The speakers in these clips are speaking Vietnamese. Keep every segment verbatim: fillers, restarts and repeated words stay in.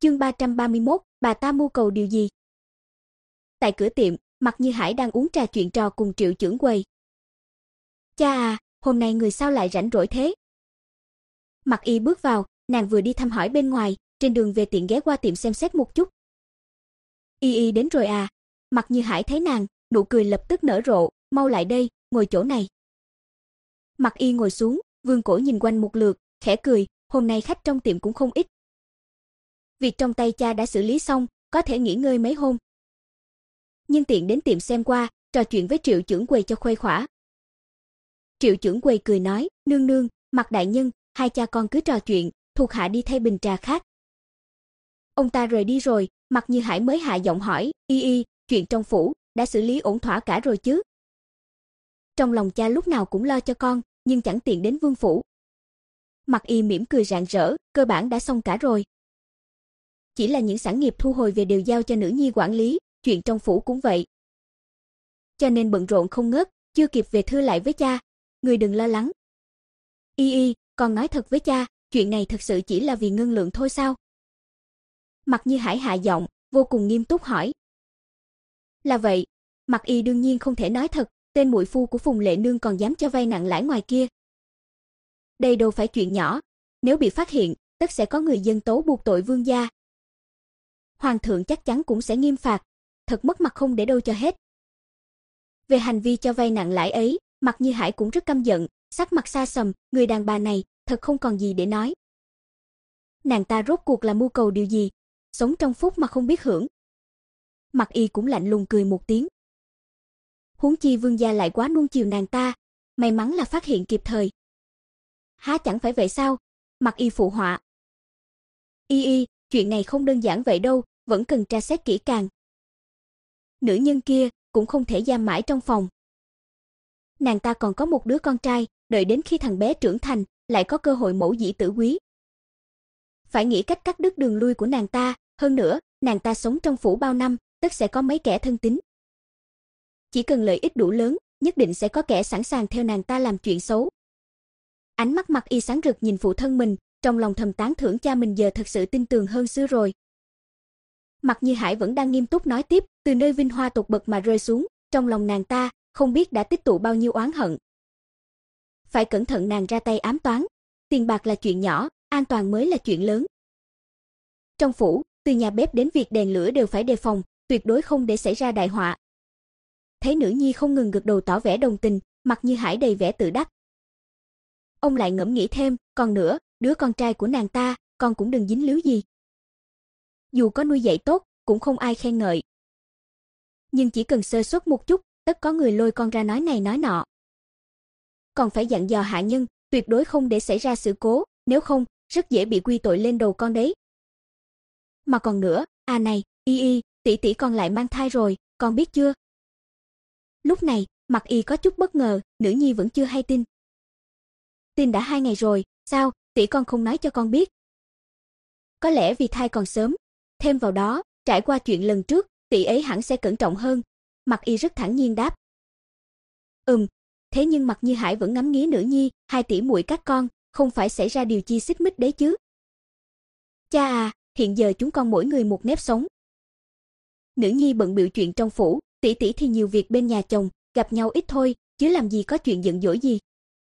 Chương ba trăm ba mươi mốt, bà ta mưu cầu điều gì? Tại cửa tiệm, Mạc Như Hải đang uống trà chuyện trò cùng Triệu trưởng quầy. Cha à, hôm nay người sao lại rảnh rỗi thế? Mạc Y bước vào, nàng vừa đi thăm hỏi bên ngoài, trên đường về tiện ghé qua tiệm xem xét một chút. Y Y đến rồi à? Mạc Như Hải thấy nàng, nụ cười lập tức nở rộ, mau lại đây, ngồi chỗ này. Mạc Y ngồi xuống, vươn cổ nhìn quanh một lượt, khẽ cười, hôm nay khách trong tiệm cũng không ít. Việc trong tay cha đã xử lý xong, có thể nghỉ ngơi mấy hôm. Nhưng tiện đến tiệm xem qua, trò chuyện với Triệu trưởng quầy cho khuây khỏa. Triệu trưởng quầy cười nói, nương nương, Mạc đại nhân, hai cha con cứ trò chuyện, thuộc hạ đi thay bình trà khác. Ông ta rời đi rồi, Mạc Như Hải mới hạ giọng hỏi, Y Y, chuyện trong phủ đã xử lý ổn thỏa cả rồi chứ? Trong lòng cha lúc nào cũng lo cho con, nhưng chẳng tiện đến vương phủ. Mạc Y mỉm cười rạng rỡ, cơ bản đã xong cả rồi. Chỉ là những sản nghiệp thu hồi về đều giao cho nữ nhi quản lý, chuyện trong phủ cũng vậy. Cho nên bận rộn không ngớt, chưa kịp về thưa lại với cha, người đừng lo lắng. Y Y, con nói thật với cha, chuyện này thật sự chỉ là vì ngân lượng thôi sao? Mạc Như Hải hạ giọng, vô cùng nghiêm túc hỏi. Là vậy, Mạc Y đương nhiên không thể nói thật, tên muội phu của Phùng Lệ Nương còn dám cho vay nặng lãi ngoài kia. Đây đâu phải chuyện nhỏ, nếu bị phát hiện, tất sẽ có người dân tố buộc tội vương gia. Hoàng thượng chắc chắn cũng sẽ nghiêm phạt, thật mất mặt không để đâu cho hết. Về hành vi cho vay nặng lãi ấy, Mạc Như Hải cũng rất căm giận, sắc mặt xa sầm, người đàn bà này thật không còn gì để nói. Nàng ta rốt cuộc là mưu cầu điều gì, sống trong phúc mà không biết hưởng. Mạc Y cũng lạnh lùng cười một tiếng. Huống chi vương gia lại quá nuông chiều nàng ta, may mắn là phát hiện kịp thời. Há chẳng phải vậy sao? Mạc Y phụ họa. Y Y, chuyện này không đơn giản vậy đâu, vẫn cần tra xét kỹ càng. Nữ nhân kia cũng không thể giam mãi trong phòng. Nàng ta còn có một đứa con trai, đợi đến khi thằng bé trưởng thành, lại có cơ hội mẫu dĩ tử quý. Phải nghĩ cách cắt đứt đường lui của nàng ta, hơn nữa, nàng ta sống trong phủ bao năm, tất sẽ có mấy kẻ thân tín. Chỉ cần lợi ích đủ lớn, nhất định sẽ có kẻ sẵn sàng theo nàng ta làm chuyện xấu. Ánh mắt Mạc Y sáng rực nhìn phụ thân mình, trong lòng thầm tán thưởng cha mình giờ thật sự tin tưởng hơn xưa rồi. Mạc Như Hải vẫn đang nghiêm túc nói tiếp, từ nơi vinh hoa tột bậc mà rơi xuống, trong lòng nàng ta không biết đã tích tụ bao nhiêu oán hận. Phải cẩn thận nàng ra tay ám toán, tiền bạc là chuyện nhỏ, an toàn mới là chuyện lớn. Trong phủ, từ nhà bếp đến việc đèn lửa đều phải đề phòng, tuyệt đối không để xảy ra đại họa. Thấy nữ nhi không ngừng gật đầu tỏ vẻ đồng tình, Mạc Như Hải đầy vẻ tự đắc. Ông lại ngẫm nghĩ thêm, còn nữa, đứa con trai của nàng ta, con cũng đừng dính líu gì. Dù có nuôi dạy tốt, cũng không ai khen ngợi. Nhưng chỉ cần sơ suất một chút, tất có người lôi con ra nói này nói nọ. Còn phải dặn dò hạ nhân, tuyệt đối không để xảy ra sự cố, nếu không, rất dễ bị quy tội lên đầu con đấy. Mà còn nữa, à này, Y Y, tỷ tỷ con lại mang thai rồi, con biết chưa? Lúc này, Mạc Y có chút bất ngờ, nữ nhi vẫn chưa hay tin. Tin đã hai ngày rồi, sao, tỷ con không nói cho con biết? Có lẽ vì thai còn sớm, thêm vào đó, trải qua chuyện lần trước, tỷ ấy hẳn sẽ cẩn trọng hơn. Mạc Y rất thản nhiên đáp. Ừm, thế nhưng Mạc Như Hải vẫn ngắm nghía nữ nhi, hai tỷ muội các con, không phải xảy ra điều chi xích mích đấy chứ? Cha à, hiện giờ chúng con mỗi người một nếp sống. Nữ nhi bận bịu chuyện trong phủ, tỷ tỷ thì nhiều việc bên nhà chồng, gặp nhau ít thôi, chứ làm gì có chuyện giận dỗi gì.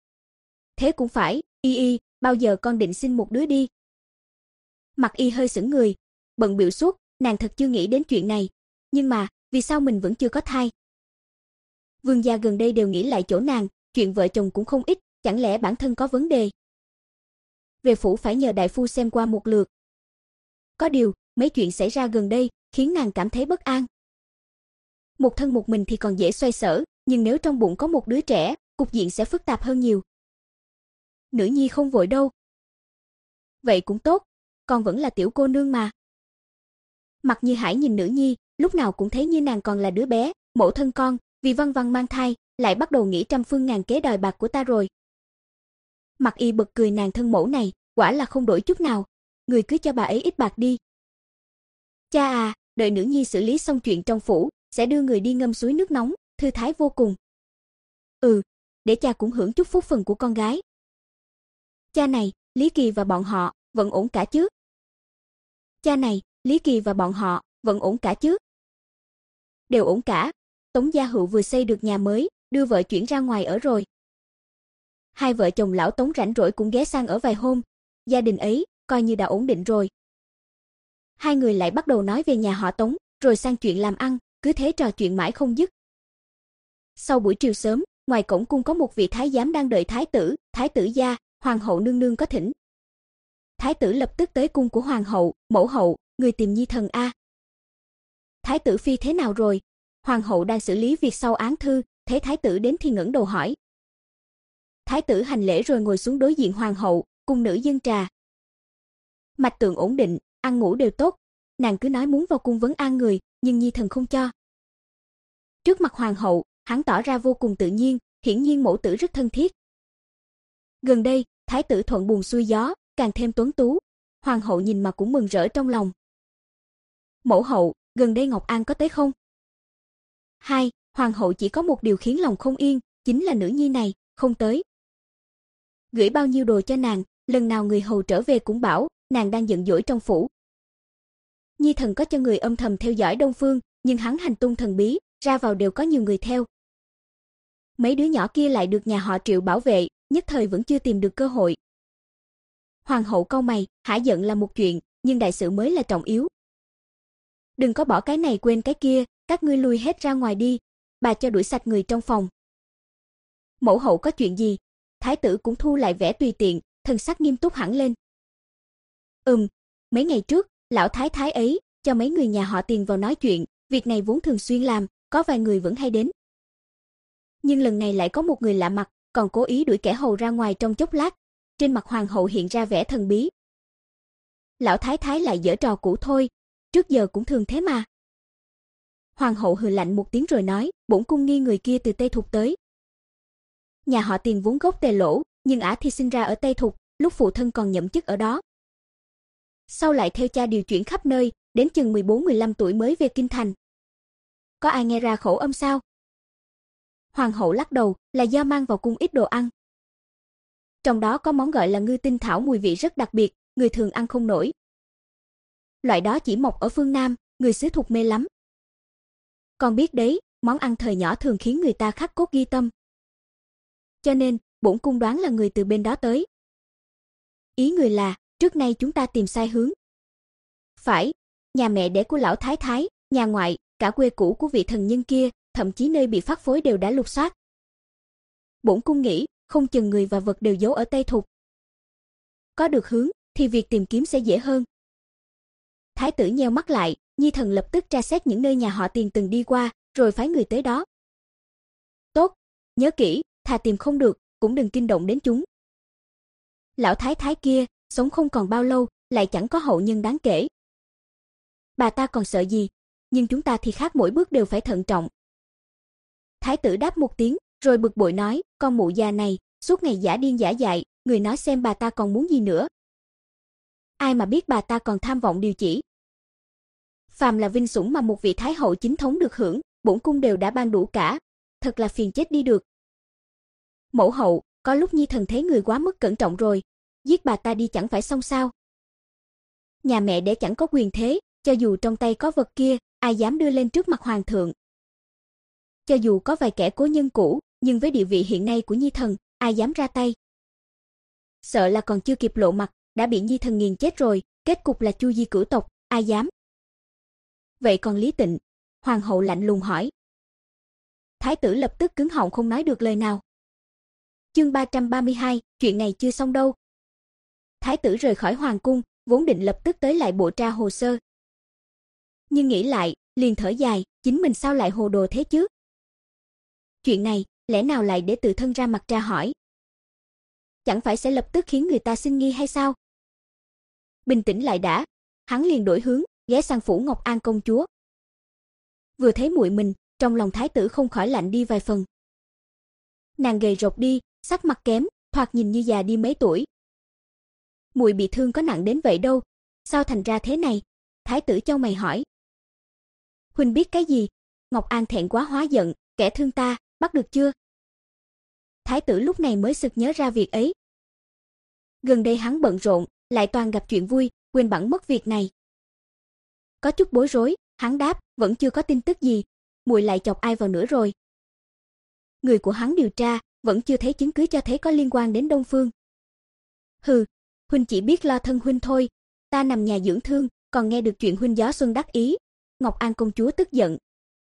Thế cũng phải, Y Y, bao giờ con định sinh một đứa đi? Mạc Y hơi sững người, bận bịu suốt, nàng thật chưa nghĩ đến chuyện này, nhưng mà, vì sao mình vẫn chưa có thai? Vương gia gần đây đều nghĩ lại chỗ nàng, chuyện vợ chồng cũng không ít, chẳng lẽ bản thân có vấn đề? Về phủ phải nhờ đại phu xem qua một lượt. Có điều, mấy chuyện xảy ra gần đây khiến nàng cảm thấy bất an. Một thân một mình thì còn dễ xoay sở, nhưng nếu trong bụng có một đứa trẻ, cục diện sẽ phức tạp hơn nhiều. Nữ nhi không vội đâu. Vậy cũng tốt, con vẫn là tiểu cô nương mà. Mạc Như Hải nhìn nữ nhi, lúc nào cũng thấy như nàng còn là đứa bé, mẫu thân con, vì văn văn mang thai, lại bắt đầu nghĩ trăm phương ngàn kế đòi bạc của ta rồi. Mạc Y bật cười nàng thân mẫu này, quả là không đổi chút nào, người cứ cho bà ấy ít bạc đi. Cha à, đợi nữ nhi xử lý xong chuyện trong phủ, sẽ đưa người đi ngâm suối nước nóng, thư thái vô cùng. Ừ, để cha cũng hưởng chút phúc phần của con gái. Cha này, Lý Kỳ và bọn họ, vẫn ổn cả chứ? Cha này, Lý Kỳ và bọn họ, vẫn ổn cả chứ? Đều ổn cả. Tống Gia Hữu vừa xây được nhà mới, đưa vợ chuyển ra ngoài ở rồi. Hai vợ chồng lão Tống rảnh rỗi cũng ghé sang ở vài hôm, gia đình ấy coi như đã ổn định rồi. Hai người lại bắt đầu nói về nhà họ Tống, rồi sang chuyện làm ăn, cứ thế trò chuyện mãi không dứt. Sau buổi chiều sớm, ngoài cổng cung có một vị thái giám đang đợi thái tử, thái tử gia, hoàng hậu nương nương có thỉnh. Thái tử lập tức tới cung của hoàng hậu, mẫu hậu, người tìm Nhi thần a. Thái tử phi thế nào rồi? Hoàng hậu đang xử lý việc sau án thư, thấy thái tử đến thì ngẩng đầu hỏi. Thái tử hành lễ rồi ngồi xuống đối diện hoàng hậu, cung nữ dâng trà. Mạch tượng ổn định, ăn ngủ đều tốt, nàng cứ nói muốn vào cung vấn an người, nhưng Nhi thần không cho. Trước mặt hoàng hậu, hắn tỏ ra vô cùng tự nhiên, hiển nhiên mẫu tử rất thân thiết. Gần đây, thái tử thuận buồm xuôi gió, càng thêm tuấn tú, hoàng hậu nhìn mà cũng mừng rỡ trong lòng. Mẫu hậu, gần đây Ngọc An có tới không? Hai, hoàng hậu chỉ có một điều khiến lòng không yên, chính là nữ nhi này, không tới. Gửi bao nhiêu đồ cho nàng, lần nào người hầu trở về cũng bảo, nàng đang giận dỗi trong phủ. Nhi thần có cho người âm thầm theo dõi Đông Phương, nhưng hắn hành tung thần bí, ra vào đều có nhiều người theo. Mấy đứa nhỏ kia lại được nhà họ Triệu bảo vệ, nhất thời vẫn chưa tìm được cơ hội. Hoàng hậu cau mày, hả giận là một chuyện, nhưng đại sự mới là trọng yếu. Đừng có bỏ cái này quên cái kia, các ngươi lui hết ra ngoài đi, bà cho đuổi sạch người trong phòng. Mẫu hậu có chuyện gì? Thái tử cũng thu lại vẻ tùy tiện, thần sắc nghiêm túc hẳn lên. Ừm, mấy ngày trước, lão thái thái ấy cho mấy người nhà họ Tiền vào nói chuyện, việc này vốn thường xuyên làm, có vài người vẫn hay đến. Nhưng lần này lại có một người lạ mặt, còn cố ý đuổi kẻ hầu ra ngoài trong chốc lát. Trên mặt hoàng hậu hiện ra vẻ thần bí. Lão thái thái lại giở trò cũ thôi, trước giờ cũng thường thế mà. Hoàng hậu hừ lạnh một tiếng rồi nói, bổn cung nghi người kia từ Tây Thục tới. Nhà họ Tiền vốn gốc Tề Lỗ, nhưng ả thì sinh ra ở Tây Thục, lúc phụ thân còn nhậm chức ở đó. Sau lại theo cha điều chuyển khắp nơi, đến chừng mười bốn mười lăm tuổi mới về kinh thành. Có ai nghe ra khẩu âm sao? Hoàng hậu lắc đầu, là do mang vào cung ít đồ ăn. Trong đó có món gọi là ngư tinh thảo mùi vị rất đặc biệt, người thường ăn không nổi. Loại đó chỉ mọc ở phương Nam, người xứ Thục mê lắm. Con biết đấy, món ăn thời nhỏ thường khiến người ta khắc cốt ghi tâm. Cho nên, bổn cung đoán là người từ bên đó tới. Ý người là, trước nay chúng ta tìm sai hướng. Phải, nhà mẹ đẻ của lão thái thái, nhà ngoại, cả quê cũ của vị thần nhân kia, thậm chí nơi bị phát phối đều đã lục soát. Bổn cung nghĩ, không chừng người và vật đều giấu ở Tây Thục. Có được hướng, thì việc tìm kiếm sẽ dễ hơn. Thái tử nheo mắt lại, Nhi thần lập tức tra xét những nơi nhà họ Tiền từng đi qua, rồi phái người tới đó. Tốt, nhớ kỹ, thà tìm không được, cũng đừng kinh động đến chúng. Lão thái thái kia, sống không còn bao lâu, lại chẳng có hậu nhân đáng kể. Bà ta còn sợ gì, nhưng chúng ta thì khác, mỗi bước đều phải thận trọng. Thái tử đáp một tiếng, rồi bực bội nói, con mụ già này, suốt ngày giả điên giả dại, người nói xem bà ta còn muốn gì nữa. Ai mà biết bà ta còn tham vọng điều chỉ. Phàm là vinh sủng mà một vị thái hậu chính thống được hưởng, bổn cung đều đã ban đủ cả, thật là phiền chết đi được. Mẫu hậu, có lúc Nhi thần thấy người quá mức cẩn trọng rồi, giết bà ta đi chẳng phải xong sao? Nhà mẹ đẻ chẳng có quyền thế, cho dù trong tay có vật kia, ai dám đưa lên trước mặt hoàng thượng? Cho dù có vài kẻ cố nhân cũ, nhưng với địa vị hiện nay của Nhi thần, ai dám ra tay? Sợ là còn chưa kịp lộ mặt, đã bị Nhi thần nghiền chết rồi, kết cục là chu di cửu tộc, ai dám? Vậy còn Lý Tịnh? Hoàng hậu lạnh lùng hỏi. Thái tử lập tức cứng họng không nói được lời nào. Chương ba trăm ba mươi hai, chuyện này chưa xong đâu. Thái tử rời khỏi hoàng cung, vốn định lập tức tới lại bộ tra hồ sơ. Nhưng nghĩ lại, liền thở dài, chính mình sao lại hồ đồ thế chứ? Chuyện này, lẽ nào lại để tự thân ra mặt tra hỏi? Chẳng phải sẽ lập tức khiến người ta sinh nghi hay sao? Bình tĩnh lại đã, hắn liền đổi hướng, ghé sang phủ Ngọc An công chúa. Vừa thấy muội mình, trong lòng thái tử không khỏi lạnh đi vài phần. Nàng gầy rộc đi, sắc mặt kém, thoạt nhìn như già đi mấy tuổi. Muội bị thương có nặng đến vậy đâu, sao thành ra thế này? Thái tử chau mày hỏi. Huynh biết cái gì? Ngọc An thẹn quá hóa giận, kẻ thương ta, bắt được chưa? Thái tử lúc này mới sực nhớ ra việc ấy. Gần đây hắn bận rộn, lại toàn gặp chuyện vui, quên bẵng mất việc này. có chút bối rối, hắn đáp, vẫn chưa có tin tức gì, muội lại chọc ai vào nữa rồi? Người của hắn điều tra, vẫn chưa thấy chứng cứ cho thấy có liên quan đến Đông Phương. Hừ, huynh chỉ biết lo thân huynh thôi, ta nằm nhà dưỡng thương, còn nghe được chuyện huynh gió xuân đắc ý. Ngọc An công chúa tức giận.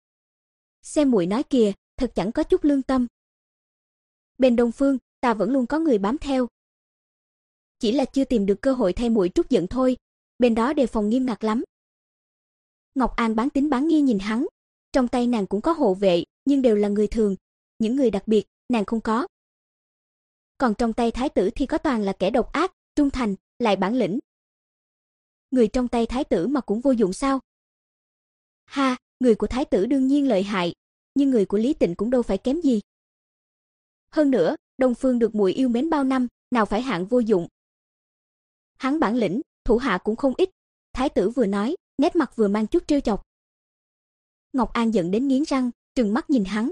Xem muội nói kìa, thật chẳng có chút lương tâm. Bên Đông Phương, ta vẫn luôn có người bám theo. Chỉ là chưa tìm được cơ hội thay muội trút giận thôi, bên đó đề phòng nghiêm ngặt lắm. Ngọc An bán tín bán nghi nhìn hắn, trong tay nàng cũng có hộ vệ, nhưng đều là người thường, những người đặc biệt, nàng không có. Còn trong tay thái tử thì có toàn là kẻ độc ác, trung thành, lại bản lĩnh. Người trong tay thái tử mà cũng vô dụng sao? Ha, người của thái tử đương nhiên lợi hại, nhưng người của Lý Tịnh cũng đâu phải kém gì. Hơn nữa, Đông Phương được muội yêu mến bao năm, nào phải hạng vô dụng. Hắn bản lĩnh, thủ hạ cũng không ít. Thái tử vừa nói, nét mặt vừa mang chút trêu chọc. Ngọc An giận đến nghiến răng, trừng mắt nhìn hắn.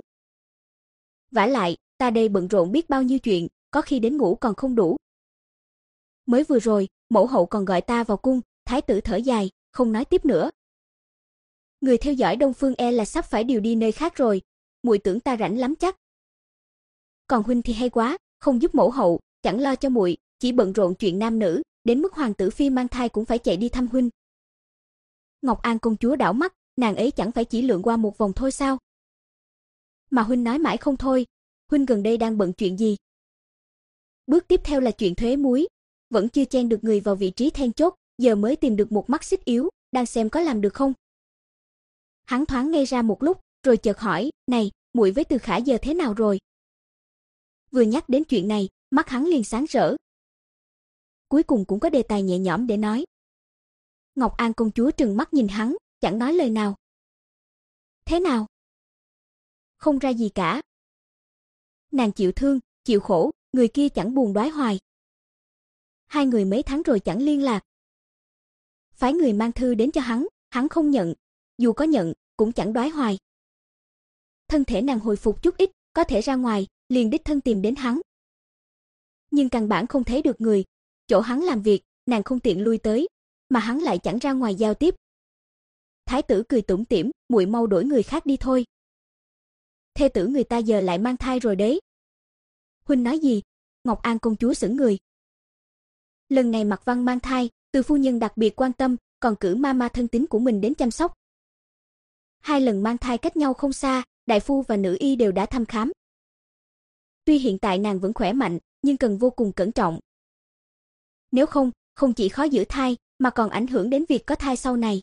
Vả lại, ta đây bận rộn biết bao nhiêu chuyện, có khi đến ngủ còn không đủ. Mới vừa rồi, mẫu hậu còn gọi ta vào cung, thái tử thở dài, không nói tiếp nữa. Người theo dõi Đông Phương e là sắp phải điều đi nơi khác rồi, muội tưởng ta rảnh lắm chắc. Còn huynh thì hay quá, không giúp mẫu hậu, chẳng lo cho muội, chỉ bận rộn chuyện nam nữ, đến mức hoàng tử phi mang thai cũng phải chạy đi thăm huynh. Ngọc An công chúa đảo mắt, nàng ấy chẳng phải chỉ lượn qua một vòng thôi sao? Mà huynh nói mãi không thôi, huynh gần đây đang bận chuyện gì? Bước tiếp theo là chuyện thuế muối, vẫn chưa chen được người vào vị trí then chốt, giờ mới tìm được một mắt xích yếu, đang xem có làm được không. Hắn thoáng ngây ra một lúc, rồi chợt hỏi, này, muội với Từ Khả giờ thế nào rồi? Vừa nhắc đến chuyện này, mắt hắn liền sáng rỡ. Cuối cùng cũng có đề tài nhẹ nhõm để nói. Ngọc An công chúa trừng mắt nhìn hắn, chẳng nói lời nào. Thế nào? Không ra gì cả. Nàng chịu thương, chịu khổ, người kia chẳng buồn đoái hoài. Hai người mấy tháng rồi chẳng liên lạc. Phái người mang thư đến cho hắn, hắn không nhận, dù có nhận, cũng chẳng đoái hoài. Thân thể nàng hồi phục chút ít, có thể ra ngoài, liền đích thân tìm đến hắn. Nhưng căn bản không thấy được người, chỗ hắn làm việc, nàng không tiện lui tới, mà hắn lại chẳng ra ngoài giao tiếp. Thái tử cười tủm tỉm, muội mau đổi người khác đi thôi. Thê tử người ta giờ lại mang thai rồi đấy. Huynh nói gì? Ngọc An công chúa sững người. Lần này Mạc Văn mang thai, Từ phu nhân đặc biệt quan tâm, còn cử mama thân tín của mình đến chăm sóc. Hai lần mang thai cách nhau không xa, đại phu và nữ y đều đã thăm khám. Tuy hiện tại nàng vẫn khỏe mạnh, nhưng cần vô cùng cẩn trọng. Nếu không, không chỉ khó giữ thai, mà còn ảnh hưởng đến việc có thai sau này.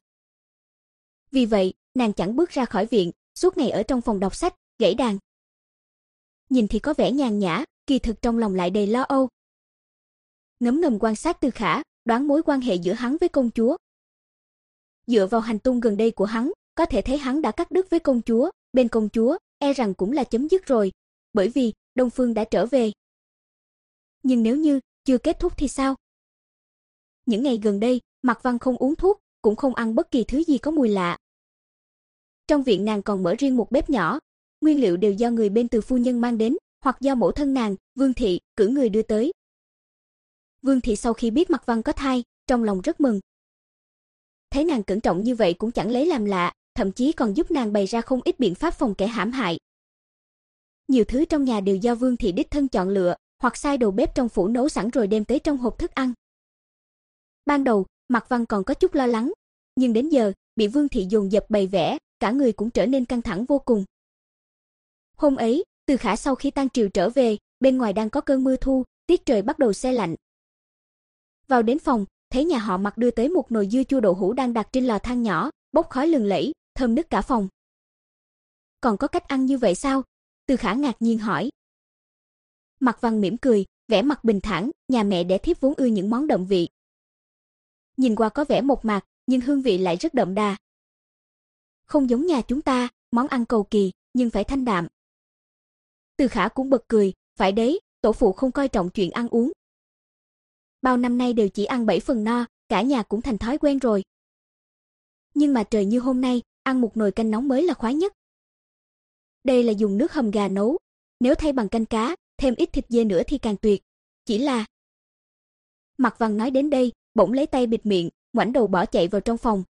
Vì vậy, nàng chẳng bước ra khỏi viện, suốt ngày ở trong phòng đọc sách, gảy đàn. Nhìn thì có vẻ nhàn nhã, kỳ thực trong lòng lại đầy lo âu. Ngấm ngầm quan sát Từ Khả, đoán mối quan hệ giữa hắn với công chúa. Dựa vào hành tung gần đây của hắn, có thể thấy hắn đã cắt đứt với công chúa, bên công chúa, e rằng cũng là chấm dứt rồi, bởi vì Đông Phương đã trở về. Nhưng nếu như chưa kết thúc thì sao? Những ngày gần đây, Mạc Văn không uống thuốc, cũng không ăn bất kỳ thứ gì có mùi lạ. Trong viện nàng còn mở riêng một bếp nhỏ, nguyên liệu đều do người bên Từ phu nhân mang đến, hoặc do mẫu thân nàng, Vương thị, cử người đưa tới. Vương thị sau khi biết Mạc Văn có thai, trong lòng rất mừng. Thấy nàng cẩn trọng như vậy cũng chẳng lấy làm lạ, thậm chí còn giúp nàng bày ra không ít biện pháp phòng kẻ hãm hại. Nhiều thứ trong nhà đều do Vương thị đích thân chọn lựa, hoặc sai đầu bếp trong phủ nấu sẵn rồi đem tới trong hộp thức ăn. Ban đầu, Mạc Văn còn có chút lo lắng, nhưng đến giờ, bị Vương thị dồn dập bày vẽ, cả người cũng trở nên căng thẳng vô cùng. Hôm ấy, Từ Khả sau khi tang triều trở về, bên ngoài đang có cơn mưa thu, tiết trời bắt đầu se lạnh. Vào đến phòng, thấy nhà họ Mạc đưa tới một nồi dưa chua đậu hũ đang đặt trên lò than nhỏ, bốc khói lừng lẫy, thơm nức cả phòng. Còn có cách ăn như vậy sao? Từ Khả ngạc nhiên hỏi. Mạc Văn mỉm cười, vẻ mặt bình thản, nhà mẹ đẻ thiếp vốn ưa những món đậm vị. Nhìn qua có vẻ mộc mạc, nhưng hương vị lại rất đậm đà. Không giống nhà chúng ta, món ăn cầu kỳ, nhưng phải thanh đạm. Từ Khả cũng bật cười, phải đấy, tổ phụ không coi trọng chuyện ăn uống. Bao năm nay đều chỉ ăn bảy phần no, cả nhà cũng thành thói quen rồi. Nhưng mà trời như hôm nay, ăn một nồi canh nóng mới là khoái nhất. Đây là dùng nước hầm gà nấu, nếu thay bằng canh cá, thêm ít thịt dê nữa thì càng tuyệt. Chỉ là... Mạc Văn nói đến đây, bỗng lấy tay bịt miệng, ngoảnh đầu bỏ chạy vào trong phòng,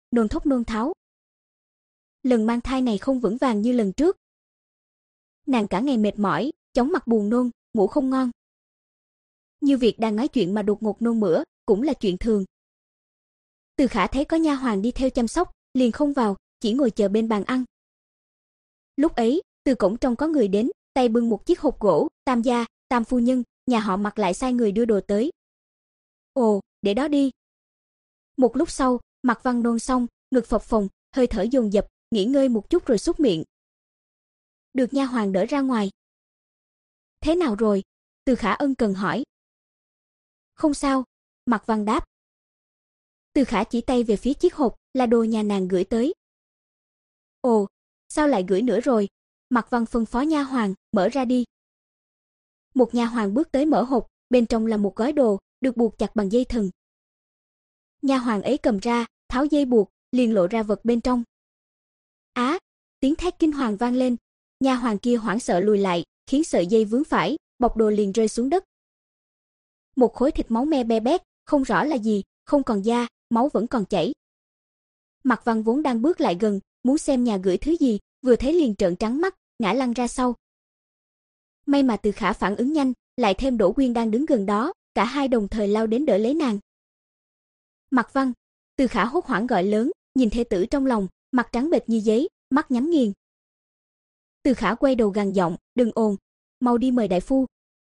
nôn thốc nôn tháo. Lần mang thai này không vững vàng như lần trước. Nàng cả ngày mệt mỏi, chóng mặt buồn nôn, ngủ không ngon. Như việc đang nói chuyện mà đột ngột nôn mửa, cũng là chuyện thường. Từ Khả thấy có nha hoàn đi theo chăm sóc, liền không vào, chỉ ngồi chờ bên bàn ăn. Lúc ấy, từ cổng trong có người đến, tay bưng một chiếc hộp gỗ, Tam gia, Tam phu nhân, nhà họ Mặc lại sai người đưa đồ tới. Ồ, để đó đi. Một lúc sau, Mạc Văn nôn xong, ngực phập phồng, hơi thở dồn dập, nghỉ ngơi một chút rồi súc miệng. Được nha hoàn đỡ ra ngoài. Thế nào rồi? Từ Khả ân cần hỏi. Không sao, Mạc Văn đáp. Từ Khả chỉ tay về phía chiếc hộp, là đồ nhà nàng gửi tới. Ồ, sao lại gửi nữa rồi? Mạc Văn phân phó nha hoàn, mở ra đi. Một nha hoàn bước tới mở hộp, bên trong là một gói đồ, được buộc chặt bằng dây thừng. Nha hoàn ấy cầm ra, tháo dây buộc, liền lộ ra vật bên trong. Á, tiếng thét kinh hoàng vang lên, nha hoàn kia hoảng sợ lùi lại, khiến sợi dây vướng phải, bọc đồ liền rơi xuống đất. Một khối thịt máu me be bét, không rõ là gì, không còn da, máu vẫn còn chảy. Mạc Văn vốn đang bước lại gần, muốn xem nhà gửi thứ gì, vừa thấy liền trợn trắng mắt, ngã lăn ra sau. May mà Từ Khả phản ứng nhanh, lại thêm Đỗ Quyên đang đứng gần đó, cả hai đồng thời lao đến đỡ lấy nàng. Mạc Văn, Từ Khả hốt hoảng gọi lớn, nhìn thê tử trong lòng, mặt trắng bệch như giấy, mắt nhắm nghiền. Từ Khả quay đầu gằn giọng, đừng ồn, mau đi mời đại phu.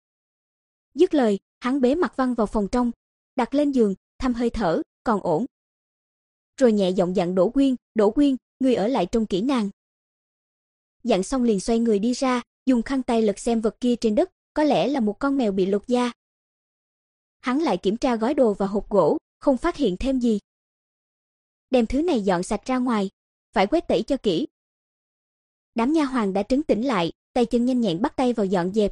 Dứt lời, hắn bế Mạc Văn vào phòng trong, đặt lên giường, thăm hơi thở, còn ổn. Rồi nhẹ giọng dặn Đỗ Quyên, Đỗ Quyên, ngươi ở lại trông kỹ nàng. Dặn xong liền xoay người đi ra, dùng khăn tay lật xem vật kia trên đất, có lẽ là một con mèo bị lột da. Hắn lại kiểm tra gói đồ và hộp gỗ, không phát hiện thêm gì. Đem thứ này dọn sạch ra ngoài, phải quét tẩy cho kỹ. Đám nha hoàn đã trấn tĩnh lại, tay chân nhanh nhẹn bắt tay vào dọn dẹp.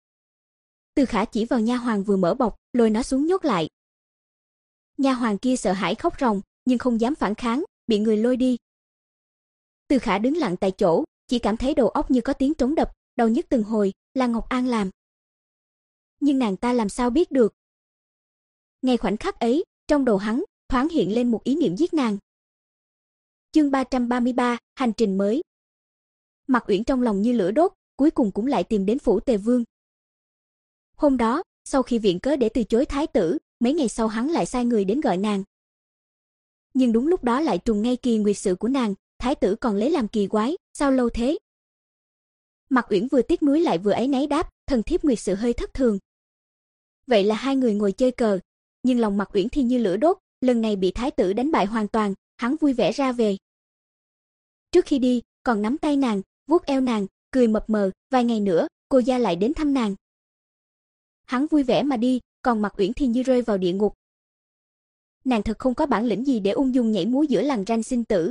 Từ Khả chỉ vào nha hoàn vừa mở bọc, lôi nó xuống nhốt lại. Nha hoàn kia sợ hãi khóc ròng, nhưng không dám phản kháng, bị người lôi đi. Từ Khả đứng lặng tại chỗ, chỉ cảm thấy đầu óc như có tiếng trống đập, đầu nhức từng hồi, là Ngọc An làm. Nhưng nàng ta làm sao biết được? Ngay khoảnh khắc ấy, trong đầu hắn thoáng hiện lên một ý niệm giết nàng. Chương ba trăm ba mươi ba, hành trình mới. Mạc Uyển trong lòng như lửa đốt, cuối cùng cũng lại tìm đến phủ Tề Vương. Hôm đó, sau khi viện cớ để từ chối thái tử, mấy ngày sau hắn lại sai người đến gọi nàng. Nhưng đúng lúc đó lại trùng ngay kỳ nguyệt sự của nàng, thái tử còn lấy làm kỳ quái, sao lâu thế? Mạc Uyển vừa tiếc nuối lại vừa áy náy đáp, thần thiếp nguyệt sự hơi thất thường. Vậy là hai người ngồi chơi cờ, nhưng lòng Mạc Uyển thì như lửa đốt, lần này bị thái tử đánh bại hoàn toàn, hắn vui vẻ ra về. Trước khi đi, còn nắm tay nàng, vuốt eo nàng, cười mập mờ, vài ngày nữa, cô gia lại đến thăm nàng. Hắn vui vẻ mà đi, còn Mạc Uyển thì như rơi vào địa ngục. Nàng thật không có bản lĩnh gì để ung dung nhảy múa giữa lằn ranh sinh tử.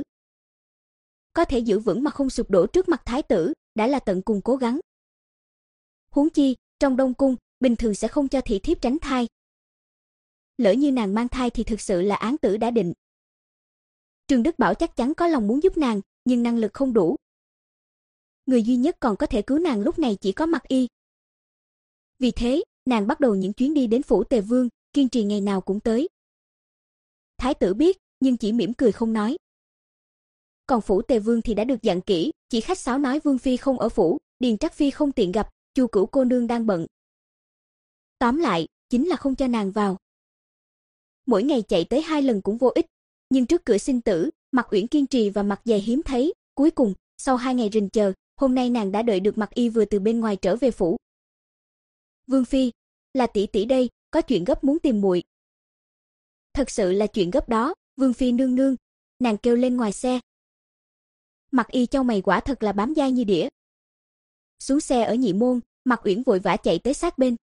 Có thể giữ vững mà không sụp đổ trước mặt thái tử, đã là tận cùng cố gắng. Huống chi, trong Đông cung, bình thường sẽ không cho thị thiếp tránh thai. Lỡ như nàng mang thai thì thực sự là án tử đã định. Trương Đức Bảo chắc chắn có lòng muốn giúp nàng, nhưng năng lực không đủ. Người duy nhất còn có thể cứu nàng lúc này chỉ có Mạc Y. Vì thế, nàng bắt đầu những chuyến đi đến phủ Tề Vương, kiên trì ngày nào cũng tới. Thái tử biết, nhưng chỉ mỉm cười không nói. Còn phủ Tề Vương thì đã được dặn kỹ, chỉ khách sáo nói Vương phi không ở phủ, Điền Trắc phi không tiện gặp, Chu Cửu cô nương đang bận. Tóm lại, chính là không cho nàng vào. Mỗi ngày chạy tới hai lần cũng vô ích, nhưng trước cửa sinh tử, Mạc Uyển kiên trì và mặt dày hiếm thấy, cuối cùng, sau hai ngày rình chờ, hôm nay nàng đã đợi được Mạc Y vừa từ bên ngoài trở về phủ. Vương phi, là tỷ tỷ đây, có chuyện gấp muốn tìm muội. Thật sự là chuyện gấp đó, Vương phi nương nương, nàng kêu lên ngoài xe. Mạc Y chau mày quả thật là bám dai như đĩa. Xuống xe ở Nhị Môn, Mạc Uyển vội vã chạy tới sát bên.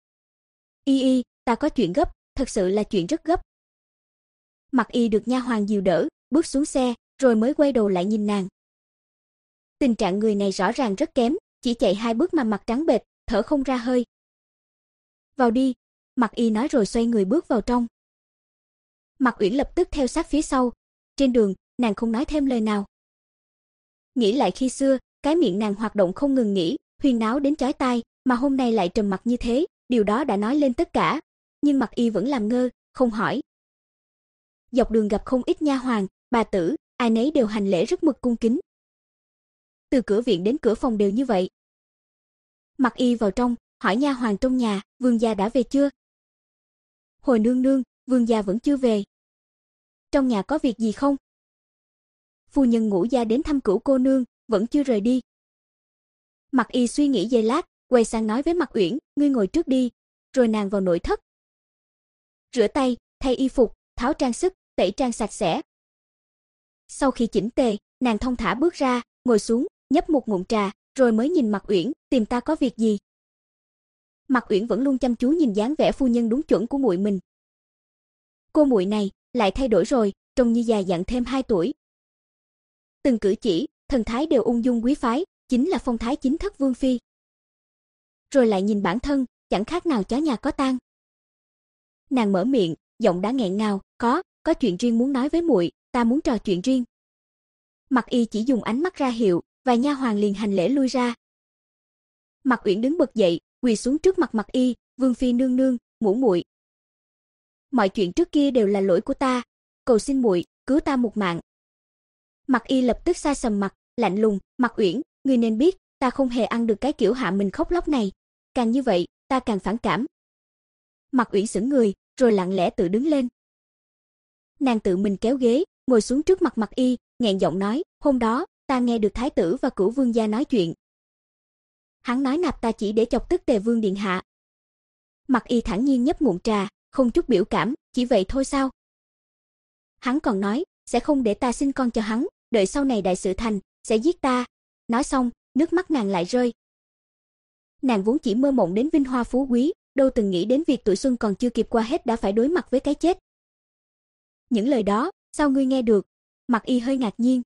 Y y, ta có chuyện gấp, thật sự là chuyện rất gấp. Mạc Y được nha hoàn dìu đỡ, bước xuống xe, rồi mới quay đầu lại nhìn nàng. Tình trạng người này rõ ràng rất kém, chỉ chạy hai bước mà mặt trắng bệch, thở không ra hơi. Vào đi, Mạc Y nói rồi xoay người bước vào trong. Mạc Uyển lập tức theo sát phía sau. Trên đường, nàng không nói thêm lời nào. Nghĩ lại khi xưa, cái miệng nàng hoạt động không ngừng nghỉ, huyên náo đến chói tai, mà hôm nay lại trầm mặc như thế, điều đó đã nói lên tất cả. Nhưng Mạc Y vẫn làm ngơ, không hỏi. Dọc đường gặp không ít nha hoàn, bà tử, ai nấy đều hành lễ rất mực cung kính. Từ cửa viện đến cửa phòng đều như vậy. Mặc Y vào trong, hỏi nha hoàn trong nhà, vương gia đã về chưa? Hồi nương nương, vương gia vẫn chưa về. Trong nhà có việc gì không? Phu nhân Ngũ gia đến thăm Cửu cô nương, vẫn chưa rời đi. Mặc Y suy nghĩ giây lát, quay sang nói với Mặc Uyển, ngươi ngồi trước đi, rồi nàng vào nội thất. Rửa tay, thay y phục, tháo trang sức, tẩy trang sạch sẽ. Sau khi chỉnh tề, nàng thong thả bước ra, ngồi xuống, nhấp một ngụm trà, rồi mới nhìn Mặc Uyển, tìm ta có việc gì? Mặc Uyển vẫn luôn chăm chú nhìn dáng vẻ phu nhân đúng chuẩn của muội mình. Cô muội này lại thay đổi rồi, trông như già dặn thêm hai tuổi. Từng cử chỉ, thần thái đều ung dung quý phái, chính là phong thái chính thất vương phi. Rồi lại nhìn bản thân, chẳng khác nào chó nhà có tang. Nàng mở miệng, giọng đã nghẹn ngào, "Có, có chuyện riêng muốn nói với muội, ta muốn trò chuyện riêng." Mặc Y chỉ dùng ánh mắt ra hiệu, và nha hoàn liền hành lễ lui ra. Mặc Uyển đứng bật dậy, quỳ xuống trước mặt Mặc Y, "Vương phi nương nương, ngũ muội. Mọi chuyện trước kia đều là lỗi của ta, cầu xin muội cứu ta một mạng." Mặc Y lập tức sa sầm mặt, lạnh lùng, "Mặc Uyển, ngươi nên biết, ta không hề ăn được cái kiểu hạ mình khóc lóc này, càng như vậy, ta càng phản cảm." Mặc Uyển sững người, rồi lặng lẽ tự đứng lên. Nàng tự mình kéo ghế, ngồi xuống trước mặt Mặc Y, nghẹn giọng nói, "Hôm đó, ta nghe được thái tử và Cửu vương gia nói chuyện. Hắn nói nạp ta chỉ để chọc tức Tề vương điện hạ." Mặc Y thản nhiên nhấp ngụm trà, không chút biểu cảm, "Chỉ vậy thôi sao? Hắn còn nói, sẽ không để ta sinh con cho hắn, đợi sau này đại sự thành, sẽ giết ta." Nói xong, nước mắt nàng lại rơi. Nàng vốn chỉ mơ mộng đến vinh hoa phú quý, đâu từng nghĩ đến việc tuổi xuân còn chưa kịp qua hết đã phải đối mặt với cái chết. "Những lời đó, sao ngươi nghe được?" Mặc Y hơi ngạc nhiên.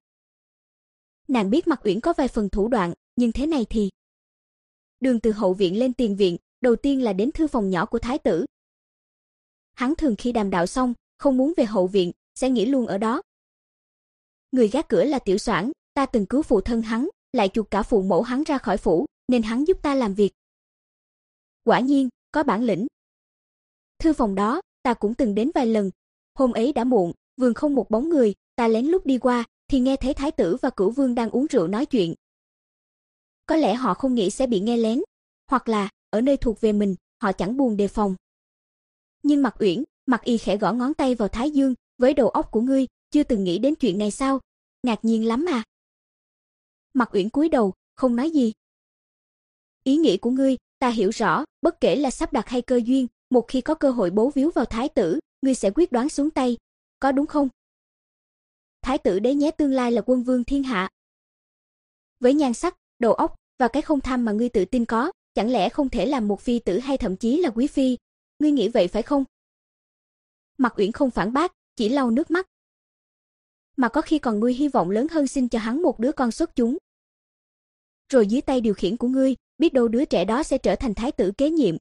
Nàng biết Mặc Uyển có vài phần thủ đoạn, nhưng thế này thì... Đường từ hậu viện lên tiền viện, đầu tiên là đến thư phòng nhỏ của thái tử. Hắn thường khi đàm đạo xong, không muốn về hậu viện, sẽ nghỉ luôn ở đó. Người gác cửa là Tiểu Soảng, ta từng cứu phụ thân hắn, lại chuộc cả phụ mẫu hắn ra khỏi phủ, nên hắn giúp ta làm việc. Quả nhiên, có bản lĩnh. Thư phòng đó, ta cũng từng đến vài lần. Hôm ấy đã muộn, vườn không một bóng người, ta lén lút đi qua, thì nghe thấy thái tử và Cửu vương đang uống rượu nói chuyện. Có lẽ họ không nghĩ sẽ bị nghe lén, hoặc là, ở nơi thuộc về mình, họ chẳng buồn đề phòng. Nhưng Mặc Uyển, Mặc Y khẽ gõ ngón tay vào thái dương, "Với đầu óc của ngươi, chưa từng nghĩ đến chuyện này sao? Ngạc nhiên lắm à?" Mặc Uyển cúi đầu, không nói gì. "Ý nghĩ của ngươi, ta hiểu rõ, bất kể là sắp đặt hay cơ duyên, một khi có cơ hội bấu víu vào thái tử, ngươi sẽ quyết đoán xuống tay, có đúng không? Thái tử đế nhé tương lai là quân vương thiên hạ. Với nhan sắc, đầu óc và cái không tham mà ngươi tự tin có, chẳng lẽ không thể làm một phi tử hay thậm chí là quý phi? Ngươi nghĩ vậy phải không?" Mặc Uyển không phản bác, chỉ lau nước mắt. Mà có khi còn nuôi hy vọng lớn hơn sinh cho hắn một đứa con xuất chúng. Rồi dưới tay điều khiển của ngươi, biết đâu đứa trẻ đó sẽ trở thành thái tử kế nhiệm.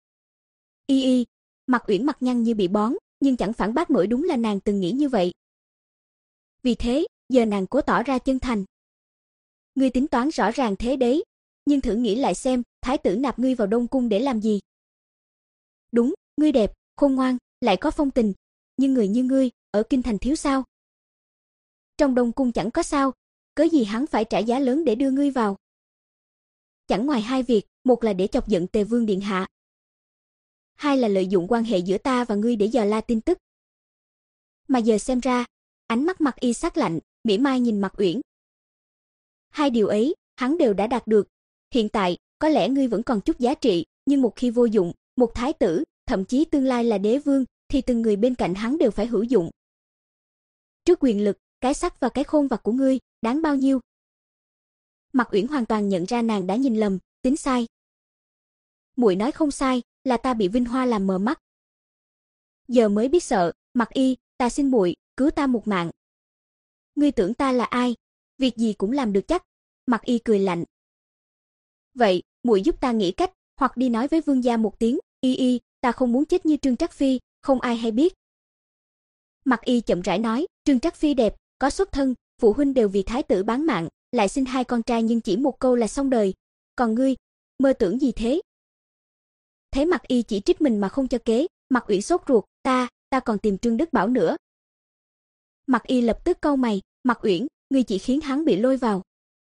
Y y, Mặc Uyển mặt nhăn như bị bón, nhưng chẳng phản bác nổi, đúng là nàng từng nghĩ như vậy. Vì thế, giờ nàng cố tỏ ra chân thành. "Ngươi tính toán rõ ràng thế đấy, nhưng thử nghĩ lại xem, thái tử nạp ngươi vào Đông cung để làm gì? Đúng, ngươi đẹp, khôn ngoan, lại có phong tình, nhưng người như ngươi, ở kinh thành thiếu sao? Trong Đông cung chẳng có sao, cớ gì hắn phải trả giá lớn để đưa ngươi vào? Chẳng ngoài hai việc, một là để chọc giận Tề vương điện hạ, hai là lợi dụng quan hệ giữa ta và ngươi để dò la tin tức." Mà giờ xem ra, ánh mắt Mặc Y sắc lạnh, mỉa mai nhìn Mặc Uyển. "Hai điều ấy, hắn đều đã đạt được. Hiện tại, có lẽ ngươi vẫn còn chút giá trị, nhưng một khi vô dụng, một thái tử, thậm chí tương lai là đế vương, thì từng người bên cạnh hắn đều phải hữu dụng. Trước quyền lực, cái sắc và cái khôn vặt của ngươi, đáng bao nhiêu?" Mặc Uyển hoàn toàn nhận ra nàng đã nhìn lầm, tính sai. "Muội nói không sai, là ta bị vinh hoa làm mờ mắt. Giờ mới biết sợ, Mặc Y, ta xin muội, cứu ta một mạng." "Ngươi tưởng ta là ai? Việc gì cũng làm được chắc." Mặc Y cười lạnh. "Vậy, muội giúp ta nghĩ cách, hoặc đi nói với vương gia một tiếng, Y Y, ta không muốn chết như Trương Trắc Phi, không ai hay biết." Mặc Y chậm rãi nói, "Trương Trắc Phi đẹp, có xuất thân, phụ huynh đều vì thái tử bán mạng, lại sinh hai con trai nhưng chỉ một câu là xong đời. Còn ngươi, mơ tưởng gì thế?" Thấy Mặc Y chỉ trích mình mà không cho kế, Mặc Uyển sốt ruột, "Ta, ta còn tìm Trương Đức Bảo nữa." Mặc Y lập tức cau mày, Mặc Uyển, ngươi chỉ khiến hắn bị lôi vào.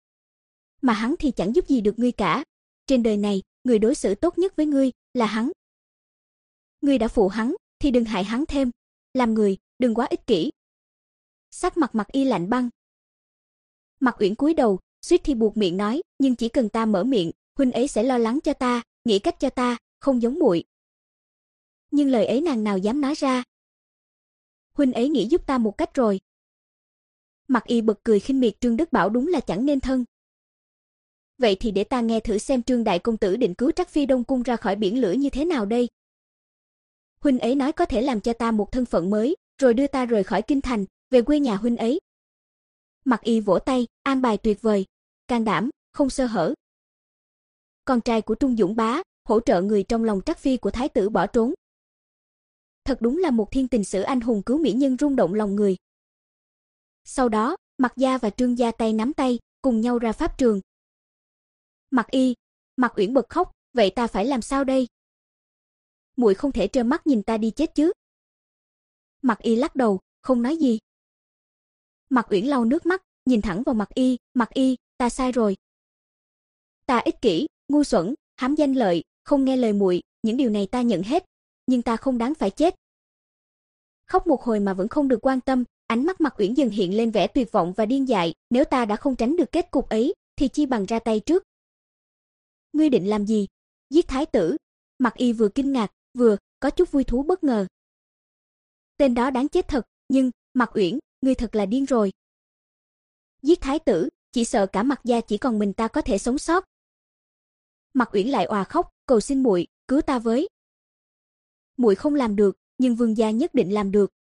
Mà hắn thì chẳng giúp gì được ngươi cả. Trên đời này, người đối xử tốt nhất với ngươi là hắn. Ngươi đã phụ hắn, thì đừng hại hắn thêm. Làm người, đừng quá ích kỷ. Sắc mặt Mặc Y lạnh băng. Mặc Uyển cúi đầu, suýt thì buộc miệng nói, nhưng chỉ cần ta mở miệng, huynh ấy sẽ lo lắng cho ta, nghĩ cách cho ta, không giống muội. Nhưng lời ấy nàng nào dám nói ra. Huynh ấy nghĩ giúp ta một cách rồi. Mặc Y bật cười khinh miệt Trương Đức Bảo đúng là chẳng nên thân. Vậy thì để ta nghe thử xem Trương đại công tử định cứu Trắc Phi Đông cung ra khỏi biển lửa như thế nào đây. Huynh ấy nói có thể làm cho ta một thân phận mới, rồi đưa ta rời khỏi kinh thành, về quê nhà huynh ấy. Mặc Y vỗ tay, an bài tuyệt vời, can đảm, không sơ hở. Con trai của Trung Dũng bá, hỗ trợ người trong lòng Trắc Phi của thái tử bỏ trốn. Thật đúng là một thiên tình sử anh hùng cứu mỹ nhân rung động lòng người. Sau đó, Mặc gia và Trương gia tay nắm tay, cùng nhau ra pháp trường. Mặc Y, Mặc Uyển bật khóc, vậy ta phải làm sao đây? Muội không thể trơ mắt nhìn ta đi chết chứ? Mặc Y lắc đầu, không nói gì. Mặc Uyển lau nước mắt, nhìn thẳng vào Mặc Y, Mặc Y, ta sai rồi. Ta ích kỷ, ngu xuẩn, hám danh lợi, không nghe lời muội, những điều này ta nhận hết, nhưng ta không đáng phải chết. Khóc một hồi mà vẫn không được quan tâm, ánh mắt Mặc Uyển dần hiện lên vẻ tuyệt vọng và điên dại, nếu ta đã không tránh được kết cục ấy, thì chi bằng ra tay trước. Ngươi định làm gì? Giết thái tử? Mặc Y vừa kinh ngạc, vừa có chút vui thú bất ngờ. Tên đó đáng chết thật, nhưng, Mặc Uyển, ngươi thật là điên rồi. Giết thái tử, chỉ sợ cả Mặc gia chỉ còn mình ta có thể sống sót. Mặc Uyển lại òa khóc, cầu xin muội, cứu ta với. Muội không làm được, nhưng vương gia nhất định làm được.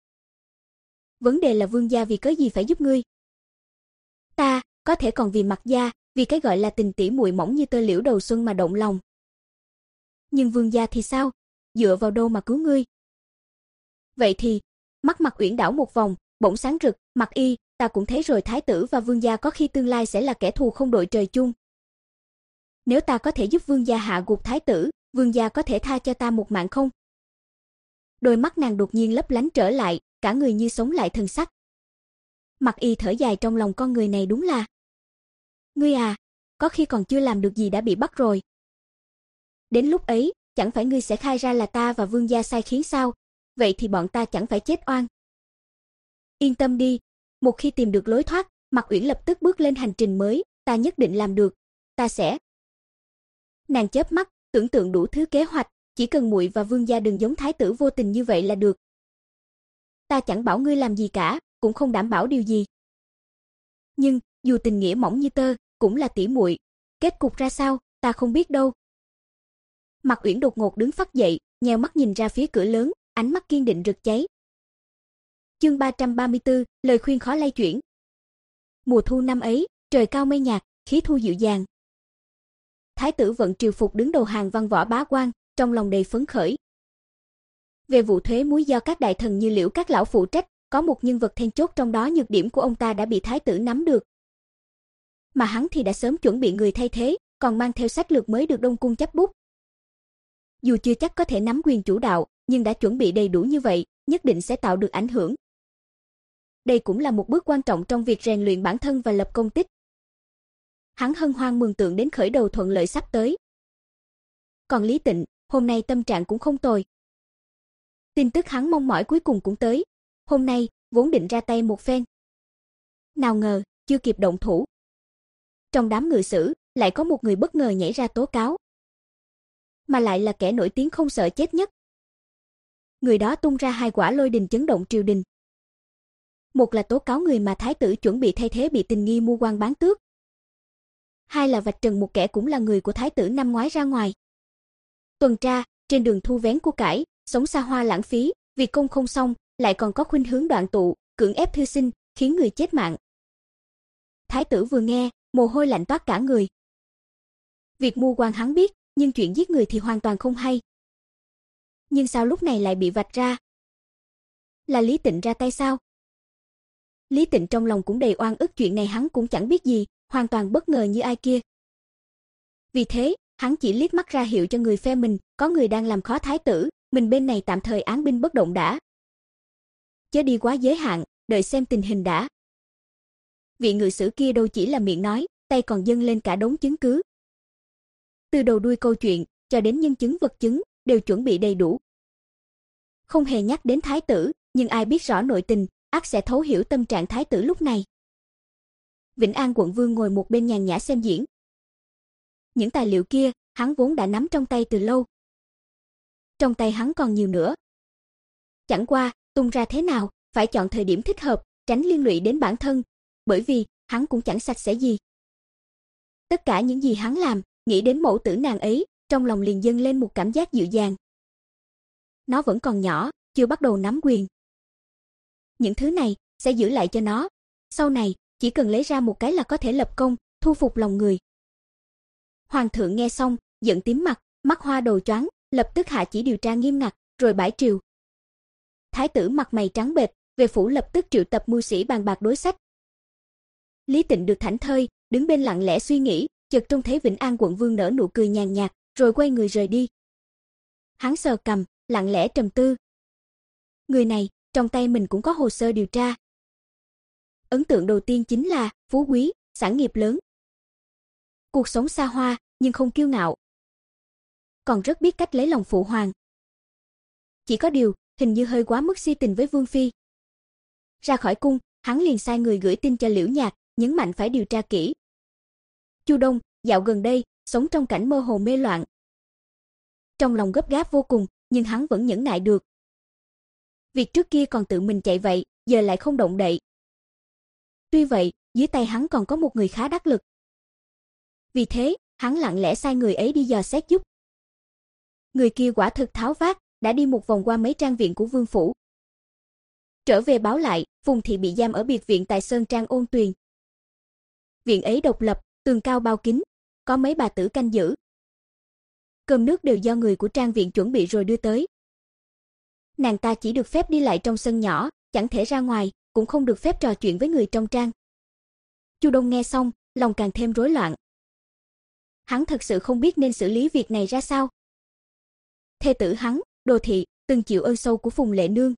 Vấn đề là vương gia vì cớ gì phải giúp ngươi? Ta, có thể còn vì Mặc gia, vì cái gọi là tình tỉ muội mỏng như tơ liễu đầu xuân mà động lòng. Nhưng vương gia thì sao? Dựa vào đâu mà cứu ngươi? Vậy thì, mắt Mặc Uyển đảo một vòng, bỗng sáng rực, Mặc Y, ta cũng thấy rồi, thái tử và vương gia có khi tương lai sẽ là kẻ thù không đội trời chung. Nếu ta có thể giúp vương gia hạ gục thái tử, vương gia có thể tha cho ta một mạng không? Đôi mắt nàng đột nhiên lấp lánh trở lại, cả người như sống lại thần sắc. Mặc Y thở dài trong lòng, con người này đúng là. Ngươi à, có khi còn chưa làm được gì đã bị bắt rồi. Đến lúc ấy, chẳng phải ngươi sẽ khai ra là ta và vương gia sai khiến sao? Vậy thì bọn ta chẳng phải chết oan. Yên tâm đi, một khi tìm được lối thoát, Mặc Uyển lập tức bước lên hành trình mới, ta nhất định làm được, ta sẽ. Nàng chớp mắt, tưởng tượng đủ thứ kế hoạch, chỉ cần muội và vương gia đừng giống thái tử vô tình như vậy là được. Ta chẳng bảo ngươi làm gì cả, cũng không đảm bảo điều gì. Nhưng, dù tình nghĩa mỏng như tơ, cũng là tỉ muội, kết cục ra sao, ta không biết đâu. Mặc Uyển đột ngột đứng phắt dậy, nheo mắt nhìn ra phía cửa lớn, ánh mắt kiên định rực cháy. Chương ba trăm ba mươi tư, lời khuyên khó lay chuyển. Mùa thu năm ấy, trời cao mây nhạt, khí thu dịu dàng. Thái tử Vận Triều phục đứng đầu hàng văn võ bá quan, trong lòng đầy phấn khởi. Về vụ thuế muối do các đại thần như Liễu các lão phụ trách, có một nhân vật then chốt trong đó, nhược điểm của ông ta đã bị thái tử nắm được. Mà hắn thì đã sớm chuẩn bị người thay thế, còn mang theo sách lược mới được Đông cung chấp bút. Dù chưa chắc có thể nắm quyền chủ đạo, nhưng đã chuẩn bị đầy đủ như vậy, nhất định sẽ tạo được ảnh hưởng. Đây cũng là một bước quan trọng trong việc rèn luyện bản thân và lập công tích. Hắn hân hoan mường tượng đến khởi đầu thuận lợi sắp tới. Còn Lý Tịnh, hôm nay tâm trạng cũng không tồi. Tin tức hắn mong mỏi cuối cùng cũng tới. Hôm nay, vốn định ra tay một phen. Nào ngờ, chưa kịp động thủ. Trong đám ngự sử, lại có một người bất ngờ nhảy ra tố cáo. Mà lại là kẻ nổi tiếng không sợ chết nhất. Người đó tung ra hai quả lôi đình chấn động triều đình. Một là tố cáo người mà thái tử chuẩn bị thay thế bị tình nghi mua quan bán tước. Hai là vạch trần một kẻ cũng là người của thái tử năm ngoái ra ngoài. Tuần tra, trên đường thu vén của cải, sống xa hoa lãng phí, việc công không xong, lại còn có khuynh hướng đoạn tụ, cưỡng ép thư sinh, khiến người chết mạng. Thái tử vừa nghe, mồ hôi lạnh toát cả người. Việc mua quan hắn biết, nhưng chuyện giết người thì hoàn toàn không hay. Nhưng sao lúc này lại bị vạch ra? Là Lý Tịnh ra tay sao? Lý Tịnh trong lòng cũng đầy oan ức, chuyện này hắn cũng chẳng biết gì, hoàn toàn bất ngờ như ai kia. Vì thế, hắn chỉ liếc mắt ra hiệu cho người phe mình, có người đang làm khó thái tử, mình bên này tạm thời án binh bất động đã. Chớ đi quá giới hạn, đợi xem tình hình đã. Vị ngự sử kia đâu chỉ là miệng nói, tay còn dâng lên cả đống chứng cứ. Từ đầu đuôi câu chuyện cho đến nhân chứng vật chứng đều chuẩn bị đầy đủ. Không hề nhắc đến thái tử, nhưng ai biết rõ nội tình, ắt sẽ thấu hiểu tâm trạng thái tử lúc này. Vĩnh An quận vương ngồi một bên nhàn nhã xem diễn. Những tài liệu kia, hắn vốn đã nắm trong tay từ lâu. Trong tay hắn còn nhiều nữa. Chẳng qua, tung ra thế nào, phải chọn thời điểm thích hợp, tránh liên lụy đến bản thân, bởi vì hắn cũng chẳng sạch sẽ gì. Tất cả những gì hắn làm, nghĩ đến mẫu tử nàng ấy, trong lòng liền dâng lên một cảm giác dịu dàng. Nó vẫn còn nhỏ, chưa bắt đầu nắm quyền. Những thứ này sẽ giữ lại cho nó, sau này chỉ cần lấy ra một cái là có thể lập công, thu phục lòng người. Hoàng thượng nghe xong, giận tím mặt, mắt hoa đầu choáng, lập tức hạ chỉ điều tra nghiêm ngặt, rồi bãi triều. Thái tử mặt mày trắng bệch, về phủ lập tức triệu tập mưu sĩ bàn bạc đối sách. Lý Tịnh được thảnh thơi, đứng bên lặng lẽ suy nghĩ, chợt trông thấy Vĩnh An quận vương nở nụ cười nhàn nhạt, rồi quay người rời đi. Hắn sờ cằm, lặng lẽ trầm tư. Người này, trong tay mình cũng có hồ sơ điều tra. Ấn tượng đầu tiên chính là phú quý, sản nghiệp lớn. Cuộc sống xa hoa, nhưng không kiêu ngạo. Còn rất biết cách lấy lòng phụ hoàng. Chỉ có điều, hình như hơi quá mức si tình với Vương phi. Ra khỏi cung, hắn liền sai người gửi tin cho Liễu Nhạc, nhấn mạnh phải điều tra kỹ. Chu Đông, dạo gần đây, sống trong cảnh mơ hồ mê loạn. Trong lòng gấp gáp vô cùng, nhưng hắn vẫn nhẫn nại được. Việc trước kia còn tự mình chạy vậy, giờ lại không động đậy. Tuy vậy, dưới tay hắn còn có một người khá đắc lực. Vì thế, hắn lặng lẽ sai người ấy đi dò xét giúp. Người kia quả thực tháo vát, đã đi một vòng qua mấy trang viện của vương phủ. Trở về báo lại, Phùng thị bị giam ở biệt viện tại Sơn Trang Ôn Tuyền. Viện ấy độc lập, tường cao bao kín, có mấy bà tử canh giữ. Cơm nước đều do người của trang viện chuẩn bị rồi đưa tới. Nàng ta chỉ được phép đi lại trong sân nhỏ, chẳng thể ra ngoài, cũng không được phép trò chuyện với người trong trang. Chu Đông nghe xong, lòng càng thêm rối loạn. Hắn thật sự không biết nên xử lý việc này ra sao. Thê tử hắn, Đồ thị, từng chịu ơn sâu của Phùng Lệ Nương.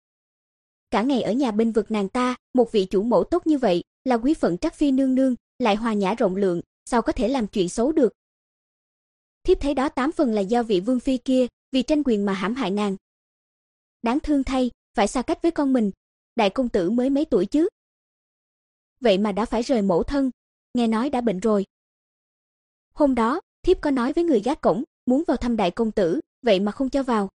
Cả ngày ở nhà bên vực nàng ta, một vị chủ mẫu tốt như vậy, là quý phận Trắc phi nương nương, lại hòa nhã rộng lượng, sao có thể làm chuyện xấu được. Thiếp thấy đó tám phần là do vị vương phi kia, vì tranh quyền mà hãm hại nàng. Đáng thương thay, phải xa cách với con mình, đại công tử mới mấy tuổi chứ. Vậy mà đã phải rời mẫu thân, nghe nói đã bệnh rồi. Hôm đó, thiếp có nói với người gác cổng, muốn vào thăm đại công tử, vậy mà không cho vào.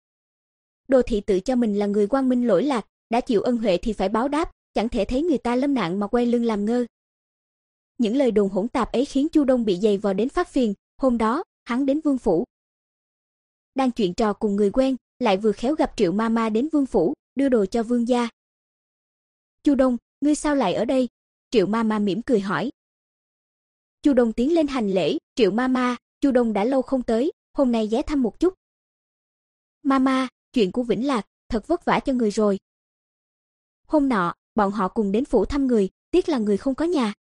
Đồ thị tự cho mình là người quang minh lỗi lạc, đã chịu ân huệ thì phải báo đáp, chẳng thể thấy người ta lâm nạn mà quay lưng làm ngơ. Những lời đồn hỗn tạp ấy khiến Chu Đông bị dày vò đến phát phiền, hôm đó, hắn đến vương phủ. Đang chuyện trò cùng người quen, lại vừa khéo gặp Triệu Mama đến vương phủ, đưa đồ cho vương gia. Chu Đông, ngươi sao lại ở đây? Triệu Mama mỉm cười hỏi. Chu Đông tiến lên hành lễ, Triệu Mama, Chu Đông đã lâu không tới, hôm nay ghé thăm một chút. Mama, chuyện của Vĩnh Lạc, thật vất vả cho người rồi. Hôm nọ, bọn họ cùng đến phủ thăm người, tiếc là người không có nhà.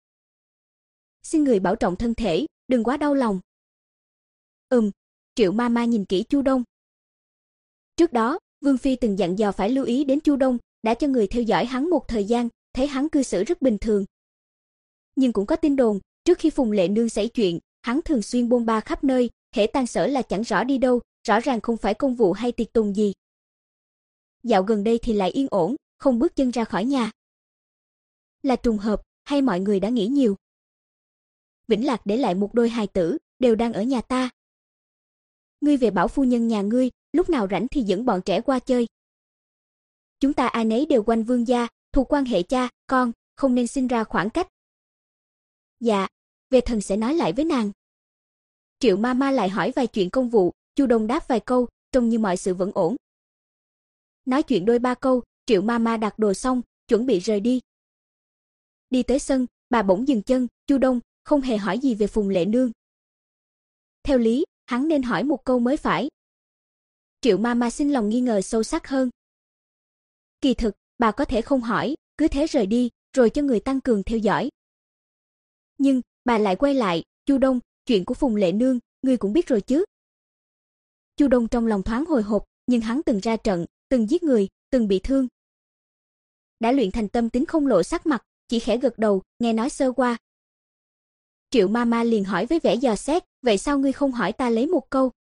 Xin người bảo trọng thân thể, đừng quá đau lòng. Ừm, Triệu Mama nhìn kỹ Chu Đông. Trước đó, Vương phi từng dặn dò phải lưu ý đến Chu Đông, đã cho người theo dõi hắn một thời gian, thấy hắn cư xử rất bình thường. Nhưng cũng có tin đồn, trước khi Phùng Lệ Nương xảy chuyện, hắn thường xuyên bôn ba khắp nơi, hễ tan sở là chẳng rõ đi đâu, rõ ràng không phải công vụ hay tiệc tùng gì. Dạo gần đây thì lại yên ổn, không bước chân ra khỏi nhà. Là trùng hợp, hay mọi người đã nghĩ nhiều? Vĩnh Lạc để lại một đôi hài tử, đều đang ở nhà ta. Ngươi về bảo phu nhân nhà ngươi, lúc nào rảnh thì dẫn bọn trẻ qua chơi. Chúng ta ai nấy đều quanh vương gia, thuộc quan hệ cha, con, không nên sinh ra khoảng cách. Dạ, về thần sẽ nói lại với nàng. Triệu Mama lại hỏi vài chuyện công vụ, Chu Đông đáp vài câu, trông như mọi sự vẫn ổn. Nói chuyện đôi ba câu, Triệu Mama đặt đồ xong, chuẩn bị rời đi. Đi tới sân, bà bỗng dừng chân, Chu Đông không hề hỏi gì về Phùng Lệ Nương. Theo lý, hắn nên hỏi một câu mới phải. Triệu Mama xin lòng nghi ngờ sâu sắc hơn. Kỳ thực, bà có thể không hỏi, cứ thế rời đi, rồi cho người tăng cường theo dõi. Nhưng, bà lại quay lại, Chu Đông, chuyện của Phùng Lệ Nương, ngươi cũng biết rồi chứ. Chu Đông trong lòng thoáng hồi hộp, nhưng hắn từng ra trận, từng giết người, từng bị thương. đã luyện thành tâm tính không lộ sắc mặt, chỉ khẽ gật đầu, nghe nói sơ qua. Triệu Mama liền hỏi với vẻ dò xét, vậy sao ngươi không hỏi ta lấy một câu?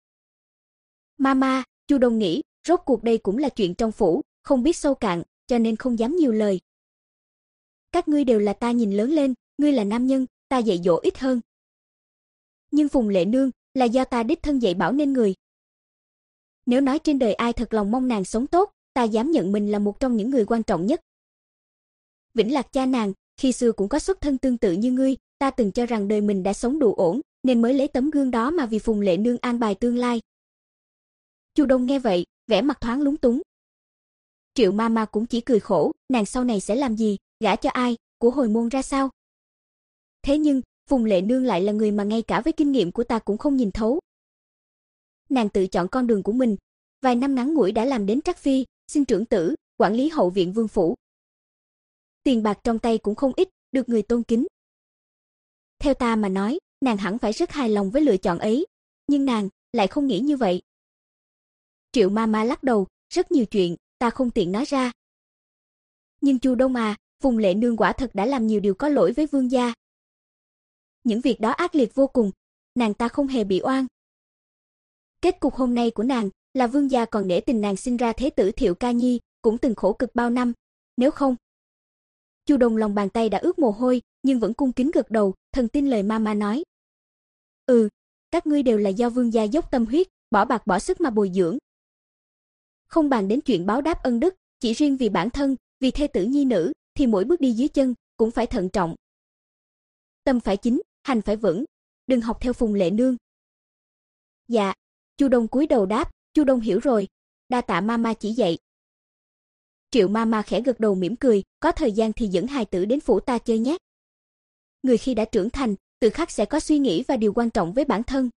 Mama, Chu Đông nghĩ, rốt cuộc đây cũng là chuyện trong phủ, không biết sâu cạn, cho nên không dám nhiều lời. Các ngươi đều là ta nhìn lớn lên, ngươi là nam nhân, ta dạy dỗ ít hơn. Nhưng Phùng Lệ Nương là do ta đích thân dạy bảo nên người. Nếu nói trên đời ai thật lòng mong nàng sống tốt, ta dám nhận mình là một trong những người quan trọng nhất. Vĩnh Lạc cha nàng, khi xưa cũng có xuất thân tương tự như ngươi, ta từng cho rằng đời mình đã sống đủ ổn, nên mới lấy tấm gương đó mà vì Phùng Lệ Nương an bài tương lai. Chu Đông nghe vậy, vẻ mặt thoáng lúng túng. Triệu Mama cũng chỉ cười khổ, nàng sau này sẽ làm gì, gả cho ai, của hồi môn ra sao? Thế nhưng, Phùng Lệ Nương lại là người mà ngay cả với kinh nghiệm của ta cũng không nhìn thấu. Nàng tự chọn con đường của mình, vài năm ngắn ngủi đã làm đến trắc phi, xin trưởng tử, quản lý hậu viện vương phủ. Tiền bạc trong tay cũng không ít, được người tôn kính. Theo ta mà nói, nàng hẳn phải rất hài lòng với lựa chọn ấy, nhưng nàng lại không nghĩ như vậy. Triệu Mama lắc đầu, rất nhiều chuyện ta không tiện nói ra. Nhưng Chu Đông à, Phùng Lệ Nương quả thật đã làm nhiều điều có lỗi với vương gia. Những việc đó ác liệt vô cùng, nàng ta không hề bị oan. Kết cục hôm nay của nàng là vương gia còn nể tình nàng sinh ra thế tử Thiệu Ca Nhi, cũng từng khổ cực bao năm, nếu không. Chu Đông lòng bàn tay đã ướt mồ hôi, nhưng vẫn cung kính gật đầu, thần tin lời Mama nói. Ừ, các ngươi đều là do vương gia dốc tâm huyết, bỏ bạc bỏ sức mà bồi dưỡng. Không bàn đến chuyện báo đáp ân đức, chỉ riêng vì bản thân, vì thê tử nhi nữ, thì mỗi bước đi dưới chân cũng phải thận trọng. Tâm phải chính, hành phải vững, đừng học theo Phùng Lệ Nương. Dạ, Chu Đông cúi đầu đáp, Chu Đông hiểu rồi, đa tạ Mama chỉ dạy. Triệu Mama khẽ gật đầu mỉm cười, có thời gian thì dẫn hài tử đến phủ ta chơi nhé. Người khi đã trưởng thành, tự khắc sẽ có suy nghĩ và điều quan trọng với bản thân.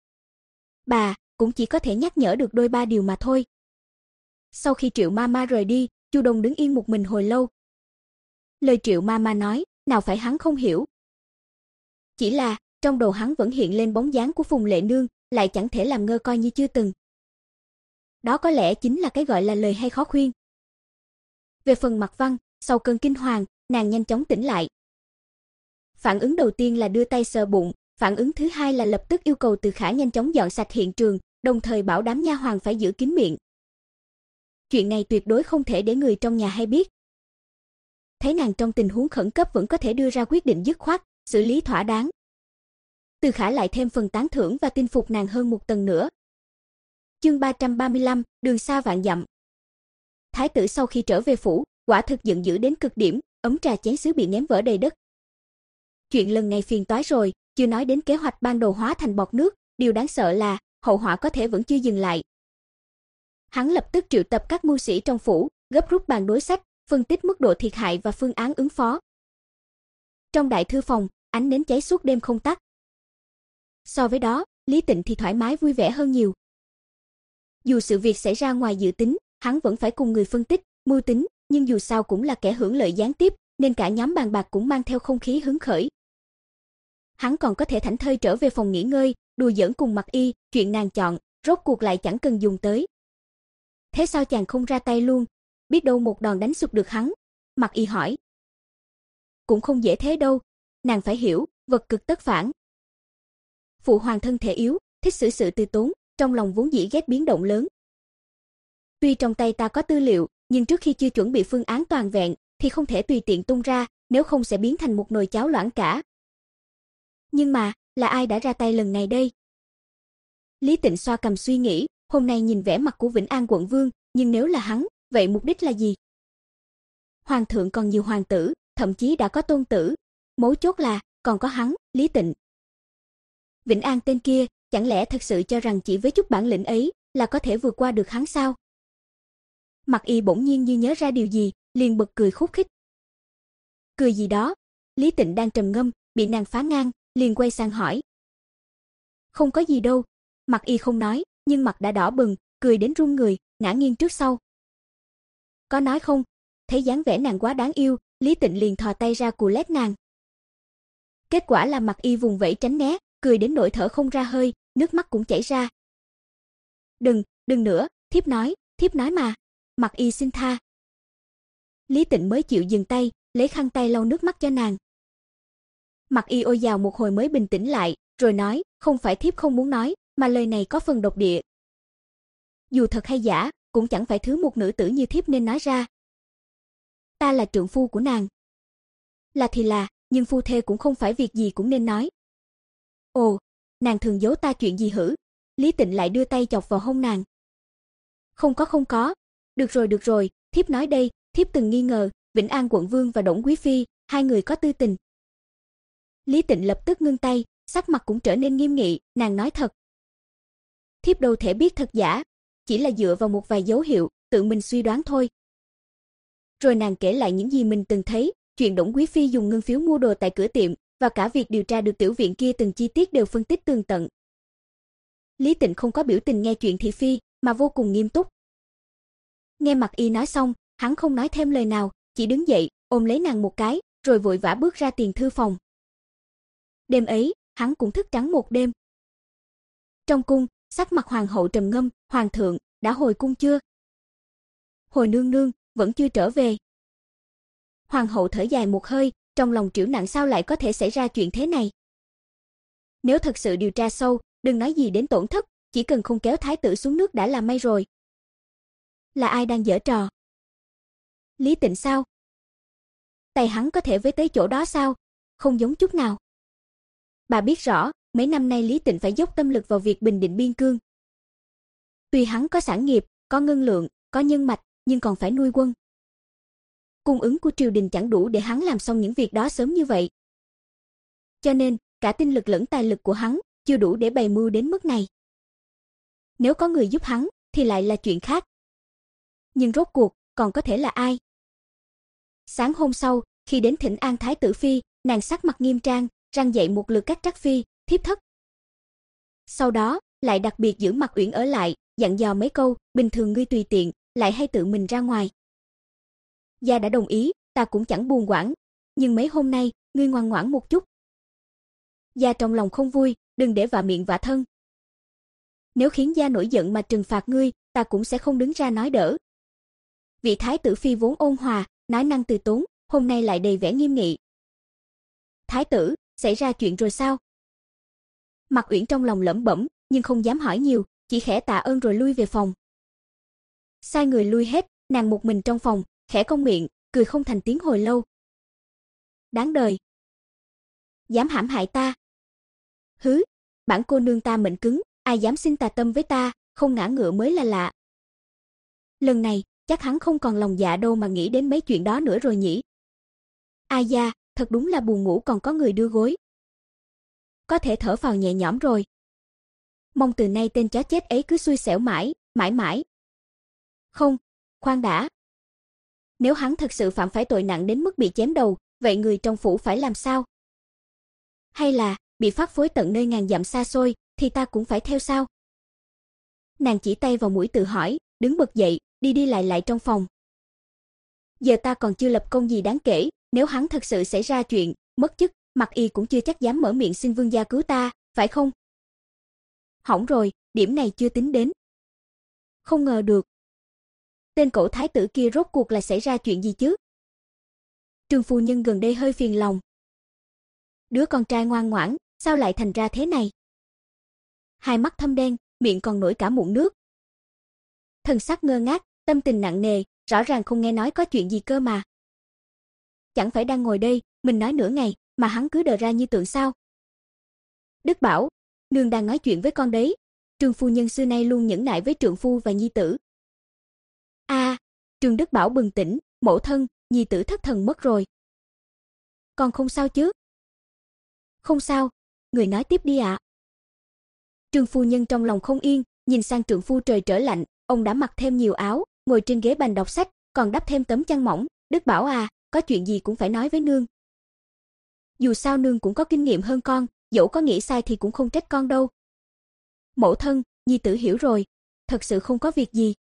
Bà cũng chỉ có thể nhắc nhở được đôi ba điều mà thôi. Sau khi Triệu Mama rời đi, Chu Đông đứng yên một mình hồi lâu. Lời Triệu Mama nói, nào phải hắn không hiểu. Chỉ là, trong đầu hắn vẫn hiện lên bóng dáng của Phùng Lệ Nương, lại chẳng thể làm ngơ coi như chưa từng. Đó có lẽ chính là cái gọi là lời hay khó khuyên. Về phần Mặc Văn, sau cơn kinh hoàng, nàng nhanh chóng tỉnh lại. Phản ứng đầu tiên là đưa tay sờ bụng, phản ứng thứ hai là lập tức yêu cầu Từ Khả nhanh chóng dọn sạch hiện trường, đồng thời bảo đám nha hoàn phải giữ kín miệng. Chuyện này tuyệt đối không thể để người trong nhà hay biết. Thấy nàng trong tình huống khẩn cấp vẫn có thể đưa ra quyết định dứt khoát, xử lý thỏa đáng. Từ Khả lại thêm phần tán thưởng và tin phục nàng hơn một tầng nữa. Chương ba trăm ba mươi lăm, đường xa vạn dặm. Thái tử sau khi trở về phủ, quả thực giận dữ đến cực điểm, ấm trà chén sứ bị ném vỡ đầy đất. Chuyện lần này phiền toái rồi, chưa nói đến kế hoạch ban đầu hóa thành bọt nước, điều đáng sợ là hậu họa có thể vẫn chưa dừng lại. Hắn lập tức triệu tập các mưu sĩ trong phủ, gấp rút bàn đối sách, phân tích mức độ thiệt hại và phương án ứng phó. Trong đại thư phòng, ánh nến cháy suốt đêm không tắt. So với đó, Lý Tịnh thì thoải mái vui vẻ hơn nhiều. Dù sự việc xảy ra ngoài dự tính, hắn vẫn phải cùng người phân tích, mưu tính, nhưng dù sao cũng là kẻ hưởng lợi gián tiếp, nên cả nhóm bàn bạc cũng mang theo không khí hứng khởi. Hắn còn có thể thảnh thơi trở về phòng nghỉ ngơi, đùa giỡn cùng Mặc Y, chuyện nàng chọn, rốt cuộc lại chẳng cần dùng tới. Thế sao chàng không ra tay luôn, biết đâu một đòn đánh sụp được hắn? Mặc Y hỏi. Cũng không dễ thế đâu, nàng phải hiểu, vật cực tất phản. Phụ hoàng thân thể yếu, thích xử sự từ tốn, trong lòng vốn dĩ ghét biến động lớn. Tuy trong tay ta có tư liệu, nhưng trước khi chưa chuẩn bị phương án toàn vẹn, thì không thể tùy tiện tung ra, nếu không sẽ biến thành một nồi cháo loãng cả. Nhưng mà, là ai đã ra tay lần này đây? Lý Tịnh xoa cằm suy nghĩ, hôm nay nhìn vẻ mặt của Vĩnh An quận vương, nhưng nếu là hắn, vậy mục đích là gì? Hoàng thượng còn nhiều hoàng tử, thậm chí đã có tôn tử, mấu chốt là còn có hắn, Lý Tịnh. Vĩnh An tên kia, chẳng lẽ thật sự cho rằng chỉ với chút bản lĩnh ấy là có thể vượt qua được hắn sao? Mặc Y bỗng nhiên như nhớ ra điều gì, liền bật cười khúc khích. Cười gì đó? Lý Tịnh đang trầm ngâm, bị nàng phá ngang, liền quay sang hỏi. Không có gì đâu. Mặc Y không nói, nhưng mặt đã đỏ bừng, cười đến run người, ngã nghiêng trước sau. Có nói không? Thấy dáng vẻ nàng quá đáng yêu, Lý Tịnh liền thò tay ra cù lét nàng. Kết quả là Mặc Y vùng vẫy tránh né, cười đến nỗi thở không ra hơi, nước mắt cũng chảy ra. Đừng, đừng nữa, thiếp nói, thiếp nói mà. Mặc Y xin tha. Lý Tịnh mới chịu dừng tay, lấy khăn tay lau nước mắt cho nàng. Mặc Y ôi dào một hồi mới bình tĩnh lại, rồi nói, không phải thiếp không muốn nói, mà lời này có phần độc địa. Dù thật hay giả, cũng chẳng phải thứ một nữ tử như thiếp nên nói ra. Ta là trượng phu của nàng. Là thì là, nhưng phu thê cũng không phải việc gì cũng nên nói. Ồ, nàng thường giấu ta chuyện gì hử? Lý Tịnh lại đưa tay chọc vào hông nàng. Không có không có, được rồi được rồi, thiếp nói đây, thiếp từng nghi ngờ, Vĩnh An quận vương và Đổng quý phi, hai người có tư tình. Lý Tịnh lập tức ngưng tay, sắc mặt cũng trở nên nghiêm nghị, nàng nói thật. Thiếp đâu thể biết thật giả, chỉ là dựa vào một vài dấu hiệu, tự mình suy đoán thôi. Rồi nàng kể lại những gì mình từng thấy, chuyện Đổng quý phi dùng ngân phiếu mua đồ tại cửa tiệm, và cả việc điều tra được tiểu viện kia từng chi tiết đều phân tích tường tận. Lý Tịnh không có biểu tình nghe chuyện thị phi, mà vô cùng nghiêm túc. Nghe Mặc Y nói xong, hắn không nói thêm lời nào, chỉ đứng dậy, ôm lấy nàng một cái, rồi vội vã bước ra tiền thư phòng. Đêm ấy, hắn cũng thức trắng một đêm. Trong cung, sắc mặt hoàng hậu trầm ngâm, hoàng thượng, đã hồi cung chưa? Hồi nương nương, vẫn chưa trở về. Hoàng hậu thở dài một hơi, trong lòng trĩu nặng sao lại có thể xảy ra chuyện thế này. Nếu thật sự điều tra sâu, đừng nói gì đến tổn thất, chỉ cần không kéo thái tử xuống nước đã là may rồi. Là ai đang giở trò? Lý Tịnh sao? Tay hắn có thể với tới chỗ đó sao? Không giống chút nào. Bà biết rõ, mấy năm nay Lý Tịnh phải dốc tâm lực vào việc bình định biên cương. Tuy hắn có sản nghiệp, có ngân lượng, có nhân mạch, nhưng còn phải nuôi quân. Cung ứng của triều đình chẳng đủ để hắn làm xong những việc đó sớm như vậy. Cho nên, cả tinh lực lẫn tài lực của hắn chưa đủ để bày mưu đến mức này. Nếu có người giúp hắn, thì lại là chuyện khác. Nhưng rốt cuộc, còn có thể là ai? Sáng hôm sau, khi đến thỉnh an thái tử phi, nàng sắc mặt nghiêm trang, răng dậy một lượt các trắc phi, thiếp thất. Sau đó, lại đặc biệt giữ Mặc Uyển ở lại, dặn dò mấy câu, bình thường ngươi tùy tiện, lại hay tự mình ra ngoài. Gia đã đồng ý, ta cũng chẳng buồn quản, nhưng mấy hôm nay, ngươi ngoan ngoãn một chút. Gia trong lòng không vui, đừng để vạ miệng vạ thân. Nếu khiến gia nổi giận mà trừng phạt ngươi, ta cũng sẽ không đứng ra nói đỡ. Vị thái tử phi vốn ôn hòa, nói năng từ tốn, hôm nay lại đầy vẻ nghiêm nghị. Thái tử, xảy ra chuyện rồi sao? Mặc Uyển trong lòng lẩm bẩm, nhưng không dám hỏi nhiều, chỉ khẽ tạ ơn rồi lui về phòng. Sai người lui hết, nàng một mình trong phòng, khẽ cong miệng, cười không thành tiếng hồi lâu. Đáng đời. Dám hãm hại ta. Hứ, bản cô nương ta mệnh cứng, ai dám xin tà tâm với ta, không ngã ngựa mới là lạ. Lần này, chắc hắn không còn lòng dạ đâu mà nghĩ đến mấy chuyện đó nữa rồi nhỉ. Ai da, thật đúng là buồn ngủ còn có người đưa gối. Có thể thở phào nhẹ nhõm rồi. Mong từ nay tên chó chết ấy cứ xui xẻo mãi, mãi mãi. Không, khoan đã. Nếu hắn thật sự phạm phải tội nặng đến mức bị chém đầu, vậy người trong phủ phải làm sao? Hay là, bị phát phối tận nơi ngàn dặm xa xôi, thì ta cũng phải theo sao? Nàng chỉ tay vào mũi tự hỏi, đứng bật dậy, đi đi lại lại trong phòng. Giờ ta còn chưa lập công gì đáng kể, nếu hắn thật sự xảy ra chuyện, mất chức, Mặc Y cũng chưa chắc dám mở miệng xin vương gia cứu ta, phải không? Hỏng rồi, điểm này chưa tính đến. Không ngờ được. Tên cẩu thái tử kia rốt cuộc là xảy ra chuyện gì chứ? Trương phu nhân gần đây hơi phiền lòng. Đứa con trai ngoan ngoãn, sao lại thành ra thế này? Hai mắt thâm đen, miệng còn nổi cả mụn nước. Thần sắc ngơ ngác, tâm tình nặng nề, rõ ràng không nghe nói có chuyện gì cơ mà. Chẳng phải đang ngồi đây, mình nói nửa ngày, mà hắn cứ đờ ra như tượng sao? Đức bảo, nương đang nói chuyện với con đấy. Trương phu nhân xưa nay luôn nhẫn nại với trượng phu và nhi tử. A, à, Trương Đức Bảo bừng tỉnh, mẫu thân, nhi tử thất thần mất rồi. Con không sao chứ? Không sao, người nói tiếp đi ạ. À. Trương phu nhân trong lòng không yên, nhìn sang trượng phu trời trở lạnh, ông đã mặc thêm nhiều áo, ngồi trên ghế bành đọc sách, còn đắp thêm tấm chăn mỏng. Đức Bảo à, có chuyện gì cũng phải nói với nương. Dù sao nương cũng có kinh nghiệm hơn con, dẫu có nghĩ sai thì cũng không trách con đâu. Mẫu thân, nhi tử hiểu rồi, thật sự không có việc gì.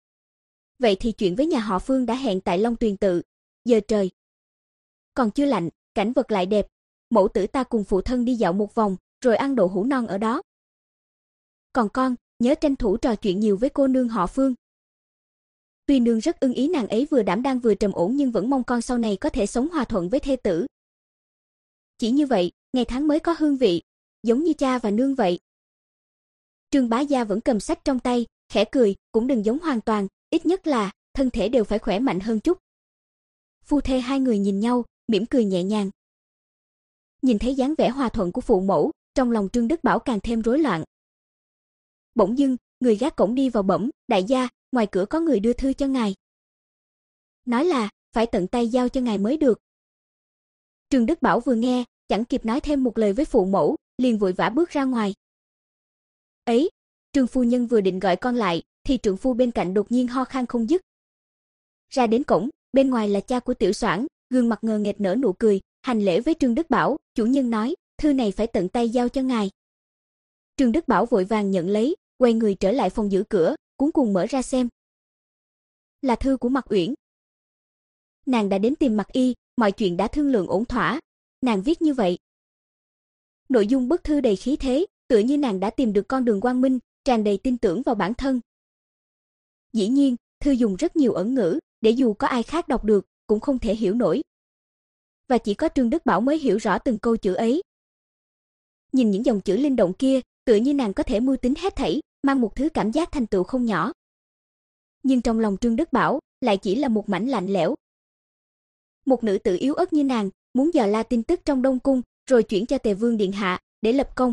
Vậy thì chuyện với nhà họ Phương đã hẹn tại Long Tuyền Tự. Giờ trời còn chưa lạnh, cảnh vật lại đẹp. Mẫu tử ta cùng phụ thân đi dạo một vòng, rồi ăn đậu hũ non ở đó. Còn con, nhớ tranh thủ trò chuyện nhiều với cô nương họ Phương. tuy nương rất ưng ý nàng ấy vừa đảm đang vừa trầm ổn nhưng vẫn mong con sau này có thể sống hòa thuận với thê tử. Chỉ như vậy, ngày tháng mới có hương vị, giống như cha và nương vậy. Trương bá gia vẫn cầm sách trong tay, khẽ cười, cũng đừng giống hoàn toàn, ít nhất là thân thể đều phải khỏe mạnh hơn chút. Phu thê hai người nhìn nhau, mỉm cười nhẹ nhàng. Nhìn thấy dáng vẻ hòa thuận của phụ mẫu, trong lòng Trương Đức Bảo càng thêm rối loạn. Bỗng dưng, người gác cổng đi vào bẩm, đại gia, ngoài cửa có người đưa thư cho ngài. Nói là, phải tận tay giao cho ngài mới được. Trương Đức Bảo vừa nghe, chẳng kịp nói thêm một lời với phụ mẫu, liền vội vã bước ra ngoài. Ấy, Trương phu nhân vừa định gọi con lại, thì trượng phu bên cạnh đột nhiên ho khan không dứt. Ra đến cổng, bên ngoài là cha của Tiểu Soảng, gương mặt ngờ nghệch nở nụ cười, hành lễ với Trương Đức Bảo, chủ nhân nói, thư này phải tận tay giao cho ngài. Trương Đức Bảo vội vàng nhận lấy, quay người trở lại phòng giữ cửa, cuống cuồng mở ra xem. Là thư của Mạc Uyển. Nàng đã đến tìm Mạc Y, mọi chuyện đã thương lượng ổn thỏa. Nàng viết như vậy. Nội dung bức thư đầy khí thế, tựa như nàng đã tìm được con đường quang minh, tràn đầy tin tưởng vào bản thân. Dĩ nhiên, thư dùng rất nhiều ẩn ngữ, để dù có ai khác đọc được, cũng không thể hiểu nổi. Và chỉ có Trương Đức Bảo mới hiểu rõ từng câu chữ ấy. Nhìn những dòng chữ linh động kia, tựa như nàng có thể mưu tính hết thảy, mang một thứ cảm giác thành tựu không nhỏ. Nhưng trong lòng Trương Đức Bảo, lại chỉ là một mảnh lạnh lẽo. Một nữ tử yếu ớt như nàng, muốn dò la tin tức trong Đông Cung, rồi chuyển cho Tề Vương Điện Hạ, để lập công.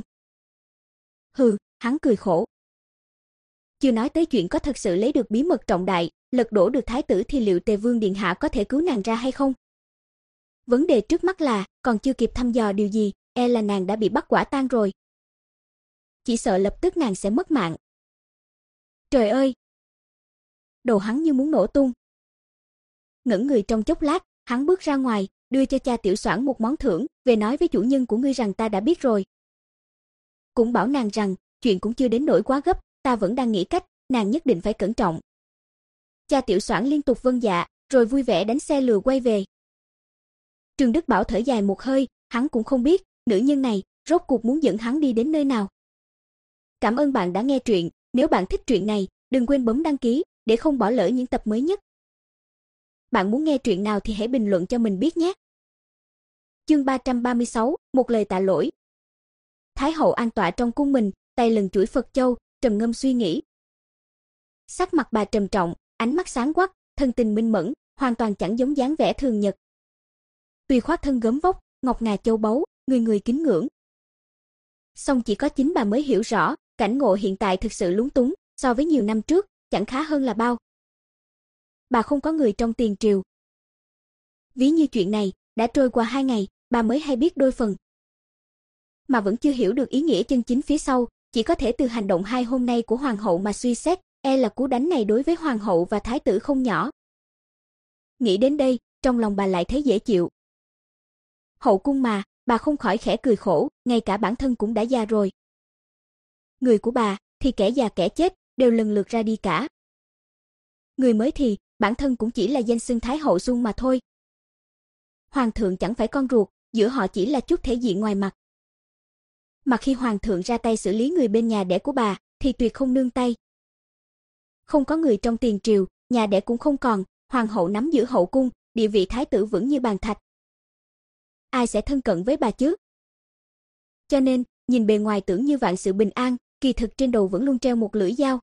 Hừ, hắn cười khổ. Chưa nói tới chuyện có thật sự lấy được bí mật trọng đại, lật đổ được thái tử thì liệu Tề Vương Điện Hạ có thể cứu nàng ra hay không? Vấn đề trước mắt là, còn chưa kịp thăm dò điều gì, e là nàng đã bị bắt quả tang rồi. Chỉ sợ lập tức nàng sẽ mất mạng. Trời ơi! Đầu hắn như muốn nổ tung. Ngẩn người trong chốc lát, hắn bước ra ngoài, đưa cho cha Tiểu Soảng một món thưởng, về nói với chủ nhân của ngươi rằng ta đã biết rồi. Cũng bảo nàng rằng, chuyện cũng chưa đến nỗi quá gấp, ta vẫn đang nghĩ cách, nàng nhất định phải cẩn trọng. Cha Tiểu Soảng liên tục vâng dạ, rồi vui vẻ đánh xe lừa quay về. Trương Đức Bảo thở dài một hơi, hắn cũng không biết, nữ nhân này, rốt cuộc muốn dẫn hắn đi đến nơi nào. Cảm ơn bạn đã nghe truyện, nếu bạn thích truyện này, đừng quên bấm đăng ký, để không bỏ lỡ những tập mới nhất. Bạn muốn nghe truyện nào thì hãy bình luận cho mình biết nhé. Chương ba trăm ba mươi sáu, một lời tạ lỗi. Thái hậu an tọa trong cung mình, tay lần chuỗi Phật châu, trầm ngâm suy nghĩ. Sắc mặt bà trầm trọng, ánh mắt sáng quắc, thân tình minh mẫn, hoàn toàn chẳng giống dáng vẻ thường nhật. Tuy khoác thân gấm vóc, ngọc ngà châu báu, người người kính ngưỡng. Song chỉ có chính bà mới hiểu rõ, cảnh ngộ hiện tại thực sự lúng túng, so với nhiều năm trước, chẳng khá hơn là bao. Bà không có người trong tiền triều. Ví như chuyện này, đã trôi qua hai ngày, bà mới hay biết đôi phần. Mà vẫn chưa hiểu được ý nghĩa chân chính phía sau, chỉ có thể từ hành động hai hôm nay của hoàng hậu mà suy xét, e là cú đánh này đối với hoàng hậu và thái tử không nhỏ. Nghĩ đến đây, trong lòng bà lại thấy dễ chịu. Hậu cung mà, bà không khỏi khẽ cười khổ, ngay cả bản thân cũng đã già rồi. Người của bà, thì kẻ già kẻ chết, đều lần lượt ra đi cả. Người mới thì, bản thân cũng chỉ là danh xưng Thái hậu Xuân mà thôi. Hoàng thượng chẳng phải con ruột, giữa họ chỉ là chút thể diện ngoài mặt. Mà khi hoàng thượng ra tay xử lý người bên nhà đẻ của bà, thì tuyệt không nương tay. Không có người trong tiền triều, nhà đẻ cũng không còn, hoàng hậu nắm giữ hậu cung, địa vị thái tử vững như bàn thạch. Ai sẽ thân cận với bà chứ? Cho nên, nhìn bề ngoài tưởng như vạn sự bình an, kỳ thực trên đầu vẫn luôn treo một lưỡi dao.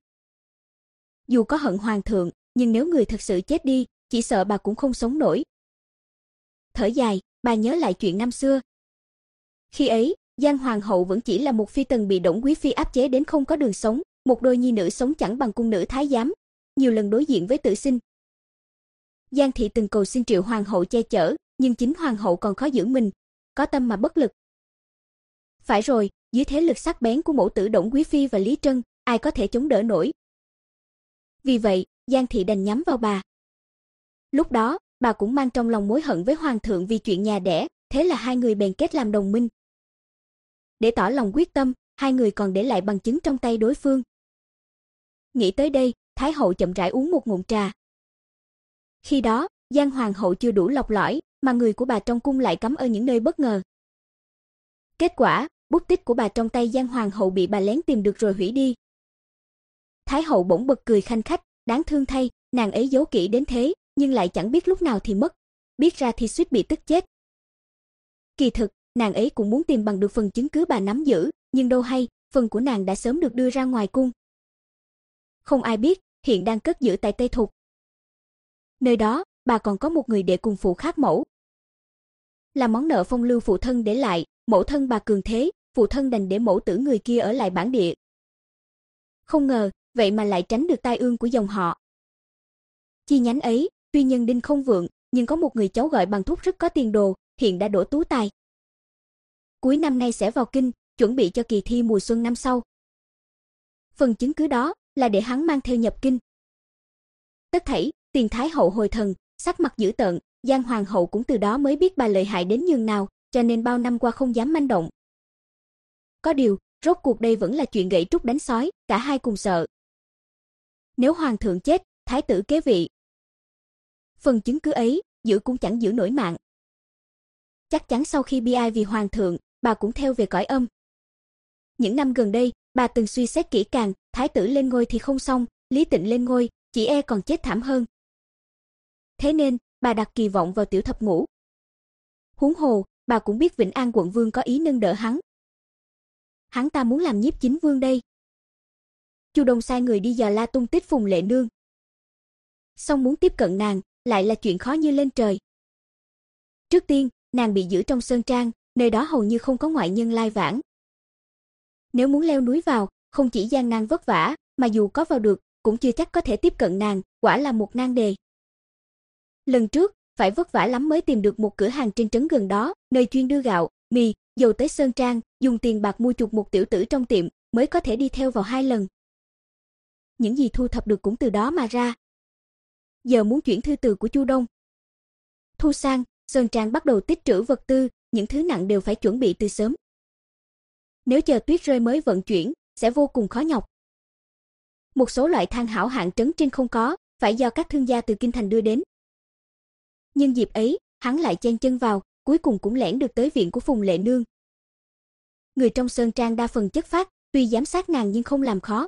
Dù có hận hoàng thượng, nhưng nếu người thật sự chết đi, chỉ sợ bà cũng không sống nổi. Thở dài, bà nhớ lại chuyện năm xưa. Khi ấy, Giang hoàng hậu vẫn chỉ là một phi tần bị Đổng quý phi áp chế đến không có đường sống, một đôi nhi nữ sống chẳng bằng cung nữ thái giám, nhiều lần đối diện với tử sinh. Giang thị từng cầu xin Triệu hoàng hậu che chở, nhưng chính hoàng hậu còn khó giữ mình, có tâm mà bất lực. Phải rồi, dưới thế lực sắc bén của mẫu tử Đổng quý phi và Lý Trân, ai có thể chống đỡ nổi. Vì vậy, Giang thị đành nhắm vào bà. Lúc đó, bà cũng mang trong lòng mối hận với hoàng thượng vì chuyện nhà đẻ, thế là hai người bèn kết làm đồng minh. Để tỏ lòng quyết tâm, hai người còn để lại bằng chứng trong tay đối phương. Nghĩ tới đây, Thái hậu chậm rãi uống một ngụm trà. Khi đó, Giang hoàng hậu chưa đủ lọc lõi, mà người của bà trong cung lại cắm ở những nơi bất ngờ. Kết quả, bút tích của bà trong tay Giang hoàng hậu bị bà lén tìm được rồi hủy đi. Thái hậu bỗng bật cười khanh khách, đáng thương thay, nàng ấy giấu kỹ đến thế, nhưng lại chẳng biết lúc nào thì mất, biết ra thì suýt bị tức chết. Kỳ thực, nàng ấy cũng muốn tìm bằng được phần chứng cứ bà nắm giữ, nhưng đâu hay, phần của nàng đã sớm được đưa ra ngoài cung. Không ai biết, hiện đang cất giữ tại Tây Thục. Nơi đó, bà còn có một người đệ cùng phụ khác mẫu. Là món nợ phong lưu phụ thân để lại, mẫu thân bà cường thế, phụ thân đành để mẫu tử người kia ở lại bản địa. Không ngờ, vậy mà lại tránh được tai ương của dòng họ. Chi nhánh ấy, tuy nhân đinh không vượng, nhưng có một người cháu gọi bằng Thúc rất có tiền đồ, hiện đã đỗ tú tài. Cuối năm nay sẽ vào kinh, chuẩn bị cho kỳ thi mùa xuân năm sau. Phần chứng cứ đó là để hắn mang theo nhập kinh. Tất thảy, Tiền Thái hậu hồi thần, sắc mặt dữ tợn, Giang hoàng hậu cũng từ đó mới biết bà lợi hại đến nhường nào, cho nên bao năm qua không dám manh động. Có điều, rốt cuộc đây vẫn là chuyện gậy trúc đánh sói, cả hai cùng sợ. Nếu hoàng thượng chết, thái tử kế vị. Phần chứng cứ ấy, giữ cũng chẳng giữ nổi mạng. Chắc chắn sau khi bi ai vì hoàng thượng, bà cũng theo về cõi âm. Những năm gần đây, bà từng suy xét kỹ càng, thái tử lên ngôi thì không xong, Lý Tịnh lên ngôi, chỉ e còn chết thảm hơn. Thế nên, bà đặt kỳ vọng vào Tiểu Thập Ngũ. Huống hồ, bà cũng biết Vĩnh An quận vương có ý nâng đỡ hắn. Hắn ta muốn làm nhiếp chính vương đây. Chu Đông sai người đi dò la tung tích Phùng Lệ Nương. Song muốn tiếp cận nàng, lại là chuyện khó như lên trời. Trước tiên, nàng bị giữ trong sơn trang, nơi đó hầu như không có ngoại nhân lai vãng. Nếu muốn leo núi vào, không chỉ gian nan vất vả, mà dù có vào được, cũng chưa chắc có thể tiếp cận nàng, quả là một nan đề. Lần trước, phải vất vả lắm mới tìm được một cửa hàng trên trấn gần đó, nơi chuyên đưa gạo, mì, dầu tới sơn trang, dùng tiền bạc mua chuộc một tiểu tử trong tiệm, mới có thể đi theo vào hai lần. Những gì thu thập được cũng từ đó mà ra. Giờ muốn chuyển thư từ của Chu Đông. Thu sang, sơn trang bắt đầu tích trữ vật tư, những thứ nặng đều phải chuẩn bị từ sớm. Nếu chờ tuyết rơi mới vận chuyển, sẽ vô cùng khó nhọc. Một số loại than hảo hạng trấn trên không có, phải do các thương gia từ kinh thành đưa đến. Nhưng dịp ấy, hắn lại chen chân vào, cuối cùng cũng lẻn được tới viện của Phùng Lệ Nương. Người trong sơn trang đa phần chất phác, tuy giám sát nàng nhưng không làm khó.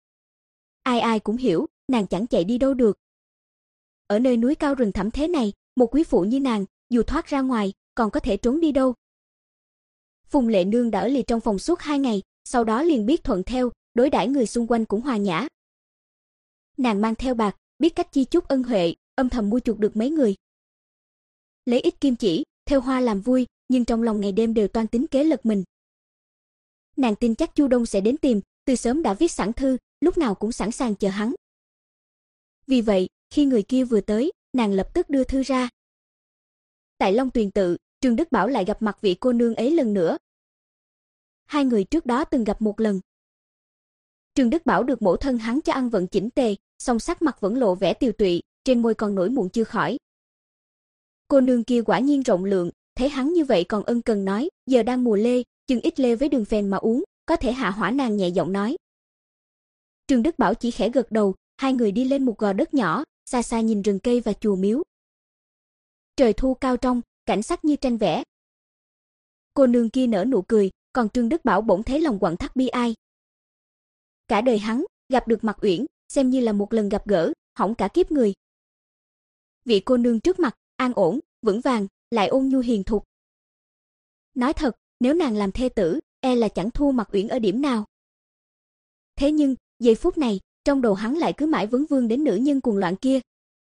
Ai ai cũng hiểu, nàng chẳng chạy đi đâu được. Ở nơi núi cao rừng thẳm thế này, một quý phụ như nàng, dù thoát ra ngoài, còn có thể trốn đi đâu. Phùng Lệ Nương đã ở lì trong phòng suốt hai ngày, sau đó liền biết thuận theo, đối đãi người xung quanh cũng hòa nhã. Nàng mang theo bạc, biết cách chi chút ân huệ, âm thầm mua chuộc được mấy người. Lấy ít kim chỉ, theo hoa làm vui, nhưng trong lòng ngày đêm đều toan tính kế lật mình. Nàng tin chắc Chu Đông sẽ đến tìm, từ sớm đã viết sẵn thư, lúc nào cũng sẵn sàng chờ hắn. Vì vậy, khi người kia vừa tới, nàng lập tức đưa thư ra. Tại Long Tuyền Tự, Trương Đức Bảo lại gặp mặt vị cô nương ấy lần nữa. Hai người trước đó từng gặp một lần. Trương Đức Bảo được mẫu thân hắn cho ăn vận chỉnh tề, song sắc mặt vẫn lộ vẻ tiều tụy, trên môi còn nổi mụn chưa khỏi. Cô nương kia quả nhiên rộng lượng, thấy hắn như vậy còn ân cần nói, giờ đang mùa lê, chừng ít lê với đường phèn mà uống, có thể hạ hỏa. Nàng nhẹ giọng nói. Trương Đức Bảo chỉ khẽ gật đầu, hai người đi lên một gò đất nhỏ, xa xa nhìn rừng cây và chùa miếu. Trời thu cao trong, cảnh sắc như tranh vẽ. Cô nương kia nở nụ cười, còn Trương Đức Bảo bỗng thấy lòng quặn thắt bi ai. Cả đời hắn, gặp được Mạc Uyển, xem như là một lần gặp gỡ, hỏng cả kiếp người. Vị cô nương trước mặt, an ổn, vững vàng, lại ôn nhu hiền thục. Nói thật, nếu nàng làm thê tử, e là chẳng thua Mạc Uyển ở điểm nào. Thế nhưng, giây phút này, trong đầu hắn lại cứ mãi vấn vương đến nữ nhân cuồng loạn kia.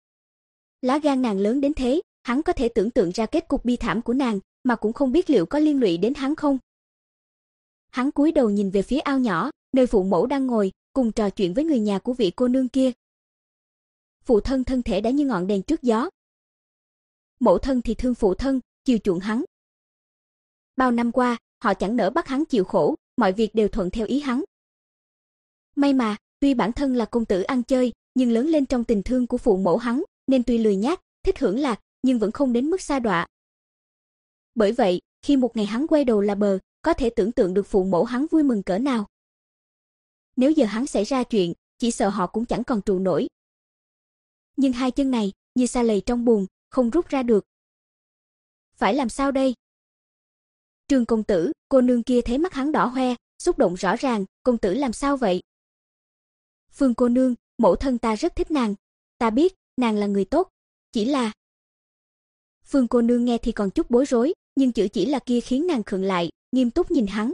Lá gan nàng lớn đến thế, hắn có thể tưởng tượng ra kết cục bi thảm của nàng, mà cũng không biết liệu có liên lụy đến hắn không. Hắn cúi đầu nhìn về phía ao nhỏ, nơi phụ mẫu đang ngồi, cùng trò chuyện với người nhà của vị cô nương kia. Phụ thân thân thể đã như ngọn đèn trước gió. Mẫu thân thì thương phụ thân, chiều chuộng hắn. Bao năm qua, họ chẳng nỡ bắt hắn chịu khổ, mọi việc đều thuận theo ý hắn. May mà, tuy bản thân là công tử ăn chơi, nhưng lớn lên trong tình thương của phụ mẫu hắn, nên tuy lười nhác, thích hưởng lạc, nhưng vẫn không đến mức sa đọa. Bởi vậy, khi một ngày hắn quay đầu là bờ, có thể tưởng tượng được phụ mẫu hắn vui mừng cỡ nào. Nếu giờ hắn xảy ra chuyện, chỉ sợ họ cũng chẳng còn trụ nổi. Nhưng hai chân này, như sa lầy trong bùn, không rút ra được. Phải làm sao đây? Trương công tử, cô nương kia thấy mắt hắn đỏ hoe, xúc động rõ ràng, công tử làm sao vậy? Phương cô nương, mẫu thân ta rất thích nàng. ta biết, nàng là người tốt, chỉ là... Phương cô nương nghe thì còn chút bối rối, nhưng chữ chỉ là kia khiến nàng khựng lại, nghiêm túc nhìn hắn.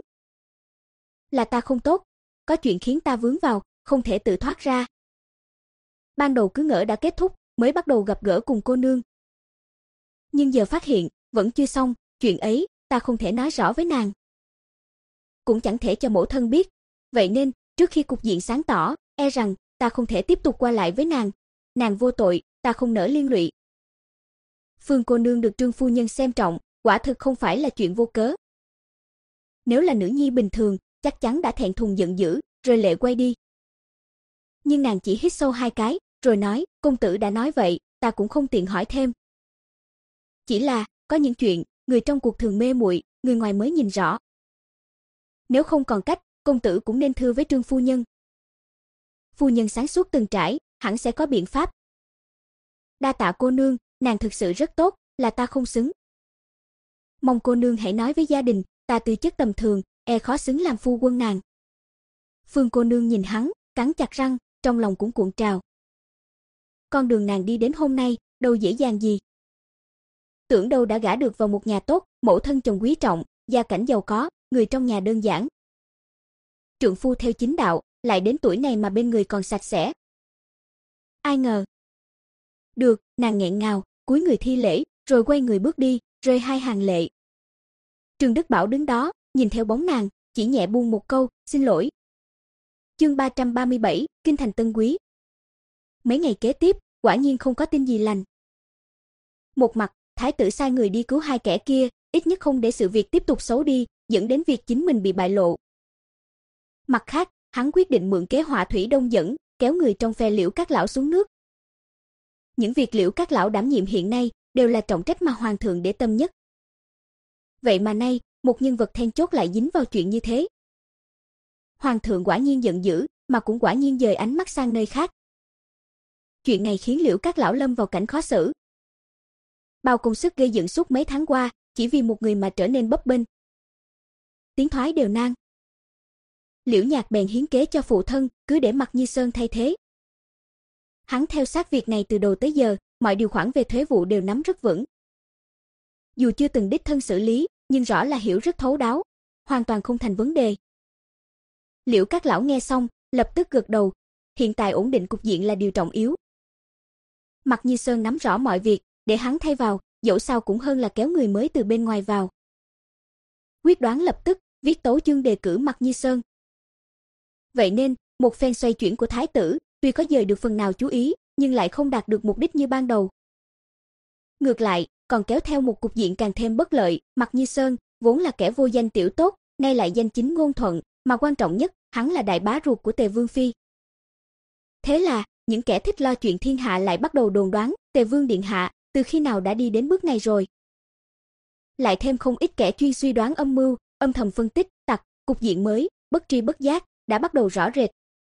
Là ta không tốt, có chuyện khiến ta vướng vào, không thể tự thoát ra. Ban đầu cứ ngỡ đã kết thúc, mới bắt đầu gặp gỡ cùng cô nương. Nhưng giờ phát hiện, vẫn chưa xong, chuyện ấy, ta không thể nói rõ với nàng. Cũng chẳng thể cho mẫu thân biết, vậy nên, trước khi cục diện sáng tỏ, e rằng, ta không thể tiếp tục qua lại với nàng. Nàng vô tội, ta không nỡ liên lụy. Phương cô nương được Trương phu nhân xem trọng, quả thực không phải là chuyện vô cớ. Nếu là nữ nhi bình thường, chắc chắn đã thẹn thùng giận dữ, rơi lệ quay đi. Nhưng nàng chỉ hít sâu hai cái, rồi nói, công tử đã nói vậy, ta cũng không tiện hỏi thêm. Chỉ là, có những chuyện, người trong cuộc thường mê muội, người ngoài mới nhìn rõ. Nếu không còn cách, công tử cũng nên thưa với Trương phu nhân. Phu nhân sáng suốt từng trải, hẳn sẽ có biện pháp. Đa tạ cô nương, nàng thực sự rất tốt, là ta không xứng. Mong cô nương hãy nói với gia đình, ta tư chất tầm thường, e khó xứng làm phu quân nàng. Phương cô nương nhìn hắn, cắn chặt răng, trong lòng cũng cuộn trào. Con đường nàng đi đến hôm nay, đâu dễ dàng gì. Tưởng đâu đã gả được vào một nhà tốt, mẫu thân chồng quý trọng, gia cảnh giàu có, người trong nhà đơn giản. Trượng phu theo chính đạo, lại đến tuổi này mà bên người còn sạch sẽ. Ai ngờ. Được, nàng nghẹn ngào, cúi người thi lễ, rồi quay người bước đi, rơi hai hàng lệ. Trương Đức Bảo đứng đó, nhìn theo bóng nàng, chỉ nhẹ buông một câu, xin lỗi. Chương ba trăm ba mươi bảy, Kinh thành Tân Quý. Mấy ngày kế tiếp, quả nhiên không có tin gì lành. Một mặt, thái tử sai người đi cứu hai kẻ kia, ít nhất không để sự việc tiếp tục xấu đi, dẫn đến việc chính mình bị bại lộ. Mặt khác, hắn quyết định mượn kế họa thủy đông dẫn, kéo người trong phe Liễu Các lão xuống nước. Những việc Liễu Các lão đảm nhiệm hiện nay đều là trọng trách mà hoàng thượng để tâm nhất. Vậy mà nay, một nhân vật then chốt lại dính vào chuyện như thế. Hoàng thượng quả nhiên giận dữ, mà cũng quả nhiên dời ánh mắt sang nơi khác. Chuyện này khiến Liễu Các lão lâm vào cảnh khó xử. Bao công sức gây dựng suốt mấy tháng qua, chỉ vì một người mà trở nên bấp bênh. Tiến thoái đều nan. Liễu Nhạc bèn hiến kế cho phụ thân, cứ để Mặc Như Sơn thay thế. Hắn theo sát việc này từ đầu tới giờ, mọi điều khoản về thuế vụ đều nắm rất vững. Dù chưa từng đích thân xử lý, nhưng rõ là hiểu rất thấu đáo, hoàn toàn không thành vấn đề. Liễu Các lão nghe xong, lập tức gật đầu, hiện tại ổn định cục diện là điều trọng yếu. Mặc Như Sơn nắm rõ mọi việc, để hắn thay vào, dẫu sao cũng hơn là kéo người mới từ bên ngoài vào. Quyết đoán lập tức, viết tấu chương đề cử Mặc Như Sơn. Vậy nên, một phen xoay chuyển của thái tử, tuy có dời được phần nào chú ý, nhưng lại không đạt được mục đích như ban đầu. Ngược lại, còn kéo theo một cục diện càng thêm bất lợi, Mặc Như Sơn, vốn là kẻ vô danh tiểu tốt, nay lại danh chính ngôn thuận, mà quan trọng nhất, hắn là đại bá ruột của Tề Vương phi. Thế là, những kẻ thích lo chuyện thiên hạ lại bắt đầu đồn đoán, Tề Vương điện hạ, từ khi nào đã đi đến bước này rồi. Lại thêm không ít kẻ chuyên suy đoán âm mưu, âm thầm phân tích, tặc, cục diện mới, bất tri bất giác, đã bắt đầu rõ rệt.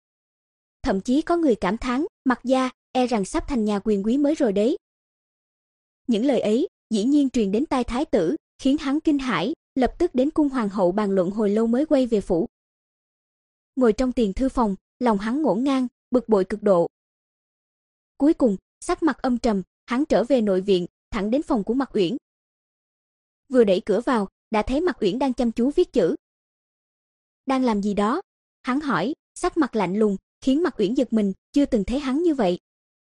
Thậm chí có người cảm thán, Mặc gia, e rằng sắp thành nhà quyền quý mới rồi đấy. Những lời ấy, dĩ nhiên truyền đến tai thái tử, khiến hắn kinh hãi, lập tức đến cung hoàng hậu bàn luận hồi lâu mới quay về phủ. Ngồi trong tiền thư phòng, lòng hắn ngổn ngang, bực bội cực độ. Cuối cùng, sắc mặt âm trầm, hắn trở về nội viện, thẳng đến phòng của Mặc Uyển. Vừa đẩy cửa vào, đã thấy Mặc Uyển đang chăm chú viết chữ. Đang làm gì đó? Hắn hỏi, sắc mặt lạnh lùng, khiến Mặc Uyển giật mình, chưa từng thấy hắn như vậy.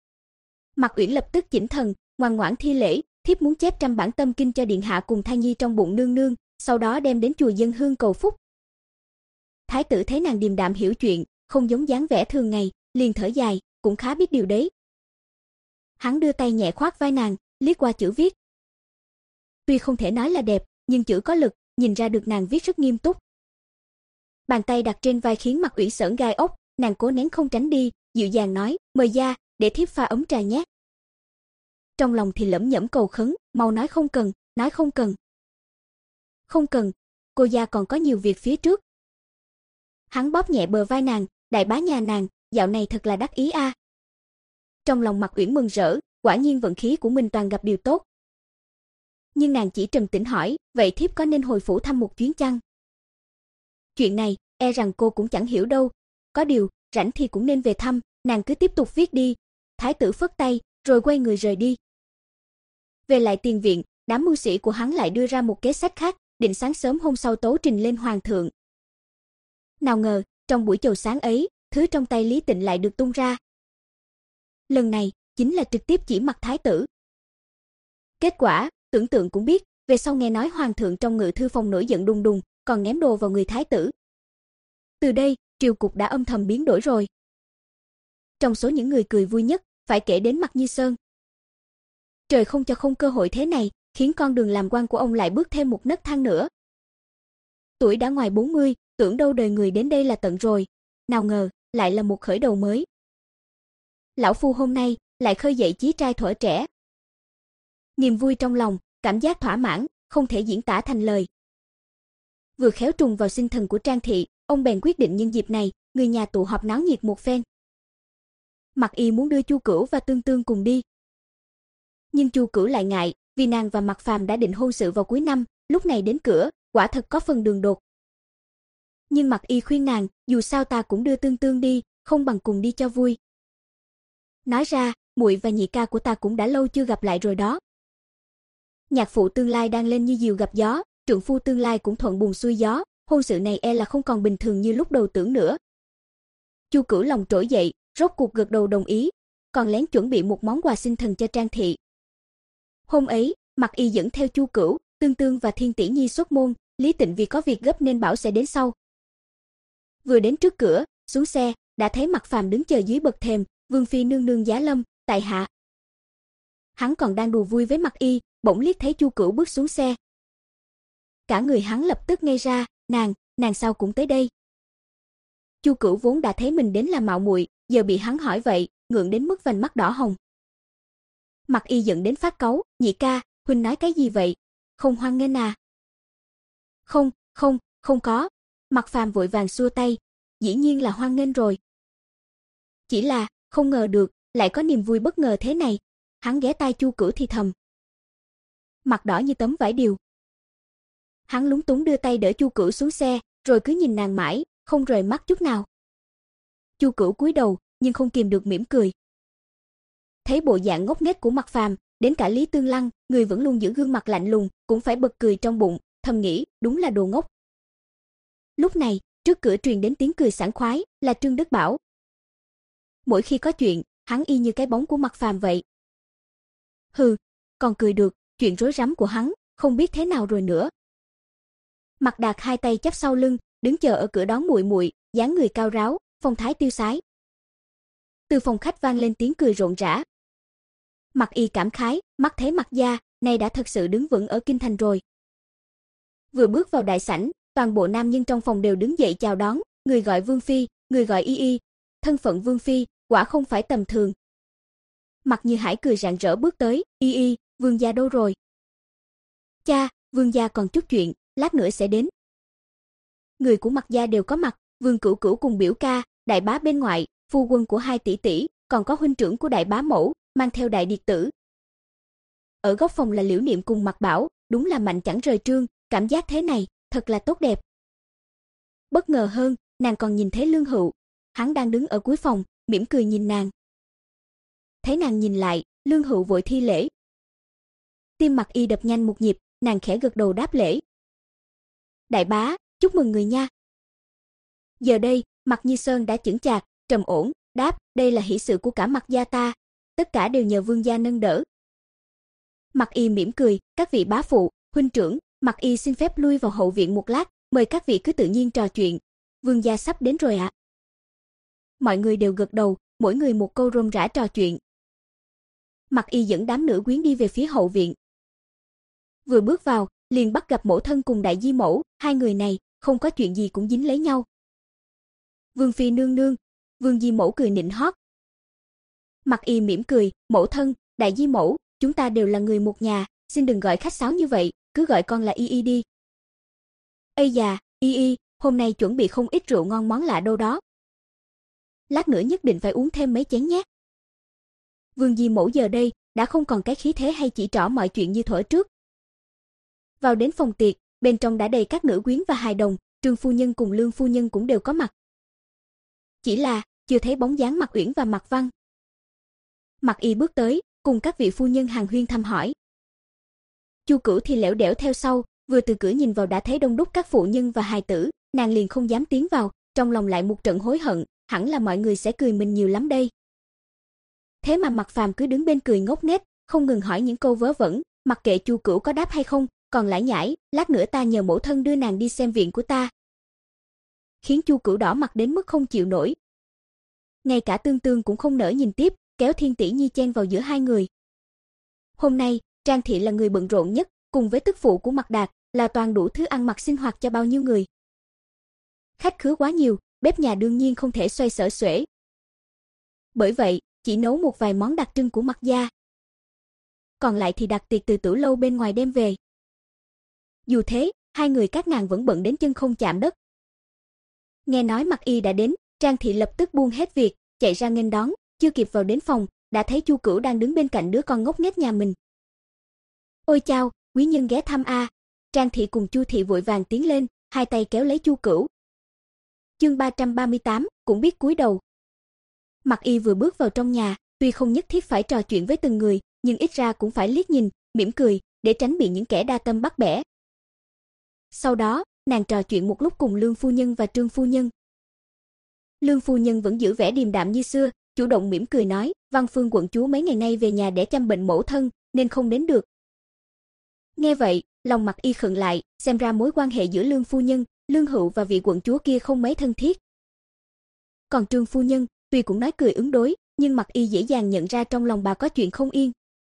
Mặc Uyển lập tức chỉnh thần, ngoan ngoãn thi lễ, thiếp muốn chép trăm bản tâm kinh cho điện hạ cùng thai nhi trong bụng nương nương, sau đó đem đến chùa dân hương cầu phúc. Thái tử thấy nàng điềm đạm hiểu chuyện, không giống dáng vẻ thường ngày, liền thở dài, cũng khá biết điều đấy. Hắn đưa tay nhẹ khoác vai nàng, liếc qua chữ viết. Tuy không thể nói là đẹp, nhưng chữ có lực, nhìn ra được nàng viết rất nghiêm túc. Bàn tay đặt trên vai khiến Mặc Uyển sởn gai ốc, nàng cố nén không tránh đi, dịu dàng nói, mời gia, để thiếp pha ấm trà nhé. Trong lòng thì lẩm nhẩm cầu khấn, mau nói không cần, nói không cần. Không cần, cô gia còn có nhiều việc phía trước. Hắn bóp nhẹ bờ vai nàng, đại bá nhà nàng, dạo này thật là đắc ý a. À. Trong lòng Mặc Uyển mừng rỡ, quả nhiên vận khí của mình toàn gặp điều tốt. Nhưng nàng chỉ trầm tĩnh hỏi, vậy thiếp có nên hồi phủ thăm một chuyến chăng? Chuyện này, e rằng cô cũng chẳng hiểu đâu, có điều, rảnh thì cũng nên về thăm, nàng cứ tiếp tục viết đi. Thái tử phất tay, rồi quay người rời đi. Về lại tiền viện, đám mưu sĩ của hắn lại đưa ra một kế sách khác, định sáng sớm hôm sau tấu trình lên hoàng thượng. Nào ngờ, trong buổi chầu sáng ấy, thứ trong tay Lý Tịnh lại được tung ra. Lần này, chính là trực tiếp chỉ mặt thái tử. Kết quả, tưởng tượng cũng biết, về sau nghe nói hoàng thượng trong ngự thư phòng nổi giận đùng đùng, còn ném đồ vào người thái tử. Từ đây, triều cục đã âm thầm biến đổi rồi. Trong số những người cười vui nhất, phải kể đến Mạc Như Sơn. Trời không cho không cơ hội thế này, khiến con đường làm quan của ông lại bước thêm một nấc thang nữa. Tuổi đã ngoài bốn mươi, tưởng đâu đời người đến đây là tận rồi, nào ngờ, lại là một khởi đầu mới. Lão phu hôm nay lại khơi dậy chí trai thuở trẻ. Niềm vui trong lòng, cảm giác thỏa mãn, không thể diễn tả thành lời. Vừa khéo trùng vào sinh thần của Trang thị, ông bèn quyết định nhân dịp này, người nhà tụ họp náo nhiệt một phen. Mạc Y muốn đưa Chu Cửu và Tương Tương cùng đi. Nhưng Chu Cửu lại ngại, vì nàng và Mạc Phàm đã định hôn sự vào cuối năm, lúc này đến cửa, quả thật có phần đường đột. Nhưng Mạc Y khuyên nàng, dù sao ta cũng đưa Tương Tương đi, không bằng cùng đi cho vui. Nói ra, muội và nhị ca của ta cũng đã lâu chưa gặp lại rồi đó. Nhạc phụ tương lai đang lên như diều gặp gió, trượng phu tương lai cũng thuận buồm xuôi gió, hôn sự này e là không còn bình thường như lúc đầu tưởng nữa. Chu Cửu lòng trỗi dậy, rốt cuộc gật đầu đồng ý, còn lén chuẩn bị một món quà sinh thần cho Trang thị. Hôm ấy, Mạc Y dẫn theo Chu Cửu, Tương Tương và Thiên Tỷ Nhi xuất môn, Lý Tịnh vì có việc gấp nên bảo sẽ đến sau. Vừa đến trước cửa, xuống xe, đã thấy Mạc Phàm đứng chờ dưới bậc thềm, Vương phi nương nương giá lâm, tại hạ. Hắn còn đang đùa vui với Mạc Y, bỗng liếc thấy Chu Cửu bước xuống xe. Cả người hắn lập tức ngây ra, nàng, nàng sao cũng tới đây? Chu Cửu vốn đã thấy mình đến là mạo muội, giờ bị hắn hỏi vậy, ngượng đến mức vành mắt đỏ hồng. Mạc Y giận đến phát cáu, nhị ca, huynh nói cái gì vậy? Không hoan nghênh à? Không, không, không có. Mạc Phàm vội vàng xua tay, dĩ nhiên là hoan nghênh rồi. Chỉ là, không ngờ được, lại có niềm vui bất ngờ thế này. Hắn ghé tai Chu Cửu thì thầm. Mặt đỏ như tấm vải điều. Hắn lúng túng đưa tay đỡ Chu Cửu xuống xe, rồi cứ nhìn nàng mãi, không rời mắt chút nào. Chu Cửu cúi đầu, nhưng không kìm được mỉm cười. Thấy bộ dạng ngốc nghếch của Mạc Phàm, đến cả Lý Tương Lăng, người vẫn luôn giữ gương mặt lạnh lùng, cũng phải bật cười trong bụng, thầm nghĩ, đúng là đồ ngốc. Lúc này, trước cửa truyền đến tiếng cười sảng khoái, là Trương Đức Bảo. Mỗi khi có chuyện, hắn y như cái bóng của Mạc Phàm vậy. Hừ, còn cười được, chuyện rối rắm của hắn, không biết thế nào rồi nữa. Mạc Đạt hai tay chắp sau lưng, đứng chờ ở cửa đón muội muội, dáng người cao ráo, phong thái tiêu sái. Từ phòng khách vang lên tiếng cười rộn rã. Mạc Y cảm khái, mắt thấy Mạc gia, này đã thật sự đứng vững ở kinh thành rồi. Vừa bước vào đại sảnh, toàn bộ nam nhân trong phòng đều đứng dậy chào đón, người gọi Vương phi, người gọi Y Y, thân phận Vương phi, quả không phải tầm thường. Mạc Như Hải cười rạng rỡ bước tới, Y Y, Vương gia đâu rồi? Cha, Vương gia còn chút chuyện, lát nữa sẽ đến. Người của Mạc gia đều có mặt, Vương Cửu Cửu cùng biểu ca, đại bá bên ngoại, phu quân của hai tỷ tỷ, còn có huynh trưởng của đại bá mẫu, mang theo đại điệt tử. Ở góc phòng là Liễu Niệm cùng Mạc Bảo, đúng là mạnh chẳng rời trương, cảm giác thế này, thật là tốt đẹp. Bất ngờ hơn, nàng còn nhìn thấy Lương Hựu, hắn đang đứng ở cuối phòng, mỉm cười nhìn nàng. Thấy nàng nhìn lại, Lương Hựu vội thi lễ. Tim Mạc Y đập nhanh một nhịp, nàng khẽ gật đầu đáp lễ. Đại bá, chúc mừng người nha. Giờ đây, Mạc Như Sơn đã chững chạc, trầm ổn, đáp, đây là hỷ sự của cả Mạc gia ta, tất cả đều nhờ Vương gia nâng đỡ. Mạc Y mỉm cười, các vị bá phụ, huynh trưởng, Mạc Y xin phép lui vào hậu viện một lát, mời các vị cứ tự nhiên trò chuyện. Vương gia sắp đến rồi ạ. Mọi người đều gật đầu, mỗi người một câu rôm rả trò chuyện. Mạc Y dẫn đám nữ quyến đi về phía hậu viện. Vừa bước vào, liền bắt gặp mẫu thân cùng đại di mẫu, hai người này không có chuyện gì cũng dính lấy nhau. Vương phi nương nương, Vương di mẫu cười nịnh hót. Mạc Y mỉm cười, mẫu thân, đại di mẫu, chúng ta đều là người một nhà, xin đừng gọi khách sáo như vậy, cứ gọi con là Y Y đi. Ây già, Y Y, hôm nay chuẩn bị không ít rượu ngon món lạ đâu đó. Lát nữa nhất định phải uống thêm mấy chén nhé. Vương di mẫu giờ đây đã không còn cái khí thế hay chỉ trỏ mọi chuyện như thuở trước. Vào đến phòng tiệc, bên trong đã đầy các nữ quyến và hài đồng, Trương phu nhân cùng Lương phu nhân cũng đều có mặt. Chỉ là chưa thấy bóng dáng Mạc Uyển và Mạc Văn. Mặc Y bước tới, cùng các vị phu nhân hàng huyên thăm hỏi. Chu Cửu thì lẻo đẻo theo sau, vừa từ cửa nhìn vào đã thấy đông đúc các phụ nhân và hài tử, nàng liền không dám tiến vào, trong lòng lại một trận hối hận, hẳn là mọi người sẽ cười mình nhiều lắm đây. Thế mà Mạc Phàm cứ đứng bên cười ngốc nghếch, không ngừng hỏi những câu vớ vẩn, mặc kệ Chu Cửu có đáp hay không, còn lải nhải, lát nữa ta nhờ mẫu thân đưa nàng đi xem viện của ta. Khiến Chu Cửu đỏ mặt đến mức không chịu nổi. Ngay cả Tương Tương cũng không nỡ nhìn tiếp, kéo Thiên Tỷ Nhi chen vào giữa hai người. Hôm nay, Trang thị là người bận rộn nhất, cùng với tức phụ của Mạc Đạt, là toàn đủ thứ ăn mặc sinh hoạt cho bao nhiêu người. Khách khứa quá nhiều, bếp nhà đương nhiên không thể xoay sở xuể. Bởi vậy, chỉ nấu một vài món đặc trưng của Mạc gia. Còn lại thì đặt tiệc từ tửu lâu bên ngoài đem về. Dù thế, hai người các nàng vẫn bận đến chân không chạm đất. Nghe nói Mạc Y đã đến, Trang thị lập tức buông hết việc, chạy ra nghênh đón, chưa kịp vào đến phòng, đã thấy Chu Cửu đang đứng bên cạnh đứa con ngốc nghếch nhà mình. "Ôi chao, quý nhân ghé thăm a." Trang thị cùng Chu thị vội vàng tiến lên, hai tay kéo lấy Chu Cửu. Chương ba trăm ba mươi tám, cũng biết cúi đầu. Mạc Y vừa bước vào trong nhà, tuy không nhất thiết phải trò chuyện với từng người, nhưng ít ra cũng phải liếc nhìn, mỉm cười, để tránh bị những kẻ đa tâm bắt bẻ. Sau đó, nàng trò chuyện một lúc cùng Lương phu nhân và Trương phu nhân. Lương phu nhân vẫn giữ vẻ điềm đạm như xưa, chủ động mỉm cười nói, Văn Phương quận chúa mấy ngày nay về nhà để chăm bệnh mẫu thân, nên không đến được. Nghe vậy, lòng Mạc Y khựng lại, xem ra mối quan hệ giữa Lương phu nhân, Lương Hựu và vị quận chúa kia không mấy thân thiết. Còn Trương phu nhân, tuy cũng nói cười ứng đối, nhưng Mạc Y dễ dàng nhận ra trong lòng bà có chuyện không yên.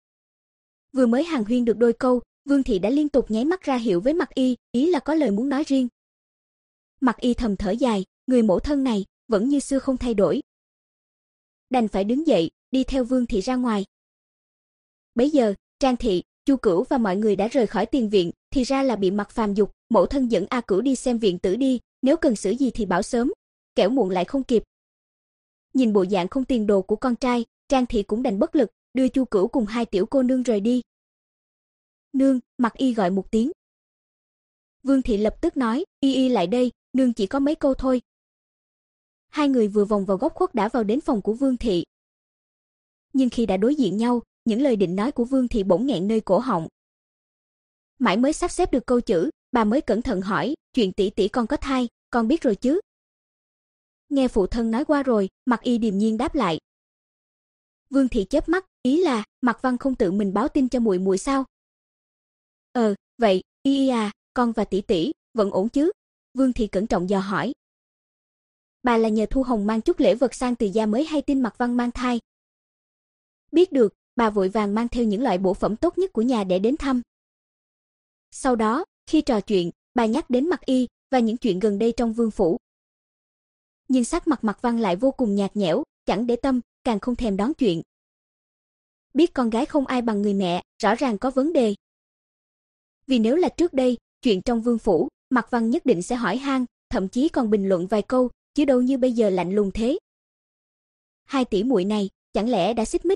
Vừa mới hàn huyên được đôi câu, Vương thị đã liên tục nháy mắt ra hiệu với Mạc Y, ý là có lời muốn nói riêng. Mạc Y thầm thở dài, người mẫu thân này vẫn như xưa không thay đổi. Đành phải đứng dậy, đi theo Vương thị ra ngoài. Bấy giờ, Trang thị, Chu Cửu và mọi người đã rời khỏi tiền viện, thì ra là bị Mạc Phàm giục, mẫu thân dẫn A Cửu đi xem viện tử đi, nếu cần xử gì thì bảo sớm, kẻo muộn lại không kịp. Nhìn bộ dạng không tiền đồ của con trai, Trang thị cũng đành bất lực, đưa Chu Cửu cùng hai tiểu cô nương rời đi. "Nương," Mạc Y gọi một tiếng. Vương thị lập tức nói, "Y Y lại đây, nương chỉ có mấy câu thôi." Hai người vừa vòng vào góc khuất đã vào đến phòng của Vương thị. Nhưng khi đã đối diện nhau, những lời định nói của Vương thị bỗng nghẹn nơi cổ họng. Mãi mới sắp xếp được câu chữ, bà mới cẩn thận hỏi, "Chuyện tỷ tỷ con có thai, con biết rồi chứ?" Nghe phụ thân nói qua rồi, Mạc Y điềm nhiên đáp lại. Vương thị chớp mắt, ý là Mạc Văn không tự mình báo tin cho muội muội sao? "Ờ, vậy, Y Y à, con và tỷ tỷ vẫn ổn chứ?" Vương thị cẩn trọng dò hỏi. Bà là nhờ Thu Hồng mang chút lễ vật sang từ gia mới hay tin Mạc Văn mang thai. Biết được, bà vội vàng mang theo những loại bổ phẩm tốt nhất của nhà để đến thăm. Sau đó, khi trò chuyện, bà nhắc đến Mạc Y và những chuyện gần đây trong vương phủ. Nhưng sắc mặt Mạc Văn lại vô cùng nhạt nhẽo, chẳng để tâm, càng không thèm đón chuyện. Biết con gái không ai bằng người mẹ, rõ ràng có vấn đề. Vì nếu là trước đây, chuyện trong vương phủ, Mạc Văn nhất định sẽ hỏi han, thậm chí còn bình luận vài câu, chứ đâu như bây giờ lạnh lùng thế. Hai tỷ muội này, chẳng lẽ đã xích mích?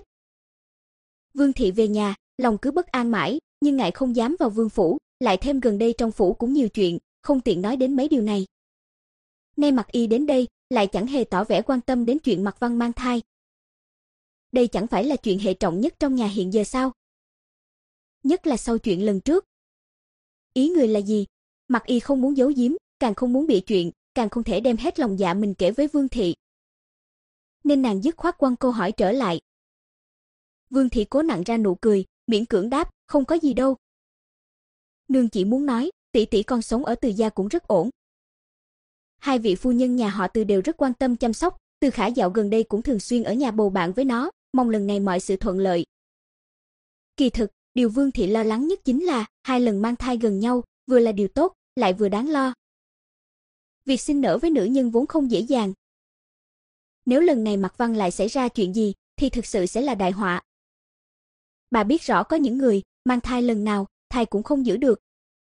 Vương thị về nhà, lòng cứ bất an mãi, nhưng ngại không dám vào vương phủ, lại thêm gần đây trong phủ cũng nhiều chuyện, không tiện nói đến mấy điều này. Nay Mạc Y đến đây, lại chẳng hề tỏ vẻ quan tâm đến chuyện Mạc Văn mang thai. Đây chẳng phải là chuyện hệ trọng nhất trong nhà hiện giờ sao? Nhất là sau chuyện lần trước. Ý người là gì? Mạc Y không muốn giấu giếm, càng không muốn bịa chuyện, càng không thể đem hết lòng dạ mình kể với Vương thị. Nên nàng dứt khoát quăng câu hỏi trở lại. Vương thị cố nặn ra nụ cười, miễn cưỡng đáp, không có gì đâu. Nương chỉ muốn nói, tỷ tỷ con sống ở Từ gia cũng rất ổn. Hai vị phu nhân nhà họ Từ đều rất quan tâm chăm sóc, Từ Khả dạo gần đây cũng thường xuyên ở nhà bầu bạn với nó, mong lần này mọi sự thuận lợi. Kỳ thực, điều Vương thị lo lắng nhất chính là hai lần mang thai gần nhau, vừa là điều tốt, lại vừa đáng lo. Việc sinh nở với nữ nhân vốn không dễ dàng. Nếu lần này Mạc Văn lại xảy ra chuyện gì, thì thực sự sẽ là đại họa. Bà biết rõ có những người mang thai lần nào, thai cũng không giữ được.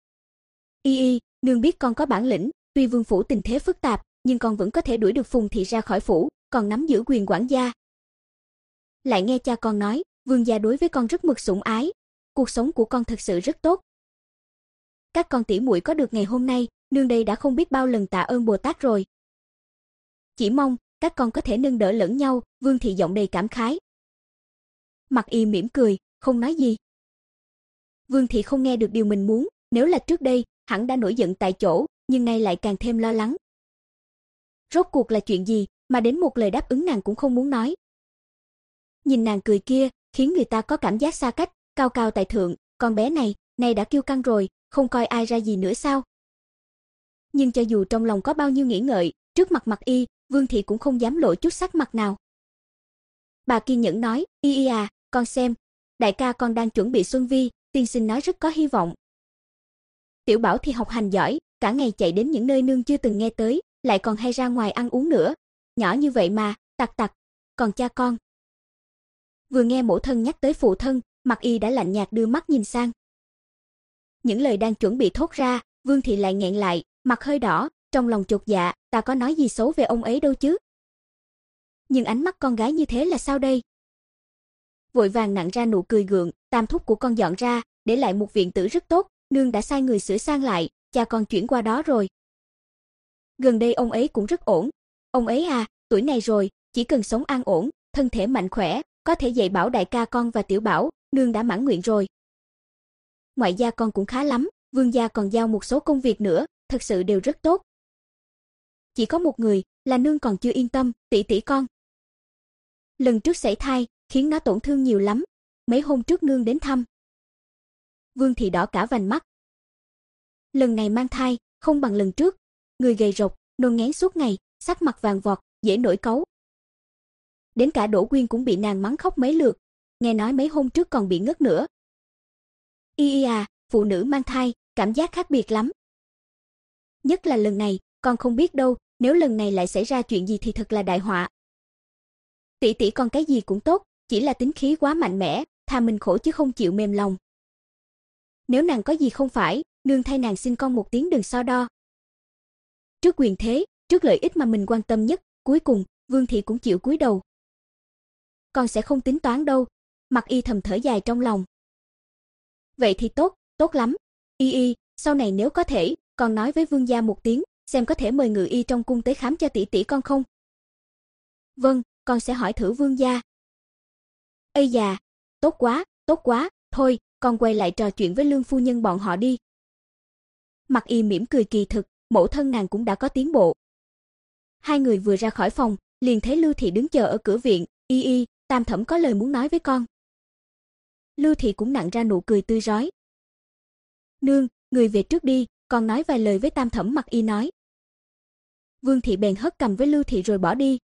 Y Y, nương biết con có bản lĩnh, tuy vương phủ tình thế phức tạp, nhưng con vẫn có thể đuổi được Phùng thị ra khỏi phủ, còn nắm giữ quyền quản gia. Lại nghe cha con nói, vương gia đối với con rất mực sủng ái, cuộc sống của con thật sự rất tốt. Các con tỷ muội có được ngày hôm nay, nương đây đã không biết bao lần tạ ơn Bồ Tát rồi. Chỉ mong các con có thể nâng đỡ lẫn nhau, Vương thị giọng đầy cảm khái. Mặc Y mỉm cười, không nói gì. Vương Thị không nghe được điều mình muốn, nếu là trước đây, hẳn đã nổi giận tại chỗ, nhưng nay lại càng thêm lo lắng. Rốt cuộc là chuyện gì, mà đến một lời đáp ứng nàng cũng không muốn nói. Nhìn nàng cười kia, khiến người ta có cảm giác xa cách, cao cao tại thượng, con bé này, này đã kiêu căng rồi, không coi ai ra gì nữa sao? Nhưng cho dù trong lòng có bao nhiêu nghĩ ngợi, trước mặt Mặc Y, Vương Thị cũng không dám lộ chút sắc mặt nào. Bà kiên nhẫn nói, Y Y à, con xem, đại ca con đang chuẩn bị xuân vi, tiên sinh nói rất có hy vọng. Tiểu Bảo thì học hành giỏi, cả ngày chạy đến những nơi nương chưa từng nghe tới, lại còn hay ra ngoài ăn uống nữa. Nhỏ như vậy mà, tặc tặc, còn cha con. Vừa nghe mẫu thân nhắc tới phụ thân, Mặc Y đã lạnh nhạt đưa mắt nhìn sang. Những lời đang chuẩn bị thốt ra, Vương Thị lại nghẹn lại, mặt hơi đỏ, trong lòng chột dạ, ta có nói gì xấu về ông ấy đâu chứ. Nhưng ánh mắt con gái như thế là sao đây? Vội vàng nặn ra nụ cười gượng, tam thúc của con dọn ra, để lại một viện tử rất tốt, nương đã sai người sửa sang lại, cha con chuyển qua đó rồi. Gần đây ông ấy cũng rất ổn. Ông ấy à, tuổi này rồi, chỉ cần sống an ổn, thân thể mạnh khỏe, có thể dạy bảo đại ca con và Tiểu Bảo, nương đã mãn nguyện rồi. Ngoại gia con cũng khá lắm, vương gia còn giao một số công việc nữa, thật sự đều rất tốt. Chỉ có một người, là nương còn chưa yên tâm, tỷ tỷ con. Lần trước sảy thai, khiến nó tổn thương nhiều lắm, mấy hôm trước nương đến thăm. Vương Thị đỏ cả vành mắt. Lần này mang thai, không bằng lần trước, người gầy rộc, nôn ngén suốt ngày, sắc mặt vàng vọt, dễ nổi cáu. Đến cả Đỗ Quyên cũng bị nàng mắng khóc mấy lượt, nghe nói mấy hôm trước còn bị ngất nữa. Y Y à, phụ nữ mang thai, cảm giác khác biệt lắm. Nhất là lần này, con không biết đâu, nếu lần này lại xảy ra chuyện gì thì thật là đại họa. Tỷ tỷ con cái gì cũng tốt, chỉ là tính khí quá mạnh mẽ, thà mình khổ chứ không chịu mềm lòng. Nếu nàng có gì không phải, nương thay nàng xin con một tiếng đừng so đo. Trước quyền thế, trước lợi ích mà mình quan tâm nhất, cuối cùng, Vương Thị cũng chịu cúi đầu. Con sẽ không tính toán đâu, Mặc Y thầm thở dài trong lòng. Vậy thì tốt, tốt lắm. Y Y, sau này nếu có thể, con nói với vương gia một tiếng, xem có thể mời ngự y trong cung tới khám cho tỷ tỷ con không? Vâng, con sẽ hỏi thử vương gia. Ây già, tốt quá, tốt quá, thôi, con quay lại trò chuyện với Lương phu nhân bọn họ đi. Mặc Y mỉm cười kỳ thực, mẫu thân nàng cũng đã có tiến bộ. Hai người vừa ra khỏi phòng, liền thấy Lưu Thị đứng chờ ở cửa viện, Y Y, Tam thẩm có lời muốn nói với con. Lưu Thị cũng nặn ra nụ cười tươi rói. Nương, người về trước đi, con nói vài lời với Tam thẩm. Mặc Y nói. Vương Thị bèn hất cằm với Lưu Thị rồi bỏ đi.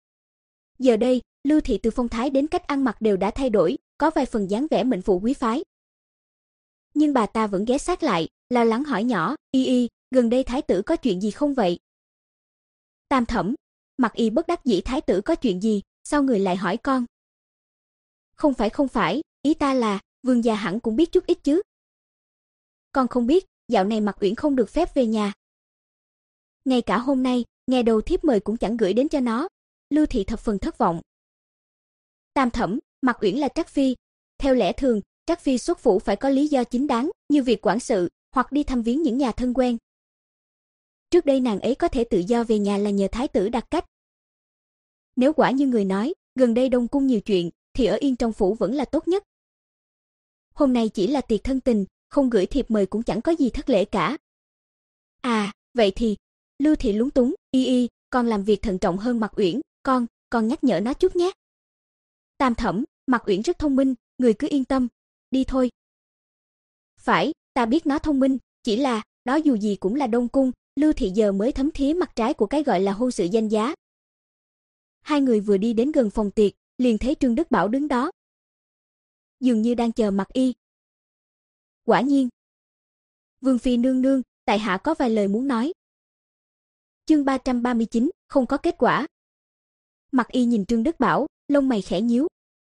Giờ đây, Lưu Thị từ phong thái đến cách ăn mặc đều đã thay đổi, có vài phần dáng vẻ mệnh phụ quý phái. Nhưng bà ta vẫn ghé sát lại, lo lắng hỏi nhỏ, Y Y, gần đây thái tử có chuyện gì không vậy? Tam thẩm, Mặc Y bất đắc dĩ, thái tử có chuyện gì, sao người lại hỏi con? Không phải không phải, ý ta là, vương gia hẳn cũng biết chút ít chứ. Con không biết, dạo này Mặc Uyển không được phép về nhà. Ngay cả hôm nay, nghe đầu thiếp mời cũng chẳng gửi đến cho nó. Lưu Thị thập phần thất vọng. Tam thẩm, Mặc Uyển là trắc phi, theo lẽ thường, trắc phi xuất phủ phải có lý do chính đáng, như việc quản sự, hoặc đi thăm viếng những nhà thân quen. Trước đây nàng ấy có thể tự do về nhà là nhờ thái tử đặt cách. Nếu quả như người nói, gần đây Đông cung nhiều chuyện, thì ở yên trong phủ vẫn là tốt nhất. Hôm nay chỉ là tiệc thân tình, không gửi thiệp mời cũng chẳng có gì thất lễ cả. À, vậy thì, Lưu Thị lúng túng, Y Y, con làm việc thận trọng hơn Mặc Uyển, con, con nhắc nhở nó chút nhé. Tam thẩm, Mặc Uyển rất thông minh, người cứ yên tâm, đi thôi. Phải, ta biết nó thông minh, chỉ là, đó dù gì cũng là Đông cung, Lưu Thị giờ mới thấm thía mặt trái của cái gọi là hôn sự danh giá. Hai người vừa đi đến gần phòng tiệc, liền thấy Trương Đức Bảo đứng đó. Dường như đang chờ Mặc Y. Quả nhiên. Vương phi nương nương, tại hạ có vài lời muốn nói. Chương ba trăm ba mươi chín, không có kết quả. Mặc Y nhìn Trương Đức Bảo, lông mày khẽ nhíu.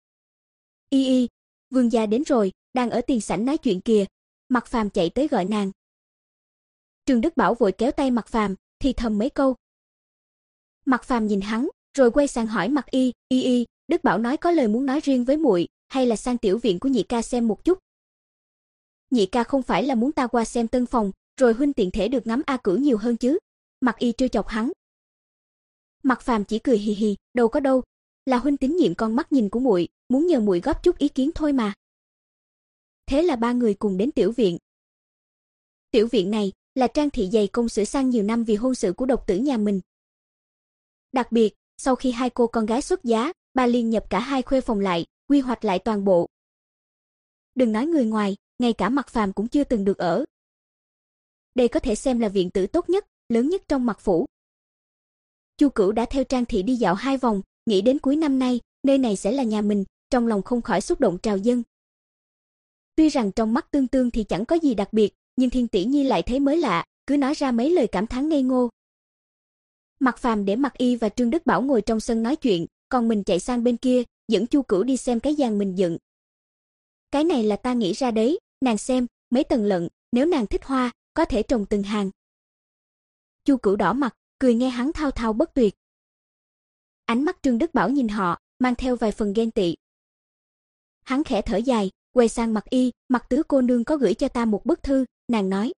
Y Y, vương gia đến rồi, đang ở tiền sảnh nói chuyện kìa. Mặc Phàm chạy tới gọi nàng. Trương Đức Bảo vội kéo tay Mặc Phàm, thì thầm mấy câu. Mặc Phàm nhìn hắn, rồi quay sang hỏi Mặc Y, Y Y, Đức Bảo nói có lời muốn nói riêng với muội, hay là sang tiểu viện của nhị ca xem một chút? Nhị ca không phải là muốn ta qua xem tân phòng, rồi huynh tiện thể được ngắm A Cửu nhiều hơn chứ? Mặc Y trêu chọc hắn. Mặc Phàm chỉ cười hì hì, đâu có đâu, là huynh tín nhiệm con mắt nhìn của muội, muốn nhờ muội góp chút ý kiến thôi mà. Thế là ba người cùng đến tiểu viện. Tiểu viện này là Trang thị dày công sửa sang nhiều năm vì hôn sự của độc tử nhà mình. Đặc biệt, sau khi hai cô con gái xuất giá, bà liền nhập cả hai khuê phòng lại, quy hoạch lại toàn bộ. Đừng nói người ngoài, ngay cả Mạc Phàm cũng chưa từng được ở. Đây có thể xem là viện tử tốt nhất, lớn nhất trong Mạc phủ. Chu Cửu đã theo Trang thị đi dạo hai vòng, nghĩ đến cuối năm nay, nơi này sẽ là nhà mình, trong lòng không khỏi xúc động trào dâng. Tuy rằng trong mắt Tương Tương thì chẳng có gì đặc biệt, nhưng Thiên Tỷ Nhi lại thấy mới lạ, cứ nói ra mấy lời cảm thán ngây ngô. Mạc Phàm để Mạc Y và Trương Đức Bảo ngồi trong sân nói chuyện, còn mình chạy sang bên kia, dẫn Chu Cửu đi xem cái giàn mình dựng. Cái này là ta nghĩ ra đấy, nàng xem, mấy tầng lận, nếu nàng thích hoa, có thể trồng từng hàng. Chu Cửu đỏ mặt, cười nghe hắn thao thao bất tuyệt. Ánh mắt Trương Đức Bảo nhìn họ, mang theo vài phần ghen tị. Hắn khẽ thở dài, quay sang Mạc Y, Mạc tứ cô nương có gửi cho ta một bức thư, nàng nói: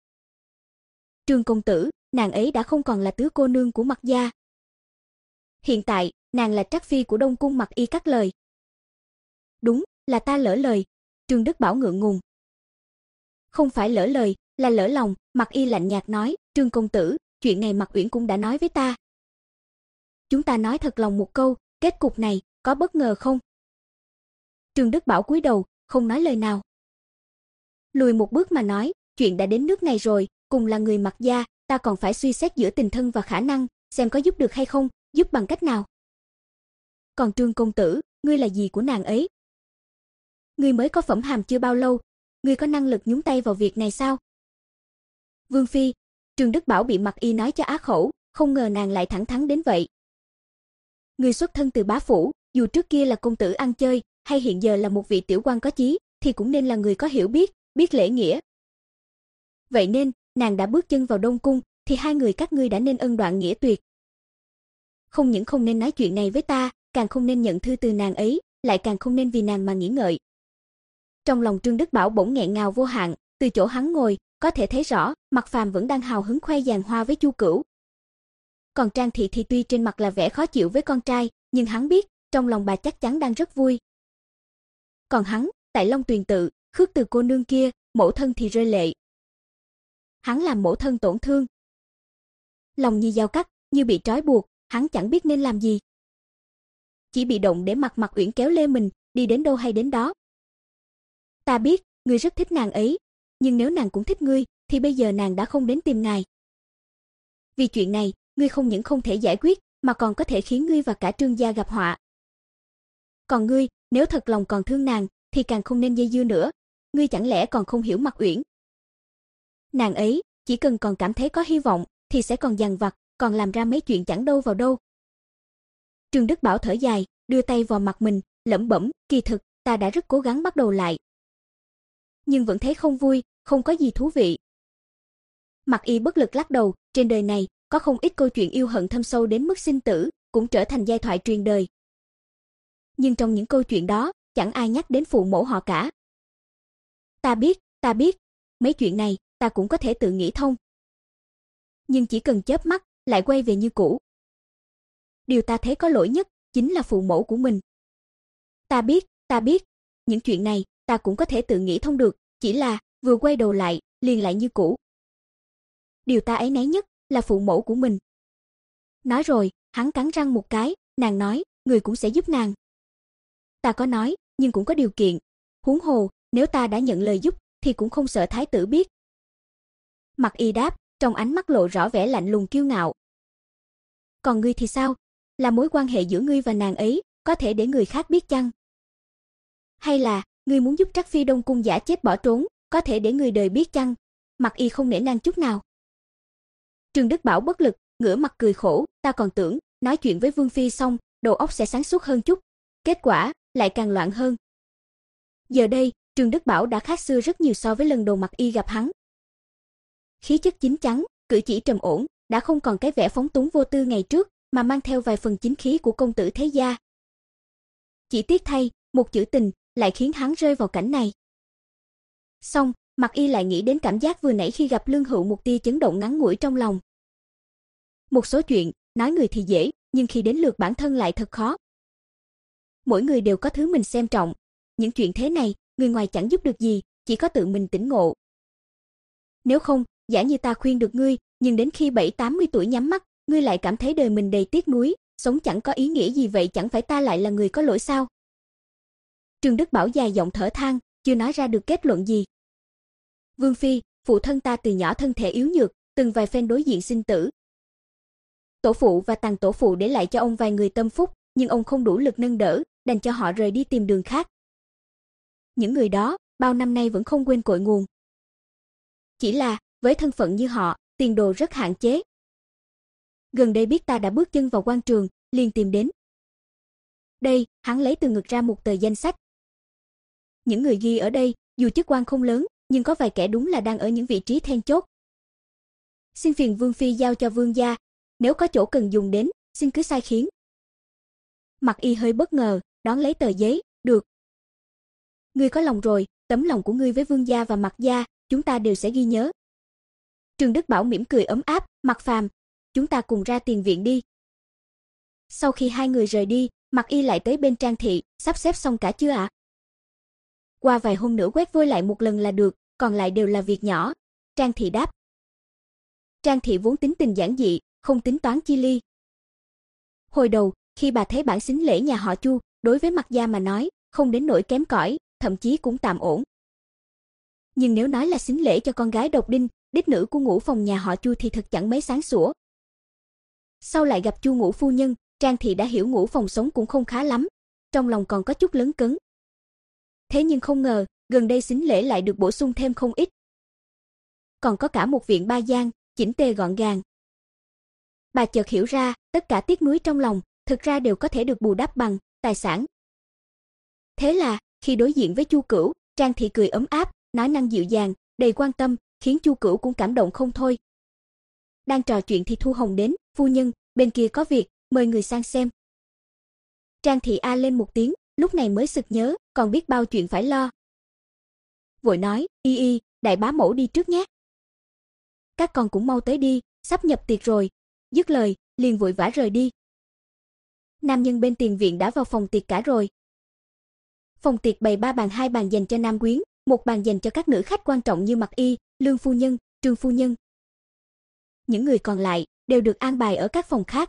Trương công tử, nàng ấy đã không còn là tứ cô nương của Mạc gia. Hiện tại, nàng là trác phi của Đông cung. Mạc Y cắt lời. Đúng, là ta lỡ lời. Trương Đức Bảo ngượng ngùng. Không phải lỡ lời, là lỡ lòng. Mạc Y lạnh nhạt nói, Trương công tử, chuyện này Mạc Uyển cũng đã nói với ta. Chúng ta nói thật lòng một câu, kết cục này có bất ngờ không? Trương Đức Bảo cúi đầu, không nói lời nào. Lùi một bước mà nói, chuyện đã đến nước này rồi, cùng là người Mạc gia, ta còn phải suy xét giữa tình thân và khả năng, xem có giúp được hay không, giúp bằng cách nào. Còn Trương công tử, ngươi là gì của nàng ấy? Ngươi mới có phẩm hàm chưa bao lâu, ngươi có năng lực nhúng tay vào việc này sao? Vương phi, Trương Đức Bảo bị Mạc Y nói cho á khẩu, không ngờ nàng lại thẳng thắn đến vậy. Ngươi xuất thân từ bá phủ, dù trước kia là công tử ăn chơi, hay hiện giờ là một vị tiểu quan có chí, thì cũng nên là người có hiểu biết, biết lễ nghĩa. Vậy nên, nàng đã bước chân vào Đông cung, thì hai người các ngươi đã nên ân đoạn nghĩa tuyệt. Không những không nên nói chuyện này với ta, càng không nên nhận thư từ nàng ấy, lại càng không nên vì nàng mà nghĩ ngợi. Trong lòng Trương Đức Bảo bỗng nghẹn ngào vô hạn, từ chỗ hắn ngồi, có thể thấy rõ, Mạc Phàm vẫn đang hào hứng khoe giàn hoa với Chu Cửu. Còn Trang thị thì tuy trên mặt là vẻ khó chịu với con trai, nhưng hắn biết, trong lòng bà chắc chắn đang rất vui. Còn hắn, tại Long Tuyền tự, khước từ cô nương kia, mẫu thân thì rơi lệ. Hắn làm mẫu thân tổn thương. Lòng như dao cắt, như bị trói buộc, hắn chẳng biết nên làm gì. Chỉ bị động để mặc Mạc Uyển kéo lê mình, đi đến đâu hay đến đó. Ta biết, ngươi rất thích nàng ấy, nhưng nếu nàng cũng thích ngươi, thì bây giờ nàng đã không đến tìm ngài. Vì chuyện này, ngươi không những không thể giải quyết, mà còn có thể khiến ngươi và cả Trương gia gặp họa. Còn ngươi, nếu thật lòng còn thương nàng, thì càng không nên dây dưa nữa. Ngươi chẳng lẽ còn không hiểu Mạc Uyển? Nàng ấy, chỉ cần còn cảm thấy có hy vọng, thì sẽ còn dằn vặt, còn làm ra mấy chuyện chẳng đâu vào đâu. Trương Đức Bảo thở dài, đưa tay vào mặt mình, lẩm bẩm, kỳ thực, ta đã rất cố gắng bắt đầu lại. Nhưng vẫn thấy không vui, không có gì thú vị. Mạc Y bất lực lắc đầu, trên đời này, có không ít câu chuyện yêu hận thâm sâu đến mức sinh tử, cũng trở thành giai thoại truyền đời. Nhưng trong những câu chuyện đó, chẳng ai nhắc đến phụ mẫu họ cả. Ta biết, ta biết, mấy chuyện này, ta cũng có thể tự nghĩ thông. Nhưng chỉ cần chớp mắt, lại quay về như cũ. Điều ta thấy có lỗi nhất, chính là phụ mẫu của mình. Ta biết, ta biết, những chuyện này, ta cũng có thể tự nghĩ thông được, chỉ là, vừa quay đầu lại, liền lại như cũ. Điều ta áy náy nhất, là phụ mẫu của mình. Nói rồi, hắn cắn răng một cái, nàng nói, người cũng sẽ giúp nàng. Ta có nói, nhưng cũng có điều kiện. Huống hồ, nếu ta đã nhận lời giúp, thì cũng không sợ thái tử biết. Mạc Y đáp, trong ánh mắt lộ rõ vẻ lạnh lùng kiêu ngạo. Còn ngươi thì sao? Là mối quan hệ giữa ngươi và nàng ấy, có thể để người khác biết chăng? Hay là, ngươi muốn giúp Trác phi Đông cung giả chết bỏ trốn, có thể để người đời biết chăng? Mạc Y không nể nang chút nào. Trương Đức Bảo bất lực, ngửa mặt cười khổ, ta còn tưởng, nói chuyện với Vương phi xong, đầu óc sẽ sáng suốt hơn chút. Kết quả, lại càng loạn hơn. Giờ đây, Trương Đức Bảo đã khác xưa rất nhiều so với lần đầu Mạc Y gặp hắn. Khí chất chín chắn, cử chỉ trầm ổn, đã không còn cái vẻ phóng túng vô tư ngày trước, mà mang theo vài phần chính khí của công tử thế gia. Chỉ tiếc thay, một chữ tình, lại khiến hắn rơi vào cảnh này. Xong, Mạc Y lại nghĩ đến cảm giác vừa nãy khi gặp Lương Hữu, một tia chấn động ngắn ngủi trong lòng. Một số chuyện, nói người thì dễ, nhưng khi đến lượt bản thân lại thật khó. mỗi người đều có thứ mình xem trọng. Những chuyện thế này, người ngoài chẳng giúp được gì, chỉ có tự mình tỉnh ngộ. Nếu không, giả như ta khuyên được ngươi, nhưng đến khi bảy tám mươi tuổi nhắm mắt, ngươi lại cảm thấy đời mình đầy tiếc nuối, sống chẳng có ý nghĩa gì, vậy chẳng phải ta lại là người có lỗi sao? Trương Đức Bảo dài giọng thở than, chưa nói ra được kết luận gì. Vương phi, phụ thân ta từ nhỏ thân thể yếu nhược, từng vài phen đối diện sinh tử. Tổ phụ và tàng tổ phụ để lại cho ông vài người tâm phúc, nhưng ông không đủ lực nâng đỡ, đành cho họ rời đi tìm đường khác. Những người đó, bao năm nay vẫn không quên cội nguồn. Chỉ là, với thân phận như họ, tiền đồ rất hạn chế. Gần đây biết ta đã bước chân vào quan trường, liền tìm đến. Đây, hắn lấy từ ngực ra một tờ danh sách. Những người ghi ở đây, dù chức quan không lớn, nhưng có vài kẻ đúng là đang ở những vị trí then chốt. Xin phiền Vương phi giao cho Vương gia, nếu có chỗ cần dùng đến, xin cứ sai khiến. Mặc Y hơi bất ngờ, đón lấy tờ giấy, được. Ngươi có lòng rồi, tấm lòng của ngươi với Vương gia và Mặc gia, chúng ta đều sẽ ghi nhớ. Trương Đức Bảo mỉm cười ấm áp, Mặc Phàm, chúng ta cùng ra tiền viện đi. Sau khi hai người rời đi, Mặc Y lại tới bên Trang thị, sắp xếp xong cả chưa ạ? À? Qua vài hôm nữa quét vôi lại một lần là được, còn lại đều là việc nhỏ. Trang thị đáp. Trang thị vốn tính tình giản dị, không tính toán chi ly. Hồi đầu, khi bà thấy bản sính lễ nhà họ Chu, đối với Mặc gia mà nói, không đến nỗi kém cỏi, thậm chí cũng tạm ổn. Nhưng nếu nói là sính lễ cho con gái độc đinh, đích nữ của ngũ phòng nhà họ Chu thì thật chẳng mấy sáng sủa. Sau lại gặp Chu ngũ phu nhân, Trang thị đã hiểu ngũ phòng sống cũng không khá lắm, trong lòng còn có chút lấn cấn. Thế nhưng không ngờ, gần đây sính lễ lại được bổ sung thêm không ít. Còn có cả một viện ba gian, chỉnh tề gọn gàng. Bà chợt hiểu ra, tất cả tiếc nuối trong lòng, thực ra đều có thể được bù đắp bằng tài sản. Thế là, khi đối diện với Chu Cửu, Trang thị cười ấm áp, nói năng dịu dàng, đầy quan tâm, khiến Chu Cửu cũng cảm động không thôi. Đang trò chuyện thì Thu Hồng đến, phu nhân, bên kia có việc, mời người sang xem. Trang thị a lên một tiếng, lúc này mới sực nhớ, còn biết bao chuyện phải lo. Vội nói, y y, đại bá mẫu đi trước nhé. Các con cũng mau tới đi, sắp nhập tiệc rồi. Dứt lời, liền vội vã rời đi. Nam nhân bên tiền viện đã vào phòng tiệc cả rồi. Phòng tiệc bày ba bàn, hai bàn dành cho nam quyến, một bàn dành cho các nữ khách quan trọng như Mặc Y, Lương phu nhân, Trương phu nhân. Những người còn lại đều được an bài ở các phòng khác.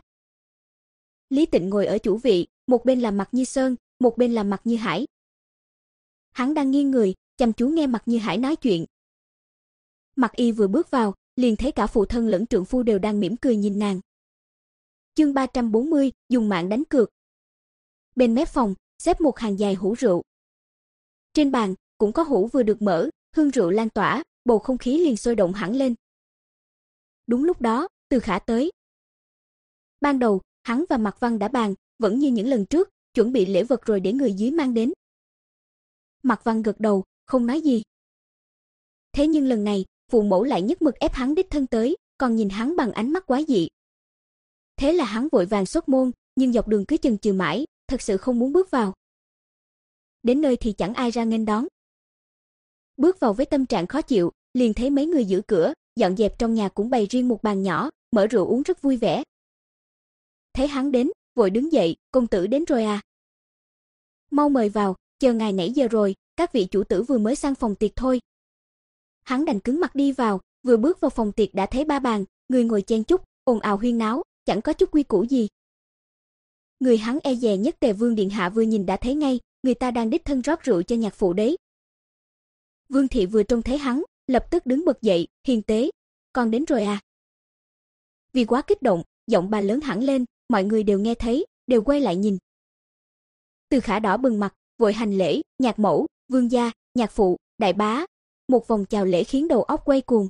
Lý Tịnh ngồi ở chủ vị, một bên là Mặc Như Sơn, một bên là Mặc Như Hải. Hắn đang nghiêng người, chăm chú nghe Mặc Như Hải nói chuyện. Mặc Y vừa bước vào, liền thấy cả phụ thân lẫn trượng phu đều đang mỉm cười nhìn nàng. Chương ba trăm bốn mươi, dùng mạng đánh cược. Bên mép phòng, xếp một hàng dài hũ rượu. Trên bàn, cũng có hũ vừa được mở, hương rượu lan tỏa, bầu không khí liền sôi động hẳn lên. Đúng lúc đó, Từ Khả tới. Ban đầu, hắn và Mạc Văn đã bàn, vẫn như những lần trước, chuẩn bị lễ vật rồi để người dưới mang đến. Mạc Văn gật đầu, không nói gì. Thế nhưng lần này, phụ mẫu lại nhất mực ép hắn đích thân tới, còn nhìn hắn bằng ánh mắt quái dị. Thế là hắn vội vàng xuất môn, nhưng dọc đường cứ chần chừ mãi, thật sự không muốn bước vào. Đến nơi thì chẳng ai ra nghênh đón. Bước vào với tâm trạng khó chịu, liền thấy mấy người giữ cửa, dọn dẹp trong nhà cũng bày riêng một bàn nhỏ, mở rượu uống rất vui vẻ. Thấy hắn đến, vội đứng dậy, công tử đến rồi à? Mau mời vào, chờ ngài nãy giờ rồi, các vị chủ tử vừa mới sang phòng tiệc thôi. Hắn đành cứng mặt đi vào, vừa bước vào phòng tiệc đã thấy ba bàn, người ngồi chen chúc, ồn ào huyên náo, chẳng có chút quy củ gì. Người hắn e dè nhất Tề Vương điện hạ vừa nhìn đã thấy ngay, người ta đang đích thân rót rượu cho nhạc phụ đấy. Vương thị vừa trông thấy hắn, lập tức đứng bật dậy, hiền tế, con đến rồi à? Vì quá kích động, giọng bà lớn hẳn lên, mọi người đều nghe thấy, đều quay lại nhìn. Từ Khả đỏ bừng mặt, vội hành lễ, nhạc mẫu, vương gia, nhạc phụ, đại bá. Một vòng chào lễ khiến đầu óc quay cuồng.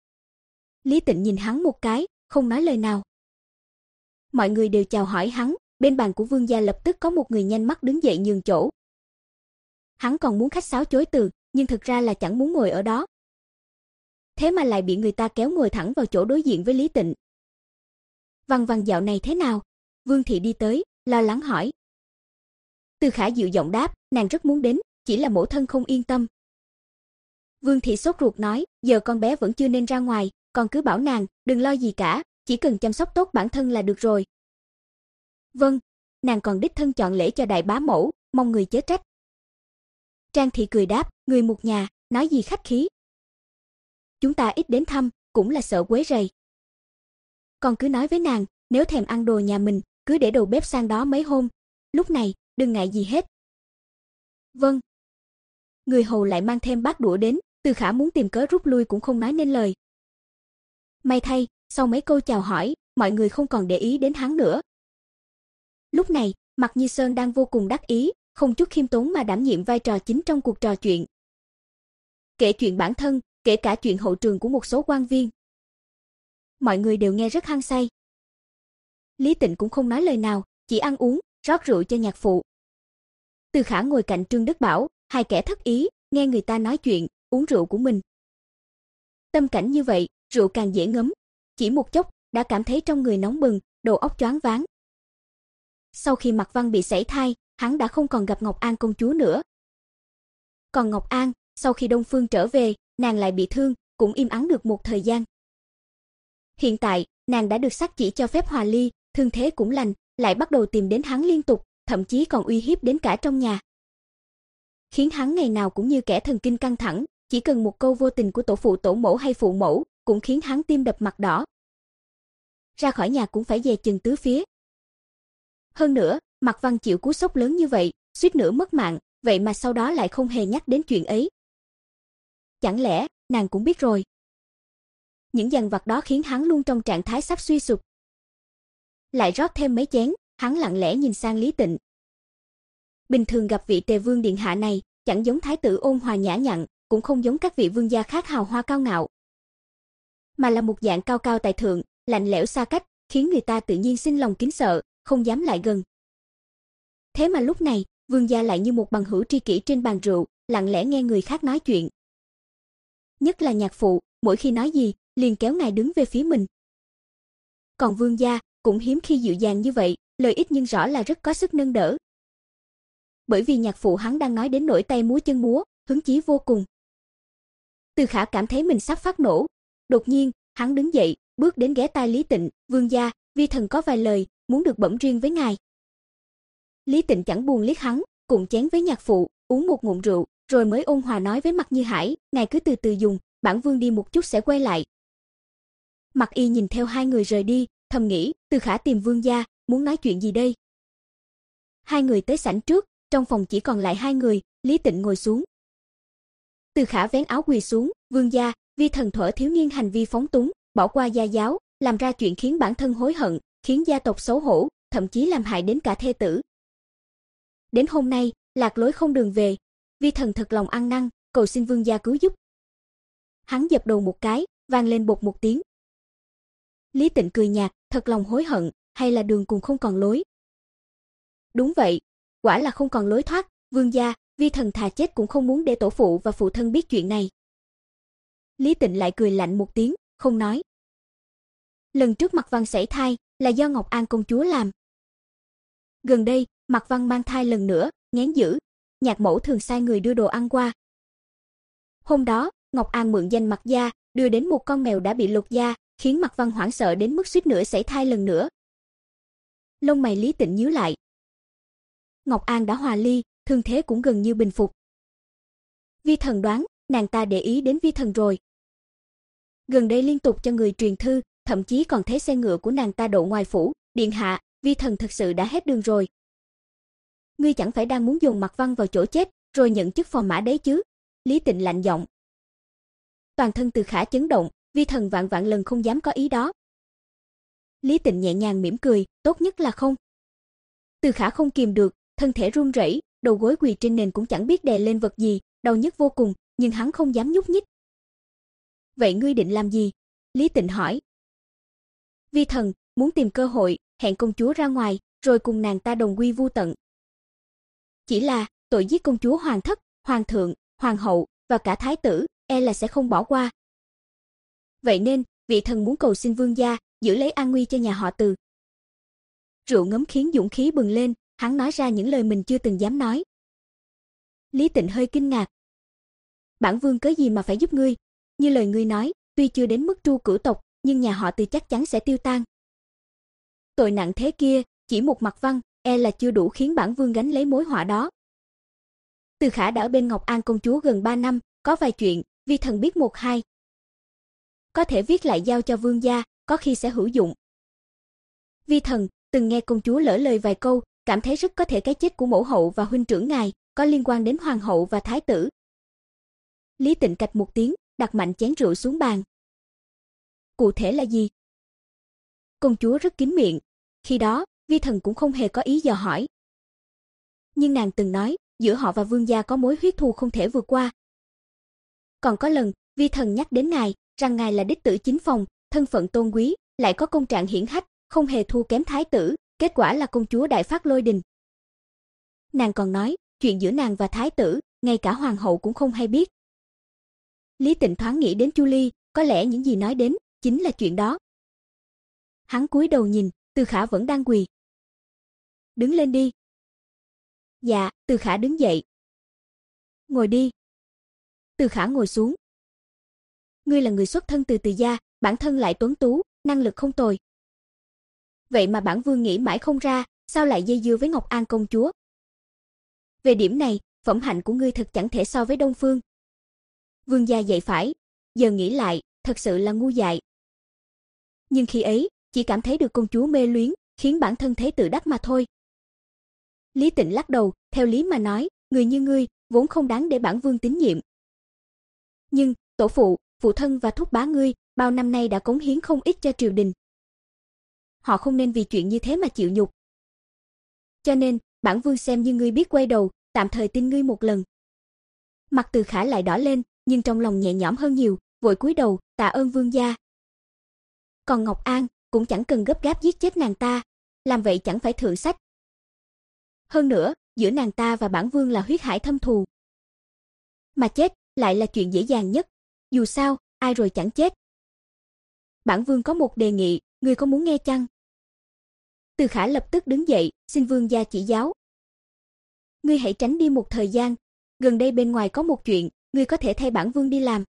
Lý Tịnh nhìn hắn một cái, không nói lời nào. Mọi người đều chào hỏi hắn, bên bàn của vương gia lập tức có một người nhanh mắt đứng dậy nhường chỗ. Hắn còn muốn khách sáo chối từ, nhưng thực ra là chẳng muốn ngồi ở đó. Thế mà lại bị người ta kéo ngồi thẳng vào chỗ đối diện với Lý Tịnh. Văn Văn dạo này thế nào? Vương thị đi tới, lo lắng hỏi. Từ Khả dịu giọng đáp, nàng rất muốn đến, chỉ là mẫu thân không yên tâm. Vương thị sốt ruột nói, giờ con bé vẫn chưa nên ra ngoài, con cứ bảo nàng, đừng lo gì cả, chỉ cần chăm sóc tốt bản thân là được rồi. Vâng, nàng còn đích thân chọn lễ cho đại bá mẫu, mong người chớ trách. Trang thị cười đáp, người một nhà, nói gì khách khí. Chúng ta ít đến thăm, cũng là sợ quấy rầy. Con cứ nói với nàng, nếu thèm ăn đồ nhà mình, cứ để đầu bếp sang đó mấy hôm, lúc này, đừng ngại gì hết. Vâng. Người hầu lại mang thêm bát đũa đến, Từ Khả muốn tìm cớ rút lui cũng không nói nên lời. May thay, sau mấy câu chào hỏi, mọi người không còn để ý đến hắn nữa. Lúc này, Mạc Như Sơn đang vô cùng đắc ý, không chút khiêm tốn mà đảm nhiệm vai trò chính trong cuộc trò chuyện. Kể chuyện bản thân, kể cả chuyện hậu trường của một số quan viên. Mọi người đều nghe rất hăng say. Lý Tịnh cũng không nói lời nào, chỉ ăn uống, rót rượu cho nhạc phụ. Từ Khả ngồi cạnh Trương Đức Bảo, hai kẻ thất ý, nghe người ta nói chuyện, uống rượu của mình. Tâm cảnh như vậy, rượu càng dễ ngấm, chỉ một chốc đã cảm thấy trong người nóng bừng, đầu óc choáng váng. Sau khi Mạc Văn bị sảy thai, hắn đã không còn gặp Ngọc An công chúa nữa. Còn Ngọc An, sau khi Đông Phương trở về, nàng lại bị thương, cũng im ắng được một thời gian. Hiện tại, nàng đã được sắc chỉ cho phép hòa ly, thương thế cũng lành, lại bắt đầu tìm đến hắn liên tục, thậm chí còn uy hiếp đến cả trong nhà. Khiến hắn ngày nào cũng như kẻ thần kinh căng thẳng, chỉ cần một câu vô tình của tổ phụ tổ mẫu hay phụ mẫu, cũng khiến hắn tim đập mặt đỏ. Ra khỏi nhà cũng phải dè chừng tứ phía. Hơn nữa, Mạc Văn chịu cú sốc lớn như vậy, suýt nữa mất mạng, vậy mà sau đó lại không hề nhắc đến chuyện ấy. Chẳng lẽ, nàng cũng biết rồi. Những dằn vặt đó khiến hắn luôn trong trạng thái sắp suy sụp. Lại rót thêm mấy chén, hắn lặng lẽ nhìn sang Lý Tịnh. Bình thường gặp vị Tề Vương điện hạ này, chẳng giống thái tử ôn hòa nhã nhặn, cũng không giống các vị vương gia khác hào hoa cao ngạo, mà là một dạng cao cao tại thượng, lạnh lẽo xa cách, khiến người ta tự nhiên sinh lòng kính sợ, không dám lại gần. Thế mà lúc này, vương gia lại như một bằng hữu tri kỷ trên bàn rượu, lặng lẽ nghe người khác nói chuyện. Nhất là nhạc phụ, mỗi khi nói gì, liền kéo ngài đứng về phía mình. Còn vương gia, cũng hiếm khi dịu dàng như vậy, lời ít nhưng rõ là rất có sức nâng đỡ. Bởi vì nhạc phụ hắn đang nói đến nỗi tay múa chân múa, hứng chí vô cùng. Từ Khả cảm thấy mình sắp phát nổ. Đột nhiên, hắn đứng dậy, bước đến ghé tai Lý Tịnh, "Vương gia, vi thần có vài lời muốn được bẩm riêng với ngài." Lý Tịnh chẳng buồn liếc hắn, cùng chén với nhạc phụ, uống một ngụm rượu, rồi mới ôn hòa nói với Mạc Như Hải, "Ngài cứ từ từ dùng, bản vương đi một chút sẽ quay lại." Mạc Y nhìn theo hai người rời đi, thầm nghĩ, Từ Khả tìm vương gia, muốn nói chuyện gì đây? Hai người tới sảnh trước, trong phòng chỉ còn lại hai người, Lý Tịnh ngồi xuống. Từ Khả vén áo quỳ xuống, "Vương gia, vi thần thuở thiếu niên hành vi phóng túng, bỏ qua gia giáo, làm ra chuyện khiến bản thân hối hận, khiến gia tộc xấu hổ, thậm chí làm hại đến cả thê tử. Đến hôm nay, lạc lối không đường về, vi thần thật lòng ăn năn, cầu xin vương gia cứu giúp." Hắn dập đầu một cái, vang lên bột một tiếng. Lý Tịnh cười nhạt, "Thật lòng hối hận, hay là đường cùng không còn lối?" "Đúng vậy, quả là không còn lối thoát, vương gia, vi thần thà chết cũng không muốn để tổ phụ và phụ thân biết chuyện này." Lý Tịnh lại cười lạnh một tiếng, không nói. Lần trước Mạc Văn sảy thai là do Ngọc An công chúa làm. Gần đây, Mạc Văn mang thai lần nữa, nghén dữ, nhạc mẫu thường sai người đưa đồ ăn qua. Hôm đó, Ngọc An mượn danh Mạc gia, đưa đến một con mèo đã bị lột da, khiến Mạc Văn hoảng sợ đến mức suýt nữa sảy thai lần nữa. Lông mày Lý Tịnh nhíu lại. Ngọc An đã hòa ly, thương thế cũng gần như bình phục. Vi thần đoán, nàng ta để ý đến vi thần rồi. Gần đây liên tục cho người truyền thư, thậm chí còn thấy xe ngựa của nàng ta đậu ngoài phủ, điện hạ, vi thần thực sự đã hết đường rồi. Ngươi chẳng phải đang muốn dồn Mạc Văn vào chỗ chết, rồi nhận chức phò mã đấy chứ?" Lý Tịnh lạnh giọng. Toàn thân Từ Khả chấn động, vi thần vạn vạn lần không dám có ý đó. Lý Tịnh nhẹ nhàng mỉm cười, "Tốt nhất là không." Từ Khả không kìm được, thân thể run rẩy, đầu gối quỳ trên nền cũng chẳng biết đè lên vật gì, đau nhức vô cùng, nhưng hắn không dám nhúc nhích. "Vậy ngươi định làm gì?" Lý Tịnh hỏi. "Vi thần muốn tìm cơ hội, hẹn công chúa ra ngoài, rồi cùng nàng ta đồng quy vu tận. Chỉ là, tội giết công chúa hoàng thất, hoàng thượng, hoàng hậu và cả thái tử, e là sẽ không bỏ qua. Vậy nên, vị thần muốn cầu xin vương gia giữ lấy an nguy cho nhà họ Từ." Rượu ngấm khiến dũng khí bừng lên, hắn nói ra những lời mình chưa từng dám nói. Lý Tịnh hơi kinh ngạc. "Bản vương cớ gì mà phải giúp ngươi? Như lời ngươi nói, tuy chưa đến mức tru cửu tộc, nhưng nhà họ Từ chắc chắn sẽ tiêu tan. Tội nặng thế kia, chỉ một Mạc Văn, e là chưa đủ khiến bản vương gánh lấy mối họa đó." Từ Khả đã ở bên Ngọc An công chúa gần ba năm, có vài chuyện, vi thần biết một hai. Có thể viết lại giao cho vương gia, có khi sẽ hữu dụng. Vi thần từng nghe công chúa lỡ lời vài câu, cảm thấy rất có thể cái chết của mẫu hậu và huynh trưởng ngài có liên quan đến hoàng hậu và thái tử. Lý Tịnh cạch một tiếng, đặt mạnh chén rượu xuống bàn. Cụ thể là gì? Công chúa rất kín miệng, khi đó, vi thần cũng không hề có ý dò hỏi. Nhưng nàng từng nói, giữa họ và vương gia có mối huyết thù không thể vượt qua. Còn có lần, vi thần nhắc đến ngài, rằng ngài là đích tử chính phòng, thân phận tôn quý, lại có công trạng hiển hách, không hề thua kém thái tử, kết quả là công chúa đại phát lôi đình. Nàng còn nói, chuyện giữa nàng và thái tử, ngay cả hoàng hậu cũng không hay biết. Lý Tịnh thoáng nghĩ đến Chu Ly, có lẽ những gì nói đến chính là chuyện đó. Hắn cúi đầu nhìn, Từ Khả vẫn đang quỳ. Đứng lên đi. Dạ, Từ Khả đứng dậy. Ngồi đi. Từ Khả ngồi xuống. Ngươi là người xuất thân từ Từ gia, bản thân lại tuấn tú, năng lực không tồi. Vậy mà bản vương nghĩ mãi không ra, sao lại dây dưa với Ngọc An công chúa? Về điểm này, phẩm hạnh của ngươi thật chẳng thể so với Đông Phương. Vương gia dạy phải, giờ nghĩ lại, thật sự là ngu dại. Nhưng khi ấy, chỉ cảm thấy được công chúa mê luyến, khiến bản thân thấy tự đắc mà thôi. Lý Tịnh lắc đầu, theo lý mà nói, người như ngươi, vốn không đáng để bản vương tín nhiệm. Nhưng, tổ phụ, phụ thân và thúc bá ngươi, bao năm nay đã cống hiến không ít cho triều đình. Họ không nên vì chuyện như thế mà chịu nhục. Cho nên, bản vương xem như ngươi biết quay đầu, tạm thời tin ngươi một lần. Mặt Từ Khả lại đỏ lên, nhưng trong lòng nhẹ nhõm hơn nhiều, vội cúi đầu, tạ ơn vương gia. Còn Ngọc An, cũng chẳng cần gấp gáp giết chết nàng ta, làm vậy chẳng phải thượng sách. Hơn nữa, giữa nàng ta và bản vương là huyết hải thâm thù. Mà chết, lại là chuyện dễ dàng nhất, dù sao, ai rồi chẳng chết. Bản vương có một đề nghị, ngươi có muốn nghe chăng? Từ Khả lập tức đứng dậy, xin vương gia chỉ giáo. Ngươi hãy tránh đi một thời gian, gần đây bên ngoài có một chuyện, ngươi có thể thay bản vương đi làm.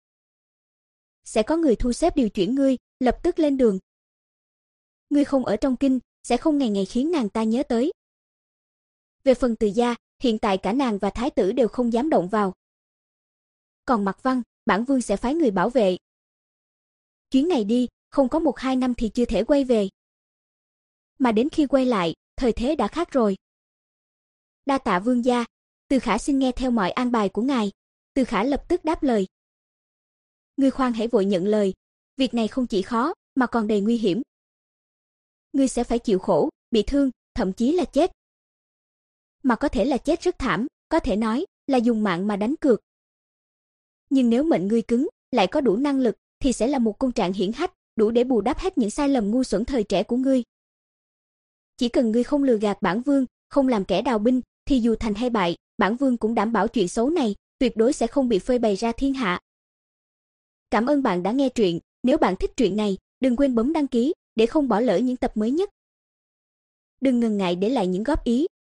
Sẽ có người thu xếp điều chuyển ngươi, lập tức lên đường. Ngươi không ở trong kinh, sẽ không ngày ngày khiến nàng ta nhớ tới. Về phần Từ gia, hiện tại cả nàng và thái tử đều không dám động vào. Còn Mạc Văn, bản vương sẽ phái người bảo vệ. Chuyến này đi, không có một hai năm thì chưa thể quay về. Mà đến khi quay lại, thời thế đã khác rồi. Đa tạ vương gia, Từ Khả xin nghe theo mọi an bài của ngài. Từ Khả lập tức đáp lời. Ngươi khoan hãy vội nhận lời, việc này không chỉ khó, mà còn đầy nguy hiểm. Ngươi sẽ phải chịu khổ, bị thương, thậm chí là chết. Mà có thể là chết rất thảm, có thể nói là dùng mạng mà đánh cược. Nhưng nếu mệnh ngươi cứng, lại có đủ năng lực, thì sẽ là một công trạng hiển hách, đủ để bù đắp hết những sai lầm ngu xuẩn thời trẻ của ngươi. Chỉ cần ngươi không lừa gạt bản vương, không làm kẻ đào binh, thì dù thành hay bại, bản vương cũng đảm bảo chuyện xấu này tuyệt đối sẽ không bị phơi bày ra thiên hạ. Cảm ơn bạn đã nghe truyện, nếu bạn thích truyện này, đừng quên bấm đăng ký để không bỏ lỡ những tập mới nhất. Đừng ngần ngại để lại những góp ý,